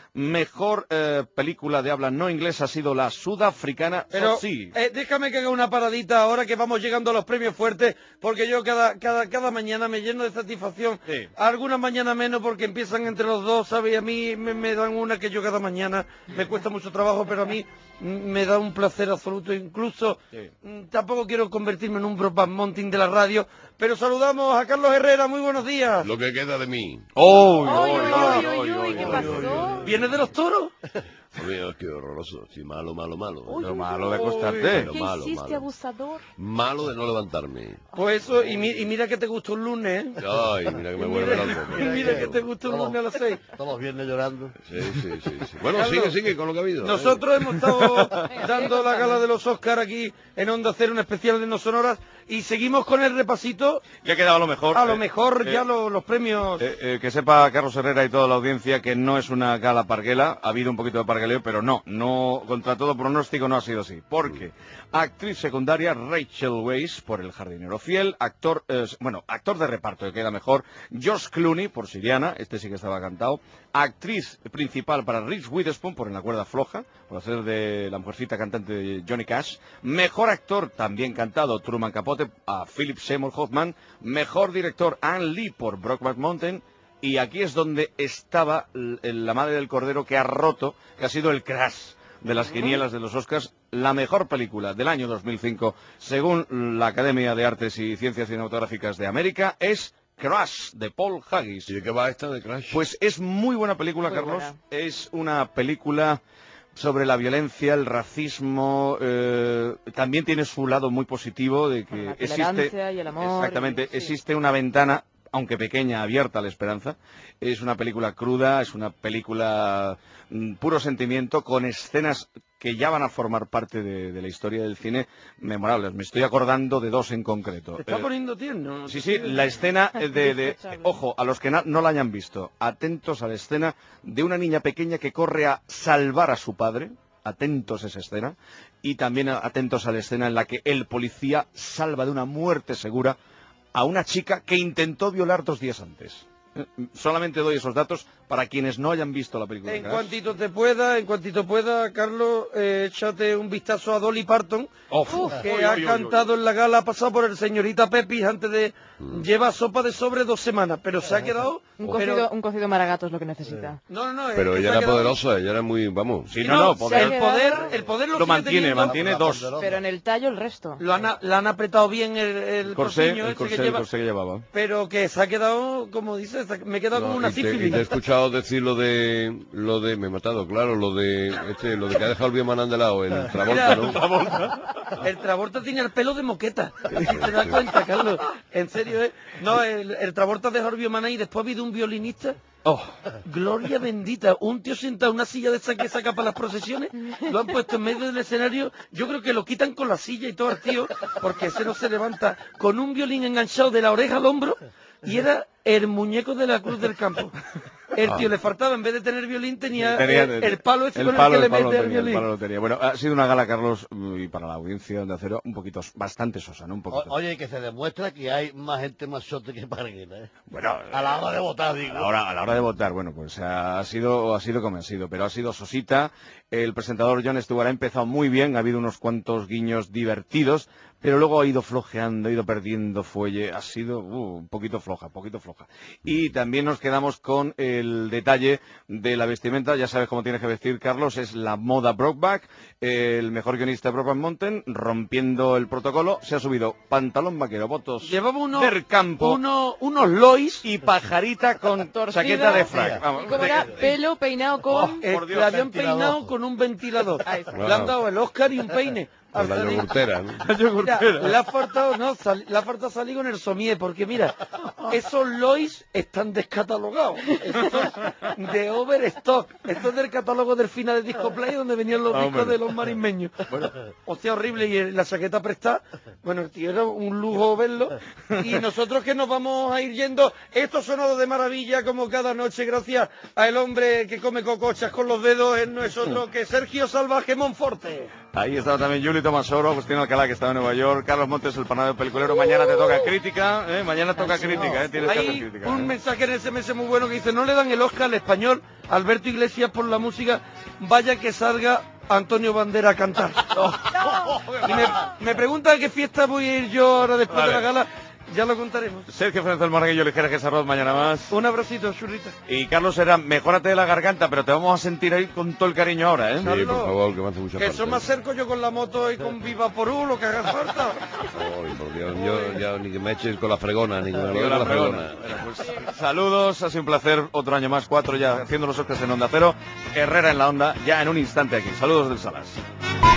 Mejor eh, película de habla no inglesa ha sido la sudafricana Pero Sí. eh, déjame que haga una paradita ahora que vamos llegando a los premios fuertes, porque yo cada cada cada mañana me lleno de satisfacción. Sí. Algunas mañanas menos porque empiezan entre los dos, ¿sabes? Y a mí me, me dan una que yo cada mañana me cuesta mucho trabajo, pero a mí mm, me da un placer absoluto. Incluso Sí. mm, tampoco quiero convertirme en un Brokeback Mountain de la radio, pero saludamos a Carlos Herrera. Muy buenos días. Lo que queda de mí. ¡Oh! Uy, uy, uy, uy, ¿qué pasó? ¿Vienes de los toros? Amigo, qué horroroso. Sí, malo, malo, malo. Uy, Lo uy, malo de uy. acostarte. Pero ¿Qué malo, hiciste, malo. abusador? Malo de no levantarme. Pues eso, y, mi- y mira que te gustó un lunes, ¿eh? Ay, mira que me Y vuelve mira, loco. y mira que te gustó un Estamos- lunes a las seis. Estamos viernes llorando. Sí, sí, sí, sí. Bueno, Carlos, sigue, sigue con lo que ha habido. ¿eh? Nosotros hemos estado dando la gala de los Oscar aquí en Onda Cero, un especial de No Sonoras, y seguimos con el repasito. Ya ha quedado a lo mejor. A lo eh, mejor eh, ya lo- los premios. Eh, eh, que sepa Carlos Herrera y toda la audiencia que no es una gala parguela, ha habido un poquito de pargueleo, pero no, no, contra todo pronóstico no ha sido así, porque actriz secundaria Rachel Weisz por El jardinero fiel, actor, eh, bueno, actor de reparto que queda mejor, George Clooney por Siriana, este sí que estaba cantado, actriz principal para Reese Witherspoon por En la cuerda floja, por hacer de la mujercita cantante de Johnny Cash, mejor actor también cantado Truman Capote a Philip Seymour Hoffman, mejor director Ang Lee por Brokeback Mountain. Y aquí es donde estaba l- la madre del cordero que ha roto, que ha sido el crash de las quinielas de los Oscars, la mejor película del año dos mil cinco, según la Academia de Artes y Ciencias Cinematográficas de América, es Crash, de Paul Haggis. ¿Y de qué va esta de Crash? Pues es muy buena película, Muy Carlos. buena. Es una película sobre la violencia, el racismo, eh, también tiene su lado muy positivo de que Bueno, la existe, tolerancia y el amor exactamente, y- sí. existe una ventana, aunque pequeña, abierta a la esperanza. Es una película cruda, es una película mm, puro sentimiento, con escenas que ya van a formar parte de, de la historia del cine memorables. Me estoy acordando de dos en concreto. Te está Eh, poniendo tierno. Sí, sí, la escena de, de- Desechable. ojo, a los que na- no la hayan visto, atentos a la escena de una niña pequeña que corre a salvar a su padre, atentos a esa escena, y también a- atentos a la escena en la que el policía salva de una muerte segura a una chica que intentó violar dos días antes. Eh, Solamente doy esos datos para quienes no hayan visto la película. En Crash. cuantito te pueda, en cuantito pueda, Carlos, eh, échate un vistazo a Dolly Parton, Uf, que uy, ha uy, uy, cantado uy. en la gala, ha pasado por el señorita Pepis antes de lleva sopa de sobre dos semanas, pero se ha quedado Un pero- cocido, un cocido maragato es lo que necesita. No, no, no. es Pero que ella se ha era quedado- poderosa, ella era muy, vamos. Sí, Sí, no, no, se poder- ha el poder, el poder lo, lo sigue mantiene, teniendo. mantiene dos. Pero en el tallo el resto. Lo han, a- le han apretado bien el, el El corsé, corpiño el ese corsé, que el lleva, corsé que llevaba. pero que se ha quedado, como dices, me he quedado No, como una y, te, y sífilis. te he escuchado decir lo de, lo de, me he matado, claro, lo de, este, lo de que ha dejado el Biomanán de lado, el Travolta, ¿no? El Travolta tiene el pelo de moqueta. Si te das cuenta, Carlos. En serio, ¿eh? No, el, el Travolta de Jorge Maná y después ha habido un violinista. Oh, Gloria bendita. Un tío sentado en una silla de esa que saca para las procesiones. Lo han puesto en medio del escenario. Yo creo que lo quitan con la silla y todo al tío. Porque ese no se levanta con un violín enganchado de la oreja al hombro. Y era el muñeco de la Cruz del Campo. El tío le faltaba, en vez de tener violín, tenía, tenía el, el palo ese el con palo, el que el le palo mete lo el tenía, el violín. palo lo tenía. Bueno, ha sido una gala, Carlos, y para la audiencia de Acero, un poquito, bastante sosa, ¿no? Un O- poquito. Oye, que se demuestra que hay más gente más sote que parguela, ¿eh? Bueno, A la hora de votar, digo. A la hora, a la hora de votar, bueno, pues ha sido, ha sido como ha sido, pero ha sido sosita. El presentador Jon Stewart ha empezado muy bien, ha habido unos cuantos guiños divertidos, pero luego ha ido flojeando, ha ido perdiendo fuelle, ha sido uh, un poquito floja, poquito floja. Y también nos quedamos con el detalle de la vestimenta, ya sabes cómo tienes que vestir, Carlos, es la moda Brokeback, el mejor guionista de Brokeback Mountain, rompiendo el protocolo, se ha subido pantalón vaquero, botos Llevaba unos, del campo, uno- unos lois y pajarita con Torcida. chaqueta de frac. Vamos, ¿Y cómo de- era? Pelo peinado con... Eh, por Dios, le habían ventilador. peinado con un ventilador. Ahí está. Le han dado el Oscar y un peine. Con la salir- yogurtera, ¿no? Mira, le ha faltado, no, sal- le ha faltado salir con el somier, porque mira, esos Lois están descatalogados. Estos de Overstock. Esto es del catálogo del final de Disco Play, donde venían los Ah, discos hombre. de los marismeños. Hostia, horrible. Y la chaqueta prestada, bueno, el tío era un lujo verlo. Y nosotros que nos vamos a ir yendo, esto sonado de maravilla como cada noche, gracias al hombre que come cocochas con los dedos, es nosotros que Sergio Salvaje Monforte. Ahí estaba también Juli Tomasoro, Agustín Alcalá, que estaba en Nueva York, Carlos Montes, el panadero peliculero. Mañana te toca crítica, ¿eh? Mañana toca crítica, ¿eh? Tienes que hacer Hay crítica. un ¿eh? mensaje en ese mes muy bueno que dice, no le dan el Oscar al español Alberto Iglesias por la música, vaya que salga Antonio Bandera a cantar. Y me, me pregunta a qué fiesta voy a ir yo ahora después Vale. de la gala, ya lo contaremos. Sergio Fernández del Monaguillo, Ligera que Arroz, mañana más. Un abracito, churrita. Y Carlos Herrera, mejórate de la garganta, pero te vamos a sentir ahí con todo el cariño ahora, ¿eh? Sí, por favor, que me hace mucha Que falta. eso me acerco yo con la moto y con Viva Porú, lo que haga falta. Ay, por Dios, yo ya ni que me eches con la fregona, ni con el Digo, con la la fregona. fregona. Bueno, pues, saludos, ha sido un placer, otro año más, cuatro ya, haciendo los Oscars en Onda Cero. Herrera en la Onda, ya en un instante aquí. Saludos del Salas.